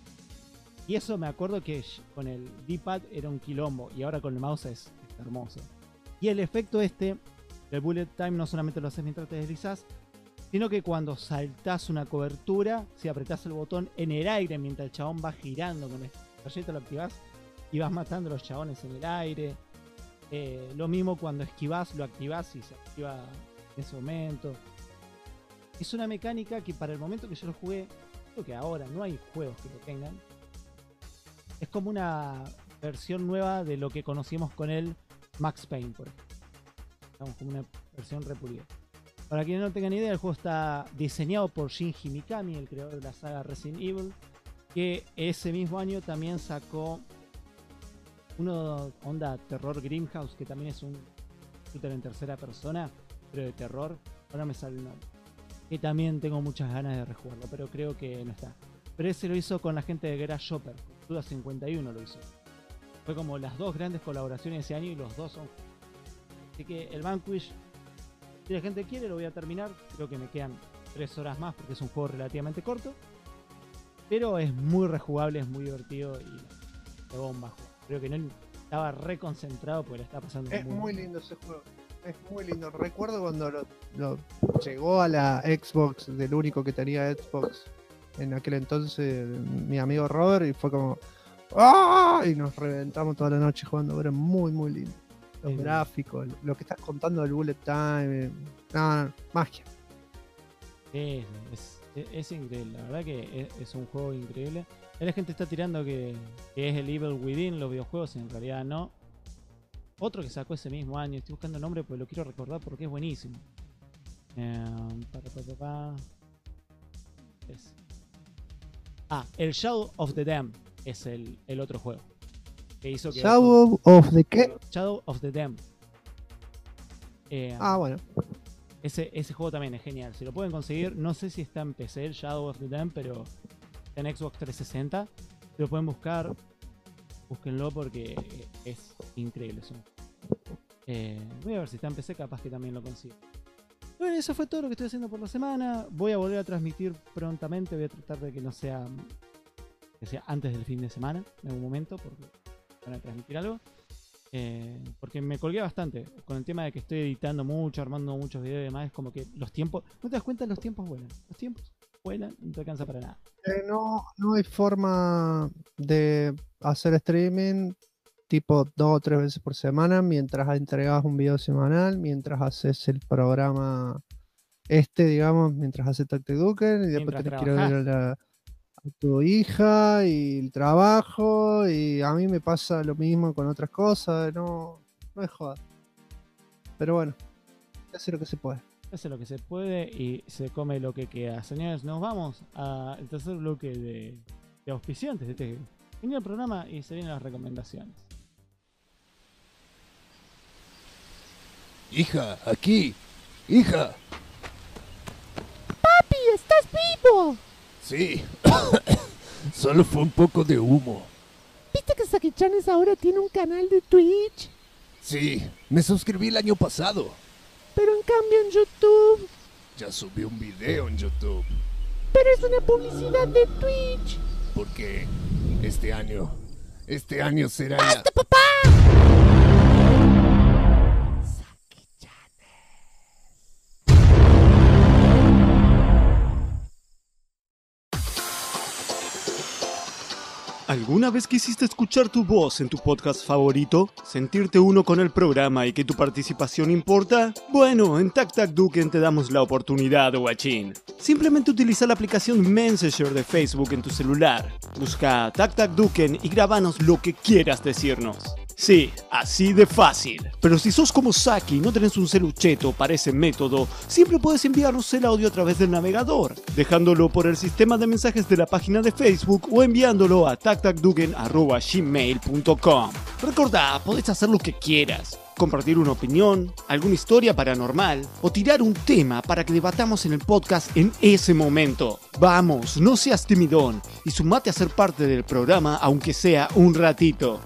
Y eso me acuerdo que con el D-pad era un quilombo y ahora con el mouse es hermoso. Y el efecto del bullet time no solamente lo haces mientras te deslizás, sino que cuando saltás una cobertura, si apretás el botón en el aire mientras el chabón va girando con el proyecto, lo activás y vas matando a los chabones en el aire. Lo mismo cuando esquivás, lo activás y se activa en ese momento. Es una mecánica que para el momento que yo lo jugué, creo que ahora no hay juegos que lo tengan. Es como una versión nueva de lo que conocimos con el Max Payne, por ejemplo. Estamos como una versión repulida. Para quienes no tengan idea, el juego está diseñado por Shinji Mikami, el creador de la saga Resident Evil, que ese mismo año también sacó uno onda terror Greenhouse, que también es un shooter en tercera persona, pero de terror. Ahora me sale el nombre. Que también tengo muchas ganas de rejugarlo, pero creo que no está. Pero ese lo hizo con la gente de Garage Shopper, Suda 51 lo hizo. Fue como las dos grandes colaboraciones de ese año y los dos son. Así que el Vanquish, si la gente quiere, lo voy a terminar. Creo que me quedan 3 horas más porque es un juego relativamente corto. Pero es muy rejugable, es muy divertido y de bomba. Creo que no estaba reconcentrado porque le estaba pasando muy lindo ese juego. Es muy lindo. Recuerdo cuando lo llegó a la Xbox, del único que tenía Xbox en aquel entonces, mi amigo Robert, y fue como, ¡Ah! Y nos reventamos toda la noche jugando. Era muy, muy lindo. Los gráficos, lo que estás contando del bullet time. No, magia. Es increíble, la verdad que es un juego increíble. La gente está tirando que es el Evil Within los videojuegos, y en realidad no. Otro que sacó ese mismo año, estoy buscando el nombre porque lo quiero recordar porque es buenísimo. El Shadow of the Dam es el otro juego que hizo que Shadow of the ¿qué? Shadow of the Dam. Bueno. Ese juego también es genial. Si lo pueden conseguir, no sé si está en PC el Shadow of the Dam, pero está en Xbox 360. Si lo pueden buscar, búsquenlo porque es increíble. Voy a ver si está en PC, capaz que también lo consigo. Bueno, eso fue todo lo que estoy haciendo por la semana. Voy a volver a transmitir prontamente. Voy a tratar de que no sea antes del fin de semana, en algún momento, porque van a transmitir algo. Porque me colgué bastante con el tema de que estoy editando mucho, armando muchos videos y demás. Es como que los tiempos, no te das cuenta, los tiempos vuelan. Los tiempos vuelan, no te alcanza para nada. No hay forma de hacer streaming tipo 2 o 3 veces por semana mientras entregas un video semanal, mientras haces el programa digamos, mientras haces Tactic Duken y después tenés que ir a ver a tu hija y el trabajo, y a mí me pasa lo mismo con otras cosas, no es joda. Pero bueno, hace lo que se puede. Hace lo que se puede y se come lo que queda. Señores, nos vamos al tercer bloque de auspiciantes de este genial programa y se vienen las recomendaciones. Hija, aquí. Hija. ¡Papi, estás vivo! Sí. Solo fue un poco de humo. ¿Viste que Saki-Chanes ahora tiene un canal de Twitch? Sí, me suscribí el año pasado. Pero en cambio en YouTube... Ya subí un video en YouTube. Pero es una publicidad de Twitch. Porque este año será ya... ¡Basta, papá! ¿Alguna vez quisiste escuchar tu voz en tu podcast favorito? ¿Sentirte uno con el programa y que tu participación importa? Bueno, en TacTacDuken te damos la oportunidad, guachín. Simplemente utiliza la aplicación Messenger de Facebook en tu celular. Busca TacTacDuken y grábanos lo que quieras decirnos. Sí, así de fácil. Pero si sos como Saki y no tenés un celucheto para ese método, siempre puedes enviarnos el audio a través del navegador, dejándolo por el sistema de mensajes de la página de Facebook o enviándolo a tactacduken@gmail.com. Recordá, podés hacer lo que quieras. Compartir una opinión, alguna historia paranormal o tirar un tema para que debatamos en el podcast en ese momento. Vamos, no seas timidón y sumate a ser parte del programa aunque sea un ratito.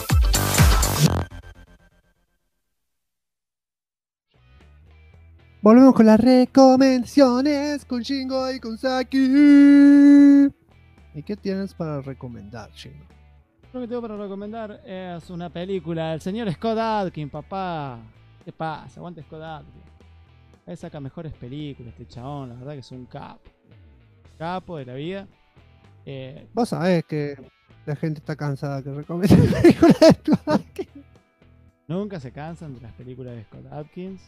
Volvemos con las recomendaciones con Shingo y con Saki. ¿Y qué tienes para recomendar, Shingo? Lo que tengo para recomendar es una película del señor Scott Adkins, papá. ¿Qué pasa? Aguante Scott Adkins. Él saca mejores películas, este chabón. La verdad que es un capo. Capo de la vida. Vos sabés que la gente está cansada que recomiende películas de Scott Adkins. Nunca se cansan de las películas de Scott Adkins.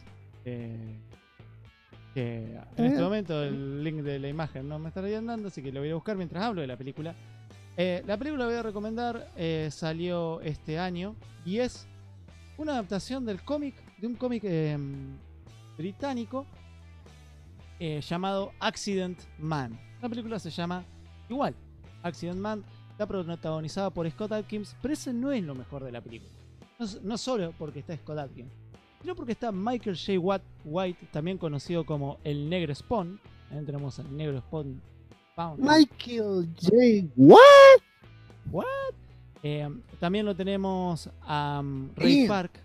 En este momento el link de la imagen no me estaría dando, así que lo voy a buscar mientras hablo de la película. La película que voy a recomendar salió este año y es una adaptación de un cómic británico llamado Accident Man. La película se llama igual, Accident Man. Está protagonizada por Scott Adkins, pero ese no es lo mejor de la película. No solo porque está Scott Adkins, sino porque está Michael J. White, también conocido como el Negro Spawn. También tenemos al Negro Spawn. Michael J. What? También lo tenemos a Ray Park.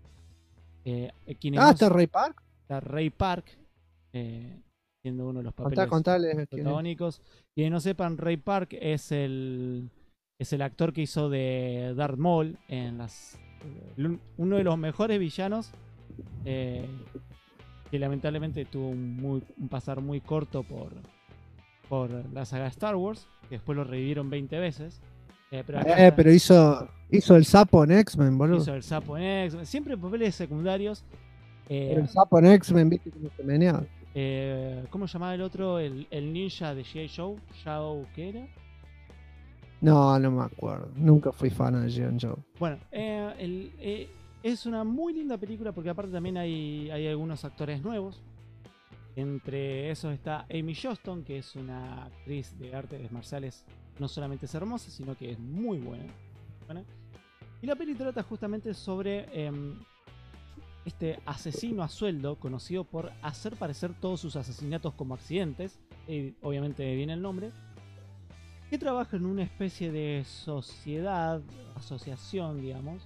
¿Está Ray Park? Está Ray Park, siendo uno de los papeles protagónicos. Quienes no sepan, Ray Park es el actor que hizo de Darth Maul en uno de los mejores villanos, que lamentablemente tuvo un pasar muy corto por la saga Star Wars, que después lo revivieron 20 veces. Pero hizo el sapo en X-Men, boludo. Hizo el sapo en X-Men, siempre en papeles secundarios. Pero el sapo en X-Men, viste cómo se meneaba. ¿Cómo se llamaba el otro? El ninja de G.I. Joe. ¿Shao qué era? No me acuerdo. Nunca fui fan de G.I. Joe. Bueno, es una muy linda película porque aparte también hay algunos actores nuevos. Entre esos está Amy Johnston, que es una actriz de artes marciales. No solamente es hermosa, sino que es muy buena. Y la peli trata justamente sobre este asesino a sueldo, conocido por hacer parecer todos sus asesinatos como accidentes. Obviamente viene el nombre. Que trabaja en una especie de sociedad, asociación, digamos.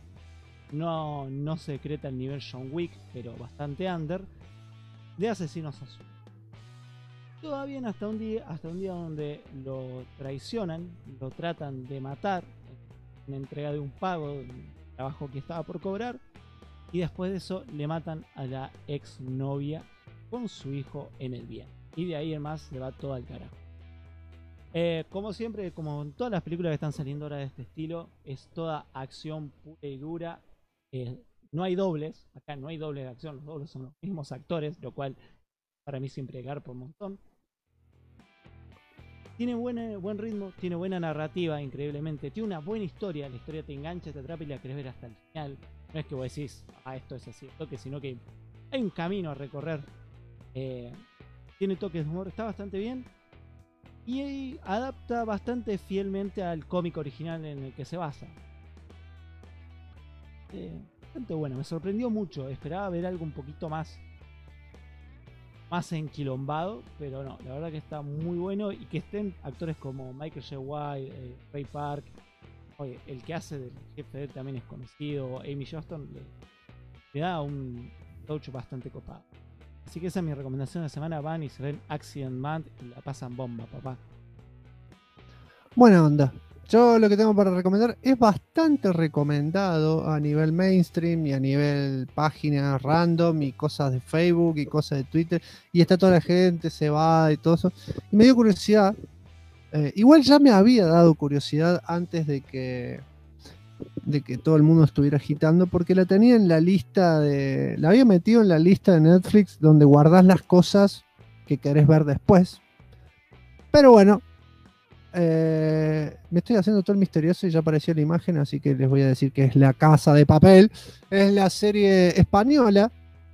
No secreta al nivel John Wick, pero bastante under, de asesinos a sueldo. Todo bien hasta un día donde lo traicionan, lo tratan de matar en entrega de un pago de un trabajo que estaba por cobrar, y después de eso le matan a la exnovia con su hijo en el bien. Y de ahí en más se va todo al carajo. Como siempre, como en todas las películas que están saliendo ahora de este estilo, es toda acción pura y dura. No hay dobles, acá no hay dobles de acción, los dobles son los mismos actores, lo cual para mí siempre garpa un montón. Tiene buen ritmo, tiene buena narrativa, increíblemente. Tiene una buena historia, la historia te engancha, te atrapa y la querés ver hasta el final. No es que vos decís, esto es así, sino que hay un camino a recorrer. Tiene toques de humor, está bastante bien. Y adapta bastante fielmente al cómic original en el que se basa. Bastante bueno, me sorprendió mucho. Esperaba ver algo un poquito más enquilombado, pero no, la verdad que está muy bueno. Y que estén actores como Michael J. White, Ray Park, oye, el que hace del jefe de él también es conocido, Amy Johnston, le da un touch bastante copado. Así que esa es mi recomendación de la semana. Van y se ven Accident Man y la pasan bomba, papá. Buena onda. Yo lo que tengo para recomendar es bastante recomendado a nivel mainstream y a nivel páginas random y cosas de Facebook y cosas de Twitter. Y está toda la gente, se va y todo eso. Y me dio curiosidad. Igual ya me había dado curiosidad antes de que todo el mundo estuviera agitando, porque la tenía en la lista la había metido en la lista de Netflix donde guardás las cosas que querés ver después. Pero bueno, me estoy haciendo todo el misterioso y ya apareció la imagen, así que les voy a decir que es La Casa de Papel. Es la serie española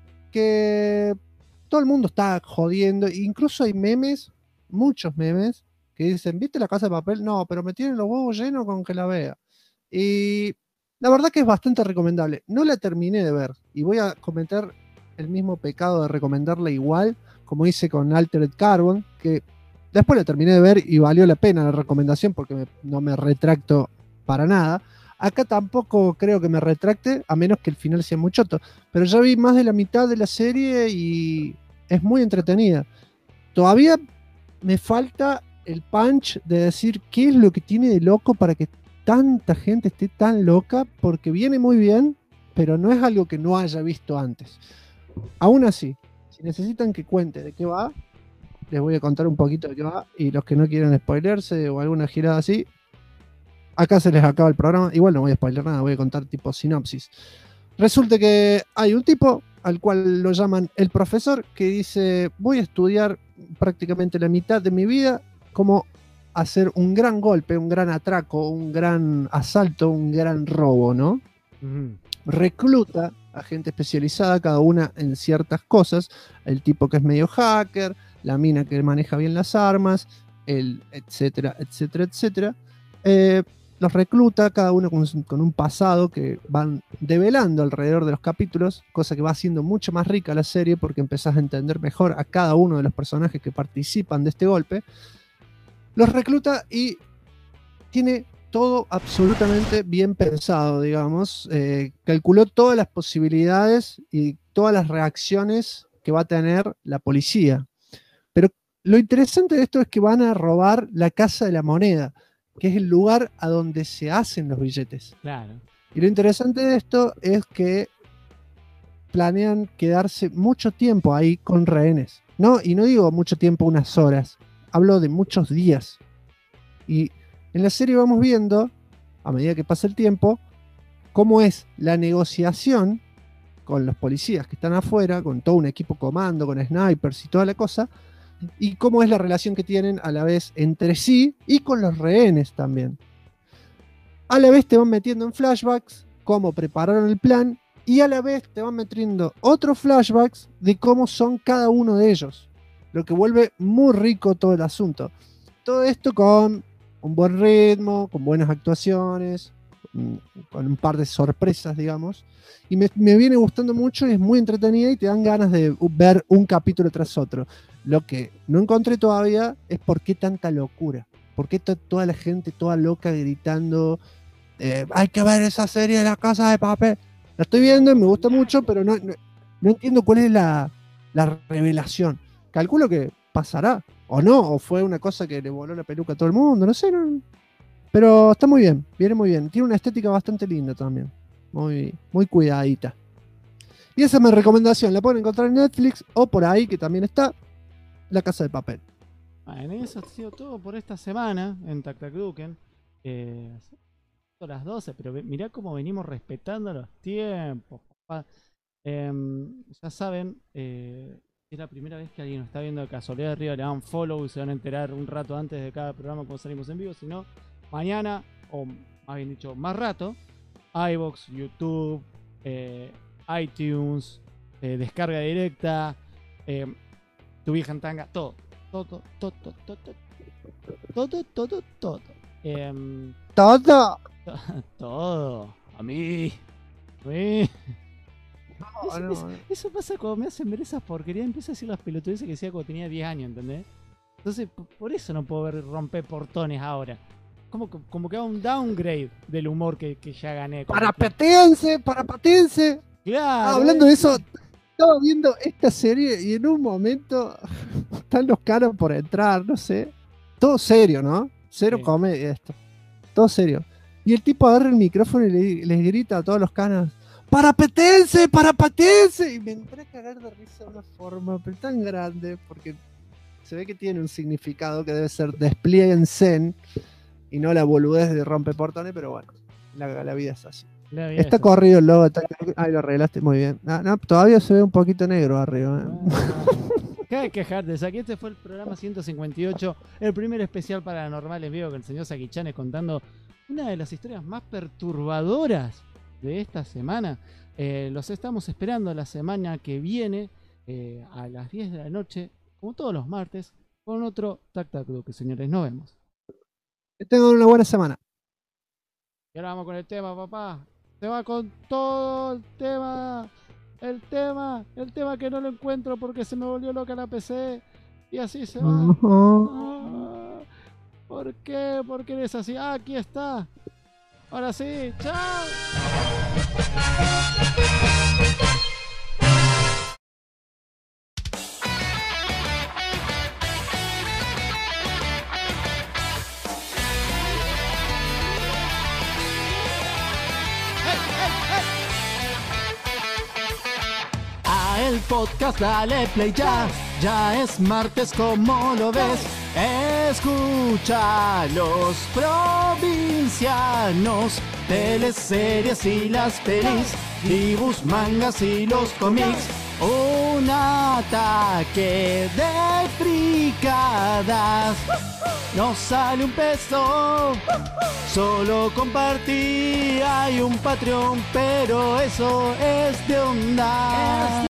que todo el mundo está jodiendo, incluso hay memes, muchos memes, que dicen, ¿viste La Casa de Papel? No, pero me tienen los huevos llenos con que la vea. Y la verdad que es bastante recomendable. No la terminé de ver y voy a cometer el mismo pecado de recomendarla igual como hice con Altered Carbon, que después la terminé de ver y valió la pena la recomendación porque no me retracto para nada. Acá tampoco creo que me retracte, a menos que el final sea muy choto. Pero ya vi más de la mitad de la serie y es muy entretenida. Todavía me falta el punch de decir qué es lo que tiene de loco para que tanta gente esté tan loca, porque viene muy bien, pero no es algo que no haya visto antes. Aún así, si necesitan que cuente de qué va, les voy a contar un poquito de qué va, y los que no quieran spoilerse o alguna girada así, acá se les acaba el programa. Igual no voy a spoiler nada, voy a contar tipo sinopsis. Resulta que hay un tipo al cual lo llaman el profesor, que dice, voy a estudiar prácticamente la mitad de mi vida cómo hacer un gran golpe, un gran atraco, un gran asalto, un gran robo, ¿no? Recluta a gente especializada, cada una en ciertas cosas. El tipo que es medio hacker, la mina que maneja bien las armas, el etcétera, etcétera, etcétera. Los recluta, cada uno con un pasado que van develando alrededor de los capítulos, cosa que va haciendo mucho más rica la serie porque empezás a entender mejor a cada uno de los personajes que participan de este golpe. Los recluta y tiene todo absolutamente bien pensado, digamos. Calculó todas las posibilidades y todas las reacciones que va a tener la policía. Pero lo interesante de esto es que van a robar la Casa de la Moneda, que es el lugar a donde se hacen los billetes. Claro. Y lo interesante de esto es que planean quedarse mucho tiempo ahí con rehenes. No, y no digo mucho tiempo, unas horas. Hablo de muchos días. Y En la serie vamos viendo, a medida que pasa el tiempo, cómo es la negociación con los policías que están afuera, con todo un equipo comando, con snipers y toda la cosa, y cómo es la relación que tienen a la vez entre sí y con los rehenes también. A la vez te van metiendo en flashbacks cómo prepararon el plan y a la vez te van metiendo otros flashbacks de cómo son cada uno de ellos, lo que vuelve muy rico todo el asunto. Todo esto con un buen ritmo, con buenas actuaciones, con un par de sorpresas, digamos, y me viene gustando mucho y es muy entretenida y te dan ganas de ver un capítulo tras otro. Lo que no encontré todavía es por qué tanta locura, por qué toda la gente toda loca gritando hay que ver esa serie de La Casa de Papel. La estoy viendo y me gusta mucho, pero no entiendo cuál es la revelación. Calculo que pasará, o no, o fue una cosa que le voló la peluca a todo el mundo, no sé, pero está muy bien, viene muy bien. Tiene una estética bastante linda también, muy, muy cuidadita. Y esa es mi recomendación, la pueden encontrar en Netflix o por ahí, que también está La Casa de Papel. En eso ha sido todo por esta semana en TacTacDuken. Son las 12, pero mirá cómo venimos respetando los tiempos, papá. Ya saben, es la primera vez que alguien nos está viendo de casualidad de arriba, le dan follow y se van a enterar un rato antes de cada programa cuando salimos en vivo. Si no, mañana, o más bien dicho, más rato, iVoox, YouTube, iTunes, descarga directa, tu vieja en tanga, todo. Todo. A mí. Eso pasa cuando me hacen ver esas porquerías. Empiezo a decir las pelotudeces que decía cuando tenía 10 años, ¿entendés? Entonces, por eso no puedo ver romper portones ahora. Como que hago un downgrade del humor que ya gané. Parapatense. Claro. Hablando de eso, estaba viendo esta serie y en un momento están los caras por entrar, no sé. Todo serio, ¿no? Cero sí. Comedia esto. Todo serio. Y el tipo agarra el micrófono y les grita a todos los canas: ¡Parapatense! Y me entré a cagar de risa de una forma pero tan grande, porque se ve que tiene un significado que debe ser despliegue en zen y no la boludez de rompeportones, pero bueno, la vida es así. Está corrido el logo. Ahí lo arreglaste muy bien. No, todavía se ve un poquito negro arriba. ¿Qué quejarte? Aquí este fue el programa 158, el primer especial paranormal en vivo que el señor Saki-chan contando una de las historias más perturbadoras de esta semana. Los estamos esperando la semana que viene a las 10 de la noche, como todos los martes, con otro TacTacDuken, señores. Nos vemos. Que tengan una buena semana. Y ahora vamos con el tema, papá. Se va con todo el tema. El tema que no lo encuentro porque se me volvió loca la PC. Y así se va. ¿Por qué? ¿Por qué eres así? Aquí está. Ahora sí. ¡Chao! El podcast dale play ya es martes como lo ves, escucha los provincianos, teleseries y las pelis, dibujos, mangas y los cómics, un ataque de fricadas, no sale un peso, solo compartir, hay un Patreon, pero eso es de onda.